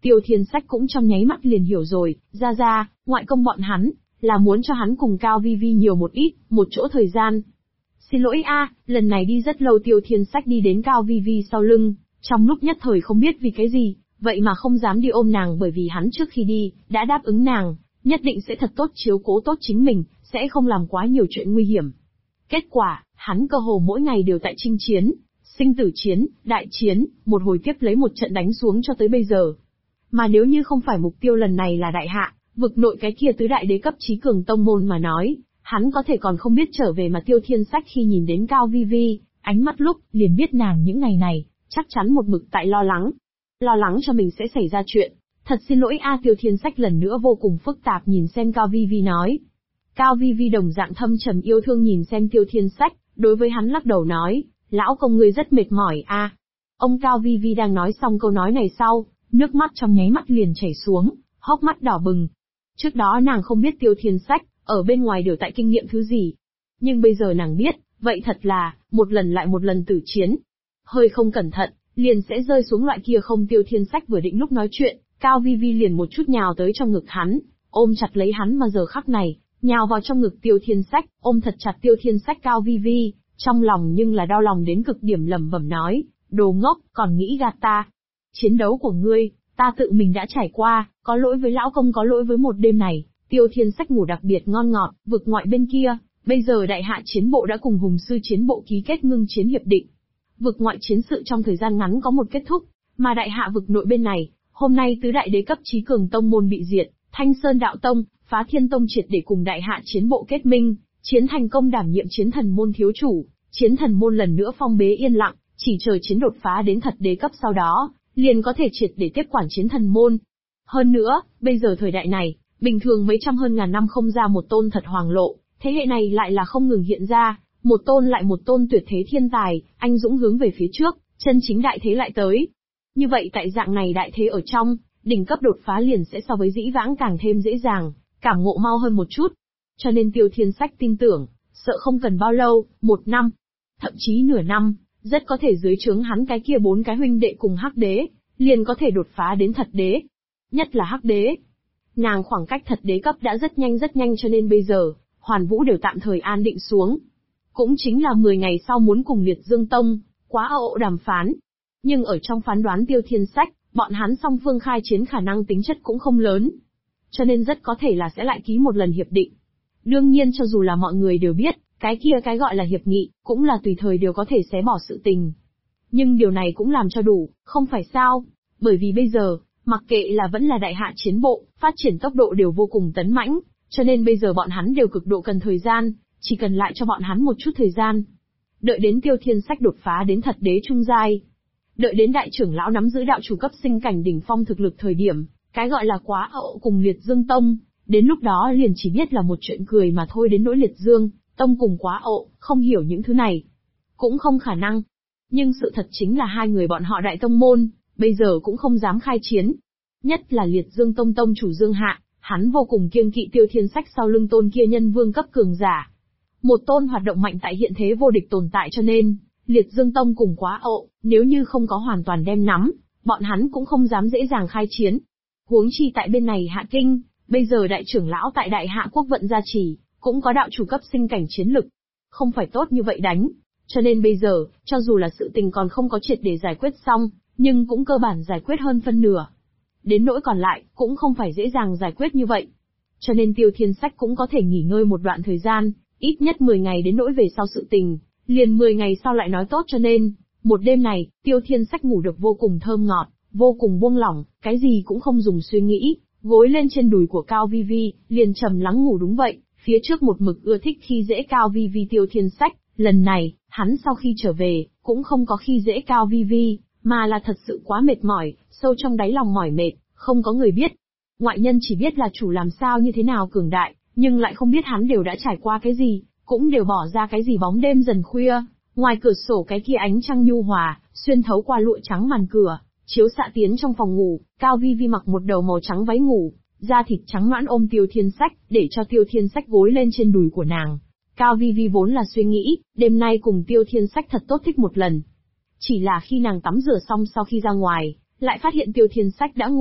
Tiêu Thiên Sách cũng trong nháy mắt liền hiểu rồi, ra, ngoại công bọn hắn, là muốn cho hắn cùng Cao Vi Vi nhiều một ít, một chỗ thời gian. Xin lỗi lần này đi rất lâu. Tiêu Thiên Sách đi đến Cao Vi Vi sau lưng, trong lúc nhất thời không biết vì cái gì, vậy mà không dám đi ôm nàng bởi vì hắn trước khi đi, đã đáp ứng nàng, nhất định sẽ thật tốt chiếu cố tốt chính mình, sẽ không làm quá nhiều chuyện nguy hiểm. Kết quả, hắn cơ hồ mỗi ngày đều tại chinh chiến, sinh tử chiến, đại chiến, một hồi tiếp lấy một trận đánh xuống cho tới bây giờ. Mà nếu như không phải mục tiêu lần này là đại hạ, vực nội cái kia tứ đại đế cấp chí cường tông môn mà nói, hắn có thể còn không biết trở về. Mà Tiêu Thiên Sách khi nhìn đến Cao Vi Vi, ánh mắt lúc, liền biết nàng những ngày này, chắc chắn một mực tại lo lắng cho mình sẽ xảy ra chuyện. Thật xin lỗi Tiêu Thiên Sách lần nữa vô cùng phức tạp nhìn xem Cao Vi Vi nói. Cao Vi Vi đồng dạng thâm trầm yêu thương nhìn xem Tiêu Thiên Sách, đối với hắn lắc đầu nói, lão công ngươi rất mệt mỏi Ông Cao Vi Vi đang nói xong câu nói này sau, nước mắt trong nháy mắt liền chảy xuống, hốc mắt đỏ bừng. Trước đó nàng không biết Tiêu Thiên Sách, ở bên ngoài đều tại kinh nghiệm thứ gì. Nhưng bây giờ nàng biết, vậy thật là, một lần lại một lần tử chiến. Hơi không cẩn thận, liền sẽ rơi xuống loại kia không. Tiêu Thiên Sách vừa định lúc nói chuyện, Cao Vi Vi liền một chút nhào tới trong ngực hắn, ôm chặt lấy hắn mà giờ khắc này, nhào vào trong ngực Tiêu Thiên Sách, ôm thật chặt Tiêu Thiên Sách. Cao Vi Vi, trong lòng nhưng là đau lòng đến cực điểm lẩm bẩm nói, đồ ngốc, còn nghĩ gạt ta. Chiến đấu của ngươi, ta tự mình đã trải qua, có lỗi với lão công, có lỗi với một đêm này. Tiêu Thiên Sách ngủ đặc biệt ngon ngọt. Vực ngoại bên kia, bây giờ đại hạ chiến bộ đã cùng hùng sư chiến bộ ký kết ngưng chiến hiệp định. Vực ngoại chiến sự trong thời gian ngắn có một kết thúc, mà đại hạ vực nội bên này, hôm nay tứ đại đế cấp chí cường tông môn bị diệt, Thanh Sơn Đạo Tông, Phá Thiên Tông triệt để cùng đại hạ chiến bộ kết minh, chiến thành công đảm nhiệm chiến thần môn thiếu chủ. Chiến thần môn lần nữa phong bế yên lặng, chỉ chờ chiến đột phá đến thật đế cấp sau đó, liền có thể triệt để tiếp quản chiến thần môn. Hơn nữa, bây giờ thời đại này, bình thường mấy trăm hơn ngàn năm không ra một tôn thật hoàng lộ, thế hệ này lại là không ngừng hiện ra, một tôn lại một tôn tuyệt thế thiên tài, anh dũng hướng về phía trước, chân chính đại thế lại tới. Như vậy tại dạng này đại thế ở trong, đỉnh cấp đột phá liền sẽ so với dĩ vãng càng thêm dễ dàng, cảm ngộ mau hơn một chút. Cho nên Tiêu Thiên Sách tin tưởng, sợ không cần bao lâu, 1 năm, thậm chí nửa năm, rất có thể dưới trướng hắn cái kia 4 cái huynh đệ cùng hắc đế, liền có thể đột phá đến thật đế. Nhất là hắc đế. Nàng khoảng cách thật đế cấp đã rất nhanh cho nên bây giờ, Hoàn Vũ đều tạm thời an định xuống. Cũng chính là 10 ngày sau muốn cùng Liệt Dương Tông, quá ộ đàm phán. Nhưng ở trong phán đoán Tiêu Thiên Sách, bọn hắn song phương khai chiến khả năng tính chất cũng không lớn. Cho nên rất có thể là sẽ lại ký một lần hiệp định. Đương nhiên cho dù là mọi người đều biết, cái kia cái gọi là hiệp nghị, cũng là tùy thời đều có thể xé bỏ sự tình. Nhưng điều này cũng làm cho đủ, không phải sao? Bởi vì bây giờ, mặc kệ là vẫn là đại hạ chiến bộ, phát triển tốc độ đều vô cùng tấn mãnh, cho nên bây giờ bọn hắn đều cực độ cần thời gian, chỉ cần lại cho bọn hắn một chút thời gian. Đợi đến Tiêu Thiên Sách đột phá đến thật đế trung giai. Đợi đến đại trưởng lão nắm giữ đạo chủ cấp sinh cảnh đỉnh phong thực lực thời điểm, cái gọi là quá ậu cùng Liệt Dương Tông, đến lúc đó liền chỉ biết là một chuyện cười mà thôi. Đến nỗi Liệt Dương Tông cùng quá ậu, không hiểu những thứ này. Cũng không khả năng. Nhưng sự thật chính là hai người bọn họ đại tông môn, bây giờ cũng không dám khai chiến. Nhất là Liệt Dương Tông tông chủ Dương Hạ, hắn vô cùng kiêng kỵ Tiêu Thiên Sách sau lưng tôn kia nhân vương cấp cường giả. Một tôn hoạt động mạnh tại hiện thế vô địch tồn tại, cho nên, Liệt Dương Tông cùng quá ậu, nếu như không có hoàn toàn đem nắm, bọn hắn cũng không dám dễ dàng khai chiến. Huống chi tại bên này Hạ Kinh, bây giờ đại trưởng lão tại đại hạ quốc vận gia trì, cũng có đạo chủ cấp sinh cảnh chiến lực. Không phải tốt như vậy đánh. Cho nên bây giờ, cho dù là sự tình còn không có triệt để giải quyết xong, nhưng cũng cơ bản giải quyết hơn phân nửa. Đến nỗi còn lại, cũng không phải dễ dàng giải quyết như vậy. Cho nên Tiêu Thiên Sách cũng có thể nghỉ ngơi một đoạn thời gian, ít nhất 10 ngày. Đến nỗi về sau sự tình, liền 10 ngày sau lại nói tốt. Cho nên, một đêm này, Tiêu Thiên Sách ngủ được vô cùng thơm ngọt, vô cùng buông lỏng, cái gì cũng không dùng suy nghĩ, gối lên trên đùi của Cao Vi Vi, liền trầm lắng ngủ. Đúng vậy, phía trước một mực ưa thích khi dễ Cao Vi Vi Tiêu Thiên Sách, lần này, hắn sau khi trở về, cũng không có khi dễ Cao Vi Vi, mà là thật sự quá mệt mỏi, sâu trong đáy lòng mỏi mệt, không có người biết. Ngoại nhân chỉ biết là chủ làm sao như thế nào cường đại, nhưng lại không biết hắn đều đã trải qua cái gì, cũng đều bỏ ra cái gì. Bóng đêm dần khuya, ngoài cửa sổ cái kia ánh trăng nhu hòa, xuyên thấu qua lụa trắng màn cửa, chiếu xạ tiến trong phòng ngủ. Cao Vi Vi mặc một đầu màu trắng váy ngủ, da thịt trắng nõn ôm Tiêu Thiên Sách, để cho Tiêu Thiên Sách gối lên trên đùi của nàng. Cao Vi Vi vốn là suy nghĩ, đêm nay cùng Tiêu Thiên Sách thật tốt thích một lần. Chỉ là khi nàng tắm rửa xong sau khi ra ngoài, lại phát hiện Tiêu Thiên Sách đã ngủ,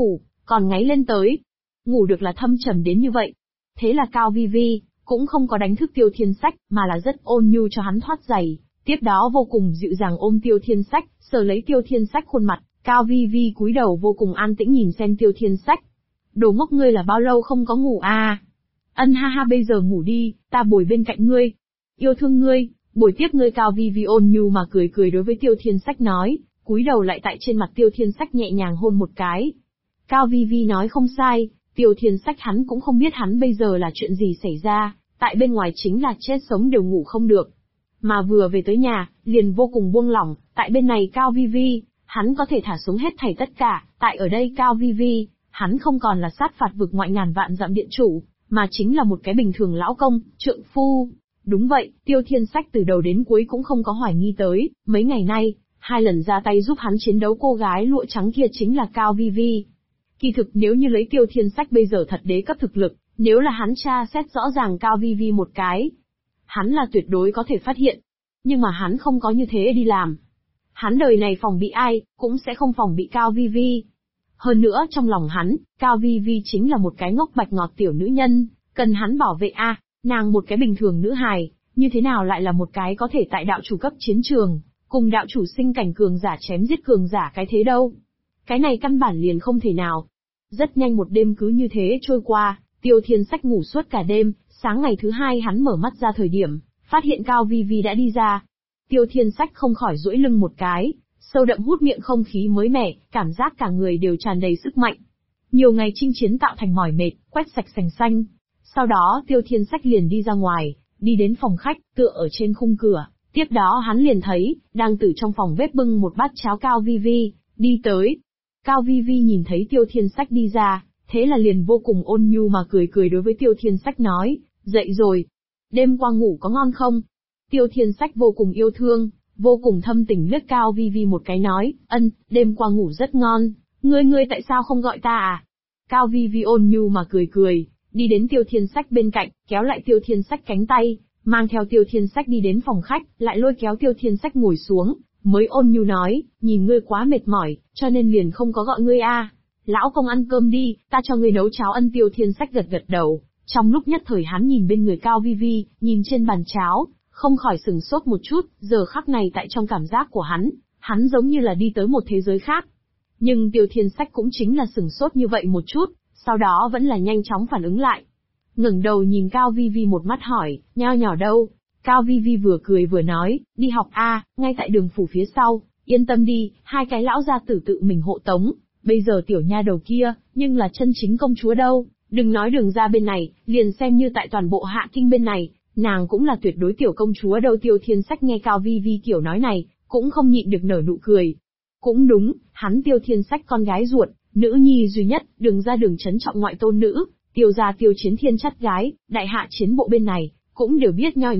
còn ngáy lên tới. Ngủ được là thâm trầm đến như vậy. Thế là Cao Vi Vi cũng không có đánh thức Tiêu Thiên Sách, mà là rất ôn nhu cho hắn thoát giày. Tiếp đó vô cùng dịu dàng ôm Tiêu Thiên Sách, sờ lấy Tiêu Thiên Sách khuôn mặt. Cao Vi Vi cúi đầu vô cùng an tĩnh nhìn xem Tiêu Thiên Sách. Đồ ngốc, ngươi là bao lâu không có ngủ à? Ân ha ha, bây giờ ngủ đi, ta bồi bên cạnh ngươi. Yêu thương ngươi, bồi tiếp ngươi. Cao Vi Vi ôn nhu mà cười cười đối với Tiêu Thiên Sách nói, cúi đầu lại tại trên mặt Tiêu Thiên Sách nhẹ nhàng hôn một cái. Cao Vi Vi nói không sai, Tiêu Thiên Sách hắn cũng không biết hắn bây giờ là chuyện gì xảy ra, tại bên ngoài chính là chết sống đều ngủ không được. Mà vừa về tới nhà, liền vô cùng buông lỏng, tại bên này Cao Vi Vi, hắn có thể thả xuống hết thảy tất cả, tại ở đây Cao Vi Vi, hắn không còn là sát phạt vực ngoại ngàn vạn dặm điện chủ, mà chính là một cái bình thường lão công, trượng phu. Đúng vậy, Tiêu Thiên Sách từ đầu đến cuối cũng không có hoài nghi tới, mấy ngày nay, 2 lần ra tay giúp hắn chiến đấu cô gái lụa trắng kia chính là Cao Vi Vi. Kỳ thực nếu như lấy Tiêu Thiên Sách bây giờ thật đế cấp thực lực, nếu là hắn tra xét rõ ràng Cao Vi Vi một cái, hắn là tuyệt đối có thể phát hiện. Nhưng mà hắn không có như thế đi làm. Hắn đời này phòng bị ai, cũng sẽ không phòng bị Cao Vi Vi. Hơn nữa trong lòng hắn, Cao Vi Vi chính là một cái ngốc bạch ngọt tiểu nữ nhân, cần hắn bảo vệ a. Nàng một cái bình thường nữ hài, như thế nào lại là một cái có thể tại đạo chủ cấp chiến trường, cùng đạo chủ sinh cảnh cường giả chém giết cường giả cái thế đâu. Cái này căn bản liền không thể nào. Rất nhanh một đêm cứ như thế trôi qua, Tiêu Thiên Sách ngủ suốt cả đêm, sáng ngày thứ 2 hắn mở mắt ra thời điểm, phát hiện Cao Vi Vi đã đi ra. Tiêu Thiên Sách không khỏi duỗi lưng một cái, sâu đậm hút miệng không khí mới mẻ, cảm giác cả người đều tràn đầy sức mạnh. Nhiều ngày chinh chiến tạo thành mỏi mệt, quét sạch sành xanh. Sau đó Tiêu Thiên Sách liền đi ra ngoài, đi đến phòng khách, tựa ở trên khung cửa. Tiếp đó hắn liền thấy, đang từ trong phòng bếp bưng một bát cháo Cao Vi Vi, đi tới. Cao Vi Vi nhìn thấy Tiêu Thiên Sách đi ra, thế là liền vô cùng ôn nhu mà cười cười đối với Tiêu Thiên Sách nói, dậy rồi. Đêm qua ngủ có ngon không? Tiêu Thiên Sách vô cùng yêu thương, vô cùng thâm tình liếc Cao Vi Vi một cái nói, ân, đêm qua ngủ rất ngon, ngươi tại sao không gọi ta à? Cao Vi Vi ôn nhu mà cười cười, đi đến Tiêu Thiên Sách bên cạnh, kéo lại Tiêu Thiên Sách cánh tay, mang theo Tiêu Thiên Sách đi đến phòng khách, lại lôi kéo Tiêu Thiên Sách ngồi xuống, mới ôn nhu nói, nhìn ngươi quá mệt mỏi, cho nên liền không có gọi ngươi a. Lão công ăn cơm đi, ta cho ngươi nấu cháo ăn. Tiêu Thiên Sách gật gật đầu, trong lúc nhất thời hắn nhìn bên người Cao Vi Vi, nhìn trên bàn cháo, không khỏi sừng sốt một chút, giờ khắc này tại trong cảm giác của hắn giống như là đi tới một thế giới khác. Nhưng Tiêu Thiên Sách cũng chính là sừng sốt như vậy một chút, sau đó vẫn là nhanh chóng phản ứng lại. Ngẩng đầu nhìn Cao Vi Vi một mắt hỏi, Nho nhỏ đâu? Cao Vi Vi vừa cười vừa nói, đi học a, ngay tại đường phủ phía sau, yên tâm đi, 2 cái lão gia tử tự mình hộ tống. Bây giờ tiểu nha đầu kia, nhưng là chân chính công chúa đâu, đừng nói đường ra bên này, liền xem như tại toàn bộ Hạ Kinh bên này, nàng cũng là tuyệt đối tiểu công chúa đâu. Tiêu Thiên Sách nghe Cao Vi Vi kiểu nói này, cũng không nhịn được nở nụ cười. Cũng đúng, hắn Tiêu Thiên Sách con gái ruột, nữ nhi duy nhất, đường ra đường trấn trọng ngoại tôn nữ, Tiêu gia Tiêu Chiến Thiên chắt gái, đại hạ chiến bộ bên này, cũng đều biết nho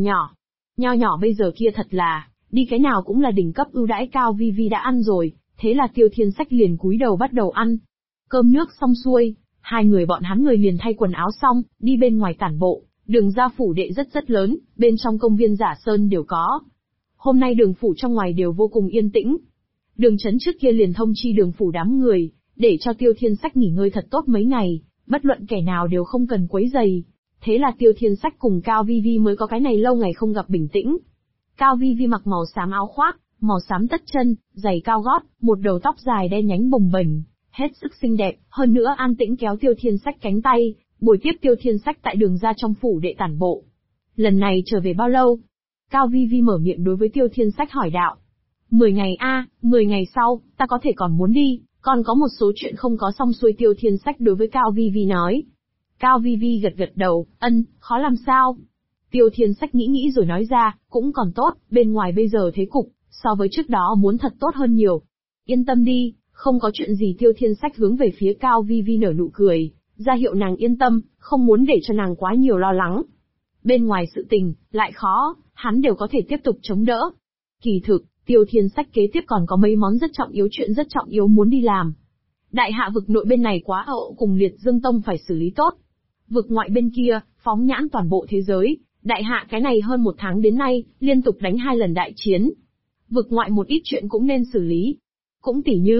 nhỏ bây giờ kia thật là, đi cái nào cũng là đỉnh cấp ưu đãi. Cao Vi Vi đã ăn rồi, thế là Tiêu Thiên Sách liền cúi đầu bắt đầu ăn. Cơm nước xong xuôi, 2 người bọn hắn người liền thay quần áo xong, đi bên ngoài tản bộ. Đường ra phủ đệ rất lớn, bên trong công viên Giả Sơn đều có. Hôm nay đường phủ trong ngoài đều vô cùng yên tĩnh. Đường trấn trước kia liền thông chi đường phủ đám người, để cho Tiêu Thiên Sách nghỉ ngơi thật tốt mấy ngày, bất luận kẻ nào đều không cần quấy rầy. Thế là Tiêu Thiên Sách cùng Cao Vi Vi mới có cái này lâu ngày không gặp bình tĩnh. Cao Vi Vi mặc màu xám áo khoác, màu xám tất chân, giày cao gót, một đầu tóc dài đen nhánh bồng bềnh, hết sức xinh đẹp, hơn nữa an tĩnh kéo Tiêu Thiên Sách cánh tay, buổi tiếp Tiêu Thiên Sách tại đường ra trong phủ đệ tản bộ. Lần này trở về bao lâu? Cao Vi Vi mở miệng đối với Tiêu Thiên Sách hỏi đạo. 10 ngày a, 10 ngày sau, ta có thể còn muốn đi, còn có một số chuyện không có xong xuôi. Tiêu Thiên Sách đối với Cao Vi Vi nói. Cao Vi Vi gật gật đầu, ân, khó làm sao? Tiêu Thiên Sách nghĩ rồi nói ra, cũng còn tốt, bên ngoài bây giờ thế cục, so với trước đó muốn thật tốt hơn nhiều. Yên tâm đi, không có chuyện gì. Tiêu Thiên Sách hướng về phía Cao Vi Vi nở nụ cười, ra hiệu nàng yên tâm, không muốn để cho nàng quá nhiều lo lắng. Bên ngoài sự tình, lại khó, hắn đều có thể tiếp tục chống đỡ. Kỳ thực, Tiêu Thiên Sách kế tiếp còn có mấy món rất trọng yếu, chuyện rất trọng yếu muốn đi làm. Đại hạ vực nội bên này quá ậu cùng Liệt Dương Tông phải xử lý tốt. Vực ngoại bên kia, phóng nhãn toàn bộ thế giới, đại hạ cái này hơn 1 tháng đến nay, liên tục đánh 2 lần đại chiến. Vực ngoại một ít chuyện cũng nên xử lý. Cũng tỉ như,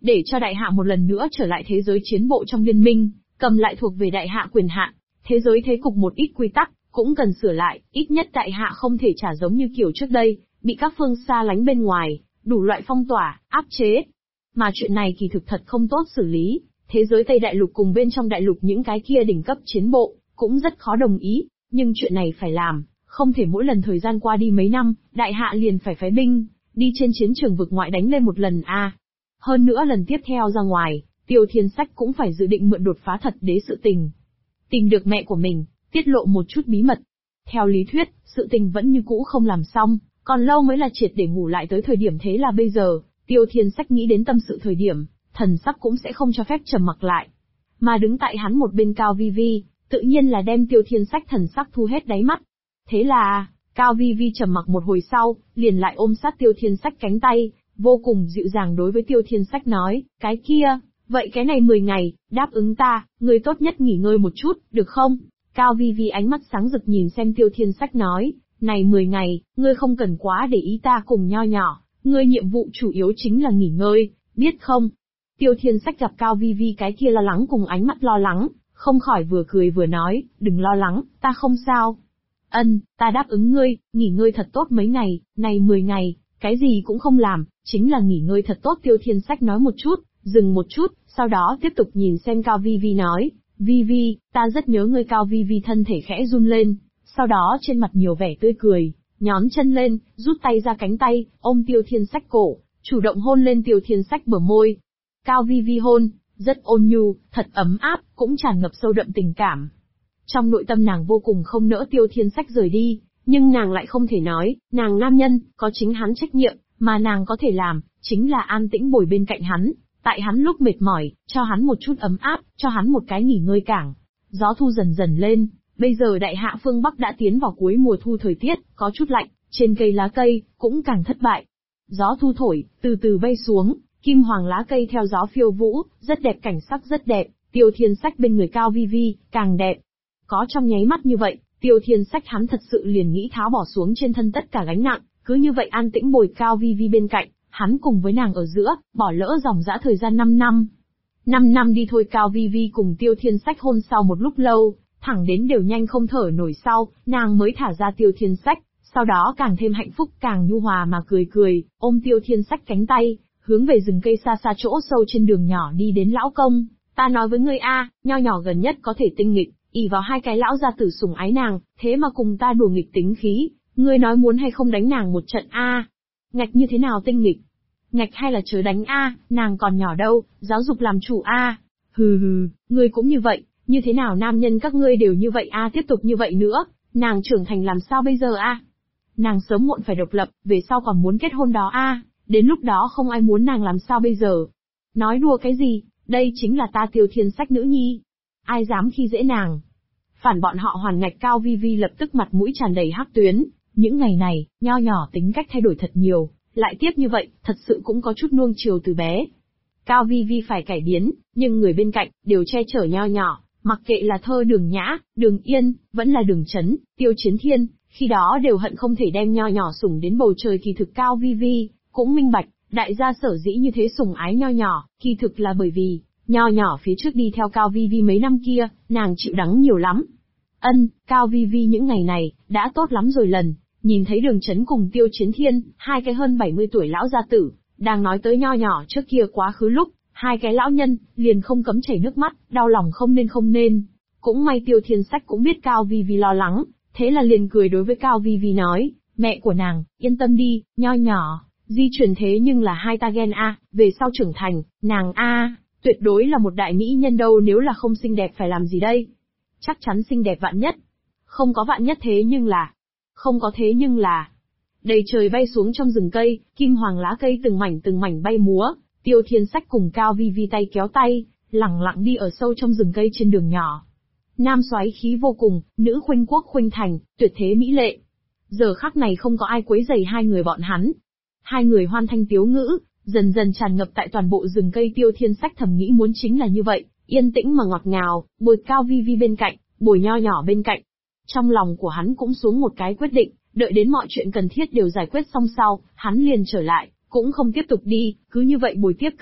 để cho đại hạ một lần nữa trở lại thế giới chiến bộ trong liên minh, cầm lại thuộc về đại hạ quyền hạn. Thế giới thế cục một ít quy tắc, cũng cần sửa lại, ít nhất đại hạ không thể trả giống như kiểu trước đây, bị các phương xa lánh bên ngoài, đủ loại phong tỏa, áp chế. Mà chuyện này kỳ thực thật không tốt xử lý, thế giới Tây Đại Lục cùng bên trong đại lục những cái kia đỉnh cấp chiến bộ, cũng rất khó đồng ý, nhưng chuyện này phải làm, không thể mỗi lần thời gian qua đi mấy năm, đại hạ liền phải phái binh, đi trên chiến trường vực ngoại đánh lên một lần a. Hơn nữa lần tiếp theo ra ngoài, Tiêu Thiên Sách cũng phải dự định mượn đột phá thật đế sự tình. Tìm được mẹ của mình, tiết lộ một chút bí mật. Theo lý thuyết, sự tình vẫn như cũ không làm xong, còn lâu mới là triệt để ngủ lại tới thời điểm thế là bây giờ, Tiêu Thiên Sách nghĩ đến tâm sự thời điểm, thần sắc cũng sẽ không cho phép trầm mặc lại. Mà đứng tại hắn một bên Cao Vi Vi, tự nhiên là đem Tiêu Thiên Sách thần sắc thu hết đáy mắt. Thế là, Cao Vi Vi trầm mặc một hồi sau, liền lại ôm sát Tiêu Thiên Sách cánh tay, vô cùng dịu dàng đối với Tiêu Thiên Sách nói, cái kia, vậy cái này 10 ngày, đáp ứng ta, ngươi tốt nhất nghỉ ngơi một chút, được không? Cao Vi Vi ánh mắt sáng rực nhìn xem Tiêu Thiên Sách nói, này 10 ngày, ngươi không cần quá để ý ta cùng Nho Nhỏ, ngươi nhiệm vụ chủ yếu chính là nghỉ ngơi, biết không? Tiêu Thiên Sách gặp Cao Vi Vi cái kia lo lắng cùng ánh mắt lo lắng, không khỏi vừa cười vừa nói, đừng lo lắng, ta không sao. Ta đáp ứng ngươi, nghỉ ngơi thật tốt mấy ngày, này 10 ngày, cái gì cũng không làm, chính là nghỉ ngơi thật tốt. Tiêu Thiên Sách nói một chút, dừng một chút, sau đó tiếp tục nhìn xem Cao Vi Vi nói, Vi Vi, ta rất nhớ ngươi. Cao Vi Vi thân thể khẽ run lên, sau đó trên mặt nhiều vẻ tươi cười, nhón chân lên, rút tay ra cánh tay, ôm Tiêu Thiên Sách cổ, chủ động hôn lên Tiêu Thiên Sách bờ môi. Cao Vi Vi hôn, rất ôn nhu, thật ấm áp, cũng tràn ngập sâu đậm tình cảm. Trong nội tâm nàng vô cùng không nỡ Tiêu Thiên Sách rời đi, nhưng nàng lại không thể nói, nàng nam nhân, có chính hắn trách nhiệm, mà nàng có thể làm, chính là an tĩnh bồi bên cạnh hắn, tại hắn lúc mệt mỏi, cho hắn một chút ấm áp, cho hắn một cái nghỉ ngơi cảng. Gió thu dần dần lên, bây giờ đại hạ phương Bắc đã tiến vào cuối mùa thu, thời tiết, có chút lạnh, trên cây lá cây, cũng càng thất bại. Gió thu thổi, từ từ bay xuống, kim hoàng lá cây theo gió phiêu vũ, rất đẹp, cảnh sắc rất đẹp. Tiêu Thiên Sách bên người Cao Vi Vi, càng đẹp. Có trong nháy mắt như vậy, Tiêu Thiên Sách hắn thật sự liền nghĩ tháo bỏ xuống trên thân tất cả gánh nặng, cứ như vậy an tĩnh bồi Cao Vi Vi bên cạnh, hắn cùng với nàng ở giữa, bỏ lỡ dòng dã thời gian 5 năm. 5 năm đi thôi. Cao Vi Vi cùng Tiêu Thiên Sách hôn sau một lúc lâu, thẳng đến đều nhanh không thở nổi sau, nàng mới thả ra Tiêu Thiên Sách, sau đó càng thêm hạnh phúc, càng nhu hòa mà cười cười, ôm Tiêu Thiên Sách cánh tay, hướng về rừng cây xa xa chỗ sâu trên đường nhỏ đi đến. Lão công, ta nói với ngươi a, Nho Nhỏ gần nhất có thể tinh nghịch, ỷ vào hai cái lão gia tử sủng ái nàng, thế mà cùng ta đùa nghịch tính khí, ngươi nói muốn hay không đánh nàng một trận a? Ngạch như thế nào tinh nghịch? Ngạch hay là chớ đánh a, nàng còn nhỏ đâu, giáo dục làm chủ a. Hừ hừ, ngươi cũng như vậy, như thế nào nam nhân các ngươi đều như vậy a, tiếp tục như vậy nữa, nàng trưởng thành làm sao bây giờ a? Nàng sớm muộn phải độc lập, về sau còn muốn kết hôn đó a, đến lúc đó không ai muốn nàng làm sao bây giờ? Nói đùa cái gì, đây chính là ta Tiêu Thiên Sách nữ nhi. Ai dám khi dễ nàng? Phản bọn họ hoàn ngạch. Cao Vi Vi lập tức mặt mũi tràn đầy hắc tuyến, những ngày này, Nho Nhỏ tính cách thay đổi thật nhiều, lại tiếp như vậy, thật sự cũng có chút nuông chiều từ bé. Cao Vi Vi phải cải biến, nhưng người bên cạnh, đều che chở Nho Nhỏ, mặc kệ là Thơ Đường Nhã, Đường Yên, vẫn là Đường Chấn, Tiêu Chiến Thiên, khi đó đều hận không thể đem Nho Nhỏ sủng đến bầu trời. Kỳ thực Cao Vi Vi cũng minh bạch, đại gia sở dĩ như thế sủng ái Nho Nhỏ, kỳ thực là bởi vì, Nho Nhỏ phía trước đi theo Cao Vi Vi mấy năm kia, nàng chịu đắng nhiều lắm. Cao Vi Vi những ngày này, đã tốt lắm rồi. Nhìn thấy Đường Chấn cùng Tiêu Chiến Thiên, hai cái hơn 70 tuổi lão gia tử, đang nói tới Nho Nhỏ trước kia quá khứ lúc, hai cái lão nhân, liền không cấm chảy nước mắt, đau lòng không nên. Cũng may Tiêu Thiên Sách cũng biết Cao Vi Vi lo lắng, thế là liền cười đối với Cao Vi Vi nói, mẹ của nàng, yên tâm đi, Nho Nhỏ, di truyền thế nhưng là hai ta gen a, về sau trưởng thành, nàng a, tuyệt đối là một đại mỹ nhân đâu, nếu là không xinh đẹp phải làm gì đây? Chắc chắn xinh đẹp vạn nhất. Không có vạn nhất thế nhưng là. Không có thế nhưng là. Đầy trời bay xuống trong rừng cây, kim hoàng lá cây từng mảnh bay múa, Tiêu Thiên Sách cùng Cao Vi Vi tay kéo tay, lẳng lặng đi ở sâu trong rừng cây trên đường nhỏ. Nam soái khí vô cùng, nữ khuynh quốc khuynh thành, tuyệt thế mỹ lệ. Giờ khắc này không có ai quấy rầy hai người bọn hắn. Hai người hoan thanh tiếu ngữ, dần dần tràn ngập tại toàn bộ rừng cây. Tiêu Thiên Sách thầm nghĩ muốn chính là như vậy, yên tĩnh mà ngọt ngào, bồi Cao Vi Vi bên cạnh, bồi Nho Nhỏ bên cạnh. Trong lòng của hắn cũng xuống một cái quyết định, đợi đến mọi chuyện cần thiết đều giải quyết xong sau, hắn liền trở lại, cũng không tiếp tục đi, cứ như vậy bồi tiếp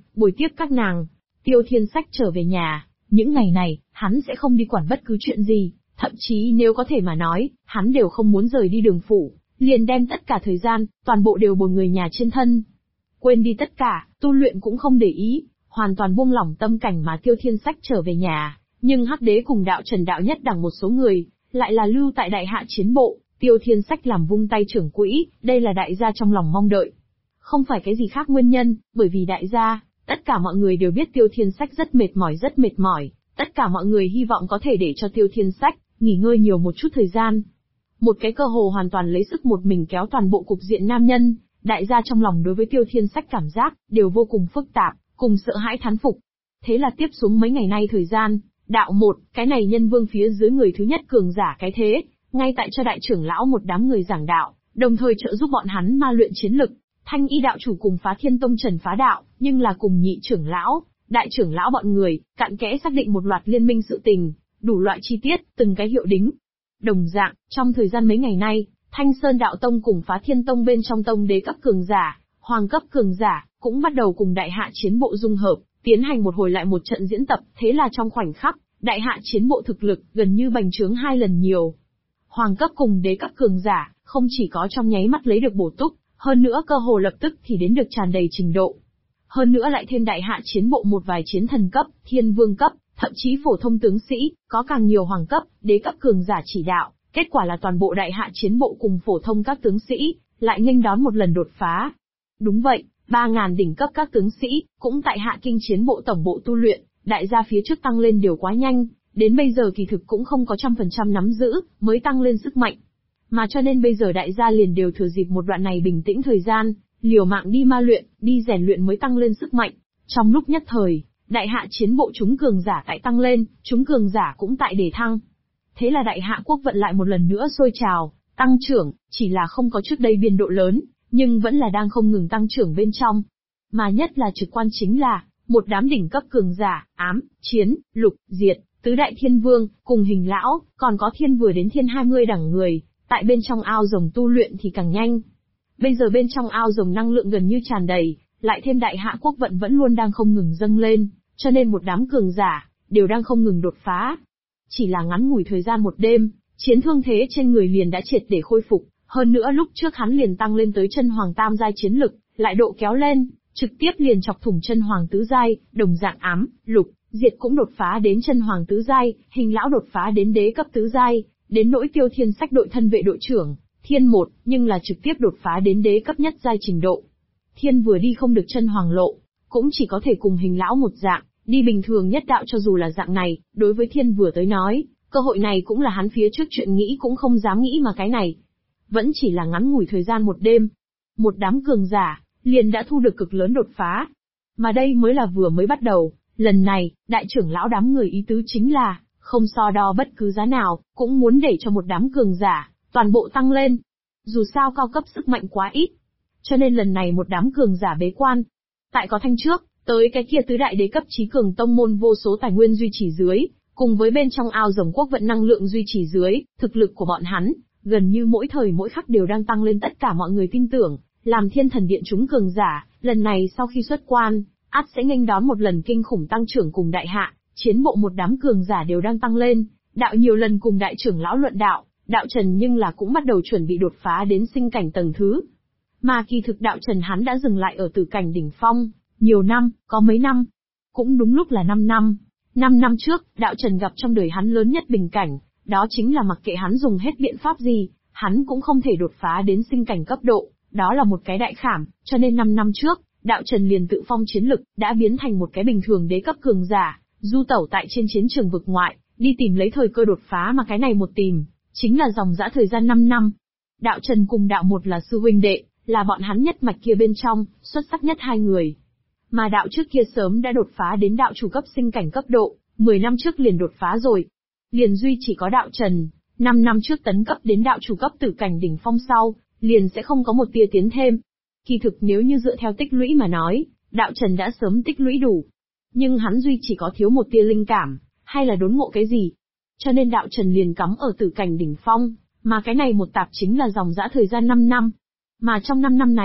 các nàng. Tiêu Thiên Sách trở về nhà, những ngày này, hắn sẽ không đi quản bất cứ chuyện gì, thậm chí nếu có thể mà nói, hắn đều không muốn rời đi Đường phủ, liền đem tất cả thời gian, toàn bộ đều bồi người nhà trên thân. Quên đi tất cả, tu luyện cũng không để ý, hoàn toàn buông lỏng tâm cảnh mà Tiêu Thiên Sách trở về nhà, nhưng Hắc Đế cùng Đạo Trần Đạo Nhất Đẳng một số người, lại là lưu tại Đại Hạ chiến bộ, Tiêu Thiên Sách làm vung tay trưởng quỹ, đây là đại gia trong lòng mong đợi. Không phải cái gì khác nguyên nhân, bởi vì đại gia, tất cả mọi người đều biết Tiêu Thiên Sách rất mệt mỏi, tất cả mọi người hy vọng có thể để cho Tiêu Thiên Sách nghỉ ngơi nhiều một chút thời gian. Một cái cơ hồ hoàn toàn lấy sức một mình kéo toàn bộ cục diện nam nhân, đại gia trong lòng đối với Tiêu Thiên Sách cảm giác đều vô cùng phức tạp, cùng sợ hãi thán phục. Thế là tiếp xuống mấy ngày nay thời gian, đạo một, cái này nhân vương phía dưới người thứ nhất cường giả cái thế, ngay tại cho đại trưởng lão một đám người giảng đạo, đồng thời trợ giúp bọn hắn ma luyện chiến lực. Thanh Y đạo chủ cùng Phá Thiên Tông Trần Phá Đạo, nhưng là cùng nhị trưởng lão, đại trưởng lão bọn người, cặn kẽ xác định một loạt liên minh sự tình, đủ loại chi tiết, từng cái hiệu đính. Đồng dạng, trong thời gian mấy ngày nay, Thanh Sơn Đạo Tông cùng Phá Thiên Tông bên trong tông đế cấp cường giả, hoàng cấp cường giả, cũng bắt đầu cùng Đại Hạ chiến bộ dung hợp, tiến hành một hồi lại một trận diễn tập, thế là trong khoảnh khắc, Đại Hạ chiến bộ thực lực gần như bành trướng 2 lần nhiều. Hoàng cấp cùng đế cấp cường giả, không chỉ có trong nháy mắt lấy được bổ túc, hơn nữa cơ hồ lập tức thì đến được tràn đầy trình độ. Hơn nữa lại thêm Đại Hạ chiến bộ một vài chiến thần cấp, thiên vương cấp, thậm chí phổ thông tướng sĩ, có càng nhiều hoàng cấp, đế cấp cường giả chỉ đạo, kết quả là toàn bộ Đại Hạ chiến bộ cùng phổ thông các tướng sĩ, lại nghênh đón một lần đột phá. Đúng vậy, 3.000 đỉnh cấp các tướng sĩ, cũng tại Hạ Kinh chiến bộ tổng bộ tu luyện, đại gia phía trước tăng lên đều quá nhanh, đến bây giờ kỳ thực cũng không có 100% nắm giữ, mới tăng lên sức mạnh. Mà cho nên bây giờ đại gia liền đều thừa dịp một đoạn này bình tĩnh thời gian, liều mạng đi ma luyện, đi rèn luyện mới tăng lên sức mạnh. Trong lúc nhất thời, Đại Hạ chiến bộ chúng cường giả tại tăng lên, chúng cường giả cũng tại đề thăng. Thế là Đại Hạ quốc vận lại một lần nữa sôi trào, tăng trưởng, chỉ là không có trước đây biên độ lớn, nhưng vẫn là đang không ngừng tăng trưởng bên trong. Mà nhất là trực quan chính là, một đám đỉnh cấp cường giả, ám, chiến, lục, diệt, tứ đại thiên vương, cùng hình lão, còn có thiên vừa đến thiên 20 đẳng người, tại bên trong ao rồng tu luyện thì càng nhanh. Bây giờ bên trong ao rồng năng lượng gần như tràn đầy, lại thêm Đại Hạ quốc vận vẫn luôn đang không ngừng dâng lên, cho nên một đám cường giả, đều đang không ngừng đột phá. Chỉ là ngắn ngủi thời gian một đêm, chiến thương thế trên người liền đã triệt để khôi phục, hơn nữa lúc trước hắn liền tăng lên tới chân hoàng tam giai chiến lực, lại độ kéo lên, trực tiếp liền chọc thủng chân hoàng tứ giai, đồng dạng ám, lục, diệt cũng đột phá đến chân hoàng tứ giai, hình lão đột phá đến đế cấp tứ giai, đến nỗi Tiêu Thiên Sách đội thân vệ đội trưởng, thiên một, nhưng là trực tiếp đột phá đến đế cấp nhất giai trình độ. Thiên vừa đi không được chân hoàng lộ, cũng chỉ có thể cùng hình lão một dạng, đi bình thường nhất đạo cho dù là dạng này, đối với thiên vừa tới nói, cơ hội này cũng là hắn phía trước chuyện nghĩ cũng không dám nghĩ mà cái này. Vẫn chỉ là ngắn ngủi thời gian một đêm. Một đám cường giả, liền đã thu được cực lớn đột phá. Mà đây mới là vừa mới bắt đầu, lần này, đại trưởng lão đám người ý tứ chính là, không so đo bất cứ giá nào, cũng muốn để cho một đám cường giả, toàn bộ tăng lên. Dù sao cao cấp sức mạnh quá ít. Cho nên lần này một đám cường giả bế quan. Tại có thanh trước, tới cái kia tứ đại đế cấp trí cường tông môn vô số tài nguyên duy trì dưới, cùng với bên trong ao rồng quốc vận năng lượng duy trì dưới, thực lực của bọn hắn, gần như mỗi thời mỗi khắc đều đang tăng lên, tất cả mọi người tin tưởng, làm thiên thần điện chúng cường giả, lần này sau khi xuất quan, ắt sẽ nghênh đón một lần kinh khủng tăng trưởng cùng Đại Hạ, chiến bộ một đám cường giả đều đang tăng lên, đạo nhiều lần cùng đại trưởng lão luận đạo, đạo Trần nhưng là cũng bắt đầu chuẩn bị đột phá đến sinh cảnh tầng thứ. Mà kỳ thực đạo Trần hắn đã dừng lại ở tử cảnh đỉnh phong, nhiều năm, có mấy năm. Cũng đúng lúc là 5 năm. 5 năm trước, đạo Trần gặp trong đời hắn lớn nhất bình cảnh, đó chính là mặc kệ hắn dùng hết biện pháp gì, hắn cũng không thể đột phá đến sinh cảnh cấp độ, đó là một cái đại khảm, cho nên 5 năm trước, đạo Trần liền tự phong chiến lực, đã biến thành một cái bình thường đế cấp cường giả, du tẩu tại trên chiến trường vực ngoại, đi tìm lấy thời cơ đột phá mà cái này một tìm, chính là dòng dã thời gian 5 năm. Đạo Trần cùng đạo một là sư huynh đệ, là bọn hắn nhất mạch kia bên trong, xuất sắc nhất hai người. Mà đạo trước kia sớm đã đột phá đến đạo chủ cấp sinh cảnh cấp độ, 10 năm trước liền đột phá rồi. Liền duy chỉ có đạo Trần, 5 năm trước tấn cấp đến đạo chủ cấp tử cảnh đỉnh phong sau, liền sẽ không có một tia tiến thêm. Kỳ thực nếu như dựa theo tích lũy mà nói, đạo Trần đã sớm tích lũy đủ. Nhưng hắn duy chỉ có thiếu một tia linh cảm, hay là đốn ngộ cái gì. Cho nên đạo Trần liền cắm ở tử cảnh đỉnh phong, mà cái này một tạp chính là dòng dã thời gian 5 năm. Mà trong 5 năm này,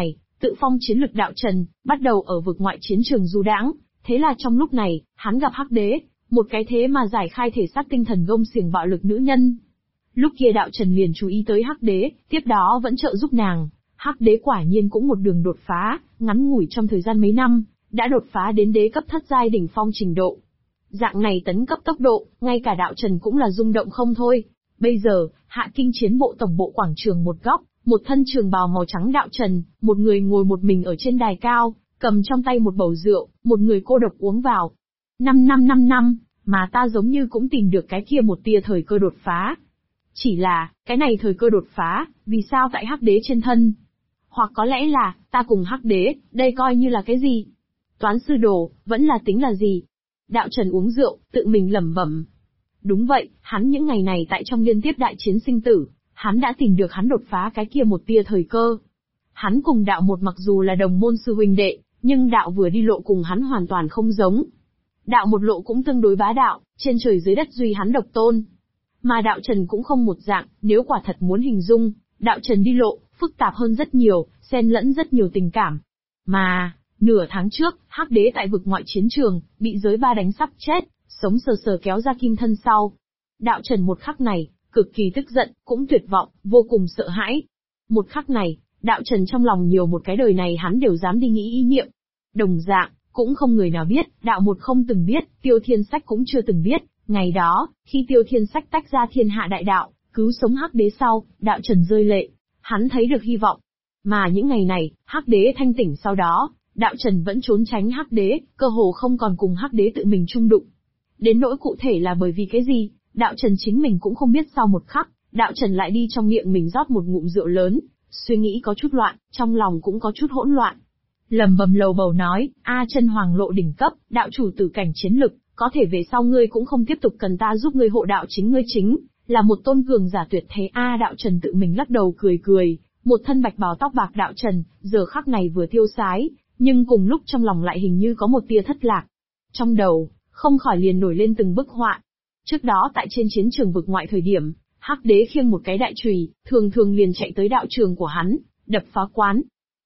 tự phong chiến lực đạo Trần, bắt đầu ở vực ngoại chiến trường du đãng. Thế là trong lúc này, hắn gặp Hắc Đế, một cái thế mà giải khai thể xác tinh thần gông xiềng bạo lực nữ nhân. Lúc kia đạo Trần liền chú ý tới Hắc Đế, tiếp đó vẫn trợ giúp nàng. Hắc Đế quả nhiên cũng một đường đột phá, ngắn ngủi trong thời gian mấy năm, đã đột phá đến đế cấp thất giai đỉnh phong trình độ. Dạng này tấn cấp tốc độ, ngay cả đạo Trần cũng là rung động không thôi. Bây giờ, Hạ Kinh chiến bộ tổng bộ quảng trường một góc, một thân trường bào màu trắng đạo Trần, một người ngồi một mình ở trên đài cao, cầm trong tay một bầu rượu, một người cô độc uống vào. 5 năm, mà ta giống như cũng tìm được cái kia một tia thời cơ đột phá. Chỉ là, cái này thời cơ đột phá, vì sao tại Hắc Đế trên thân? Hoặc có lẽ là, ta cùng Hắc Đế, đây coi như là cái gì? Toán sư đồ, vẫn là tính là gì? Đạo Trần uống rượu, tự mình lẩm bẩm. Đúng vậy, hắn những ngày này tại trong liên tiếp đại chiến sinh tử, hắn đã tìm được hắn đột phá cái kia một tia thời cơ. Hắn cùng đạo một mặc dù là đồng môn sư huynh đệ, nhưng đạo vừa đi lộ cùng hắn hoàn toàn không giống. Đạo một lộ cũng tương đối bá đạo, trên trời dưới đất duy hắn độc tôn. Mà đạo Trần cũng không một dạng, nếu quả thật muốn hình dung, đạo Trần đi lộ, phức tạp hơn rất nhiều, xen lẫn rất nhiều tình cảm. Mà, nửa tháng trước, Hắc Đế tại vực ngoại chiến trường, bị giới ba đánh sắp chết, sống sờ sờ kéo ra kim thân sau. Đạo Trần một khắc này, cực kỳ tức giận, cũng tuyệt vọng, vô cùng sợ hãi. Một khắc này, đạo Trần trong lòng nhiều một cái đời này hắn đều dám đi nghĩ ý niệm. Đồng dạng, cũng không người nào biết, đạo một không từng biết, Tiêu Thiên Sách cũng chưa từng biết, ngày đó, khi Tiêu Thiên Sách tách ra thiên hạ đại đạo, cứu sống Hắc Đế sau, đạo Trần rơi lệ, hắn thấy được hy vọng. Mà những ngày này, Hắc Đế thanh tỉnh sau đó, đạo Trần vẫn trốn tránh Hắc Đế, cơ hồ không còn cùng Hắc Đế tự mình chung đụng. Đến nỗi cụ thể là bởi vì cái gì, đạo Trần chính mình cũng không biết. Sau một khắc, đạo Trần lại đi trong miệng mình rót một ngụm rượu lớn, suy nghĩ có chút loạn, trong lòng cũng có chút hỗn loạn. Lầm bầm lầu bầu nói, chân hoàng lộ đỉnh cấp, đạo chủ tử cảnh chiến lực, có thể về sau ngươi cũng không tiếp tục cần ta giúp ngươi hộ đạo, chính ngươi chính là một tôn cường giả tuyệt thế. Đạo Trần tự mình lắc đầu cười cười, một thân bạch bào tóc bạc đạo Trần, giờ khắc này vừa tiêu sái, nhưng cùng lúc trong lòng lại hình như có một tia thất lạc. Trong đầu, không khỏi liền nổi lên từng bức họa. Trước đó tại trên chiến trường vực ngoại thời điểm, Hắc Đế khiêng một cái đại chùy, thường thường liền chạy tới đạo trường của hắn, đập phá quán.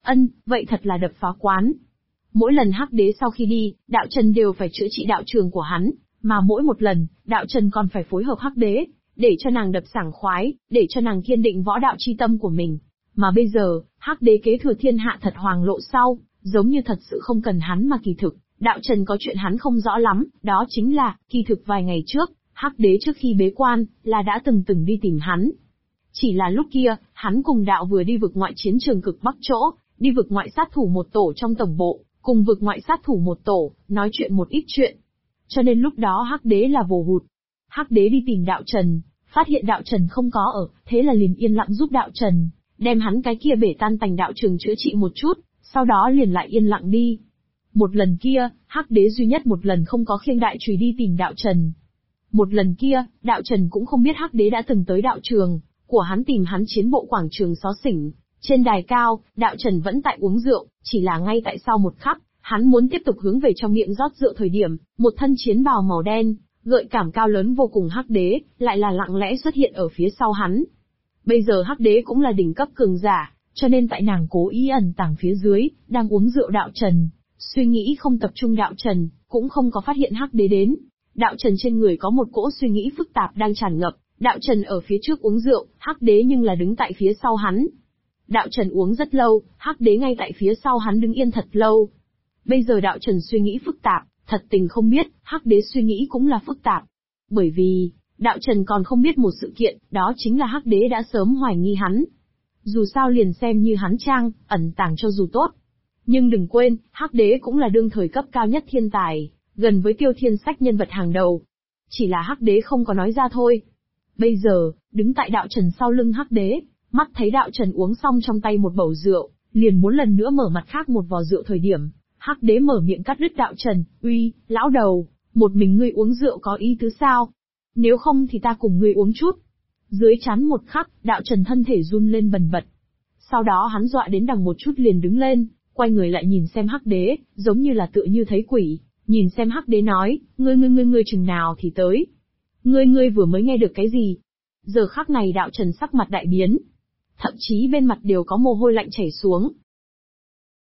Vậy thật là đập phá quán. Mỗi lần Hắc Đế sau khi đi, đạo Trần đều phải chữa trị đạo trường của hắn, mà mỗi một lần, đạo Trần còn phải phối hợp Hắc Đế, để cho nàng đập sảng khoái, để cho nàng kiên định võ đạo chi tâm của mình. Mà bây giờ, Hắc Đế kế thừa thiên hạ thật hoàng lộ sau, giống như thật sự không cần hắn mà kỳ thực, đạo Trần có chuyện hắn không rõ lắm, đó chính là, kỳ thực vài ngày trước, Hắc Đế trước khi bế quan, là đã từng đi tìm hắn. Chỉ là lúc kia, hắn cùng đạo vừa đi vực ngoại chiến trường cực bắc chỗ, đi vực ngoại sát thủ một tổ trong tổng bộ, cùng vực ngoại sát thủ một tổ, nói chuyện một ít chuyện. Cho nên lúc đó Hắc Đế là vồ hụt. Hắc Đế đi tìm đạo Trần, phát hiện đạo Trần không có ở, thế là liền yên lặng giúp đạo Trần, đem hắn cái kia bể tan tành đạo trường chữa trị một chút, sau đó liền lại yên lặng đi. Một lần kia, Hắc Đế duy nhất một lần không có khiêng đại chùy đi tìm đạo Trần. Một lần kia, đạo Trần cũng không biết Hắc Đế đã từng tới đạo trường của hắn tìm hắn chiến bộ quảng trường xó xỉnh. Trên đài cao, đạo Trần vẫn tại uống rượu, chỉ là ngay tại sau một khắc, hắn muốn tiếp tục hướng về trong miệng rót rượu thời điểm, một thân chiến bào màu đen, gợi cảm cao lớn vô cùng Hắc Đế, lại là lặng lẽ xuất hiện ở phía sau hắn. Bây giờ Hắc Đế cũng là đỉnh cấp cường giả, cho nên tại nàng cố ý ẩn tàng phía dưới, đang uống rượu đạo Trần, suy nghĩ không tập trung đạo Trần, cũng không có phát hiện Hắc Đế đến. Đạo Trần trên người có một cỗ suy nghĩ phức tạp đang tràn ngập, đạo Trần ở phía trước uống rượu, Hắc Đế nhưng là đứng tại phía sau hắn. Đạo Trần uống rất lâu, Hắc Đế ngay tại phía sau hắn đứng yên thật lâu. Bây giờ đạo Trần suy nghĩ phức tạp, thật tình không biết, Hắc Đế suy nghĩ cũng là phức tạp. Bởi vì, đạo Trần còn không biết một sự kiện, đó chính là Hắc Đế đã sớm hoài nghi hắn. Dù sao liền xem như hắn trang, ẩn tàng cho dù tốt. Nhưng đừng quên, Hắc Đế cũng là đương thời cấp cao nhất thiên tài, gần với Tiêu Thiên Sách nhân vật hàng đầu. Chỉ là Hắc Đế không có nói ra thôi. Bây giờ, đứng tại đạo Trần sau lưng Hắc Đế, mắt thấy đạo Trần uống xong trong tay một bầu rượu, liền muốn lần nữa mở mặt khác một vò rượu thời điểm, Hắc Đế mở miệng cắt đứt đạo Trần, uy, lão đầu, một mình ngươi uống rượu có ý tứ sao? Nếu không thì ta cùng ngươi uống chút. Dưới chán một khắc, đạo Trần thân thể run lên bần bật. Sau đó hắn dọa đến đằng một chút liền đứng lên, quay người lại nhìn xem Hắc Đế, giống như là tựa như thấy quỷ, nhìn xem Hắc Đế nói, ngươi chừng nào thì tới? Ngươi vừa mới nghe được cái gì? Giờ khắc này đạo Trần sắc mặt đại biến, thậm chí bên mặt đều có mồ hôi lạnh chảy xuống.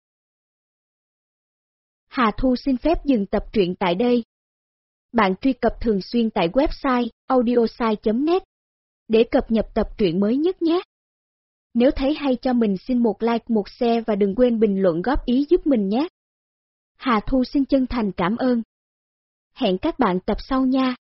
Hà Thu xin phép dừng tập truyện tại đây. Bạn truy cập thường xuyên tại website audiosai.net để cập nhật tập truyện mới nhất nhé. Nếu thấy hay cho mình xin một like, một share và đừng quên bình luận góp ý giúp mình nhé. Hà Thu xin chân thành cảm ơn. Hẹn các bạn tập sau nha.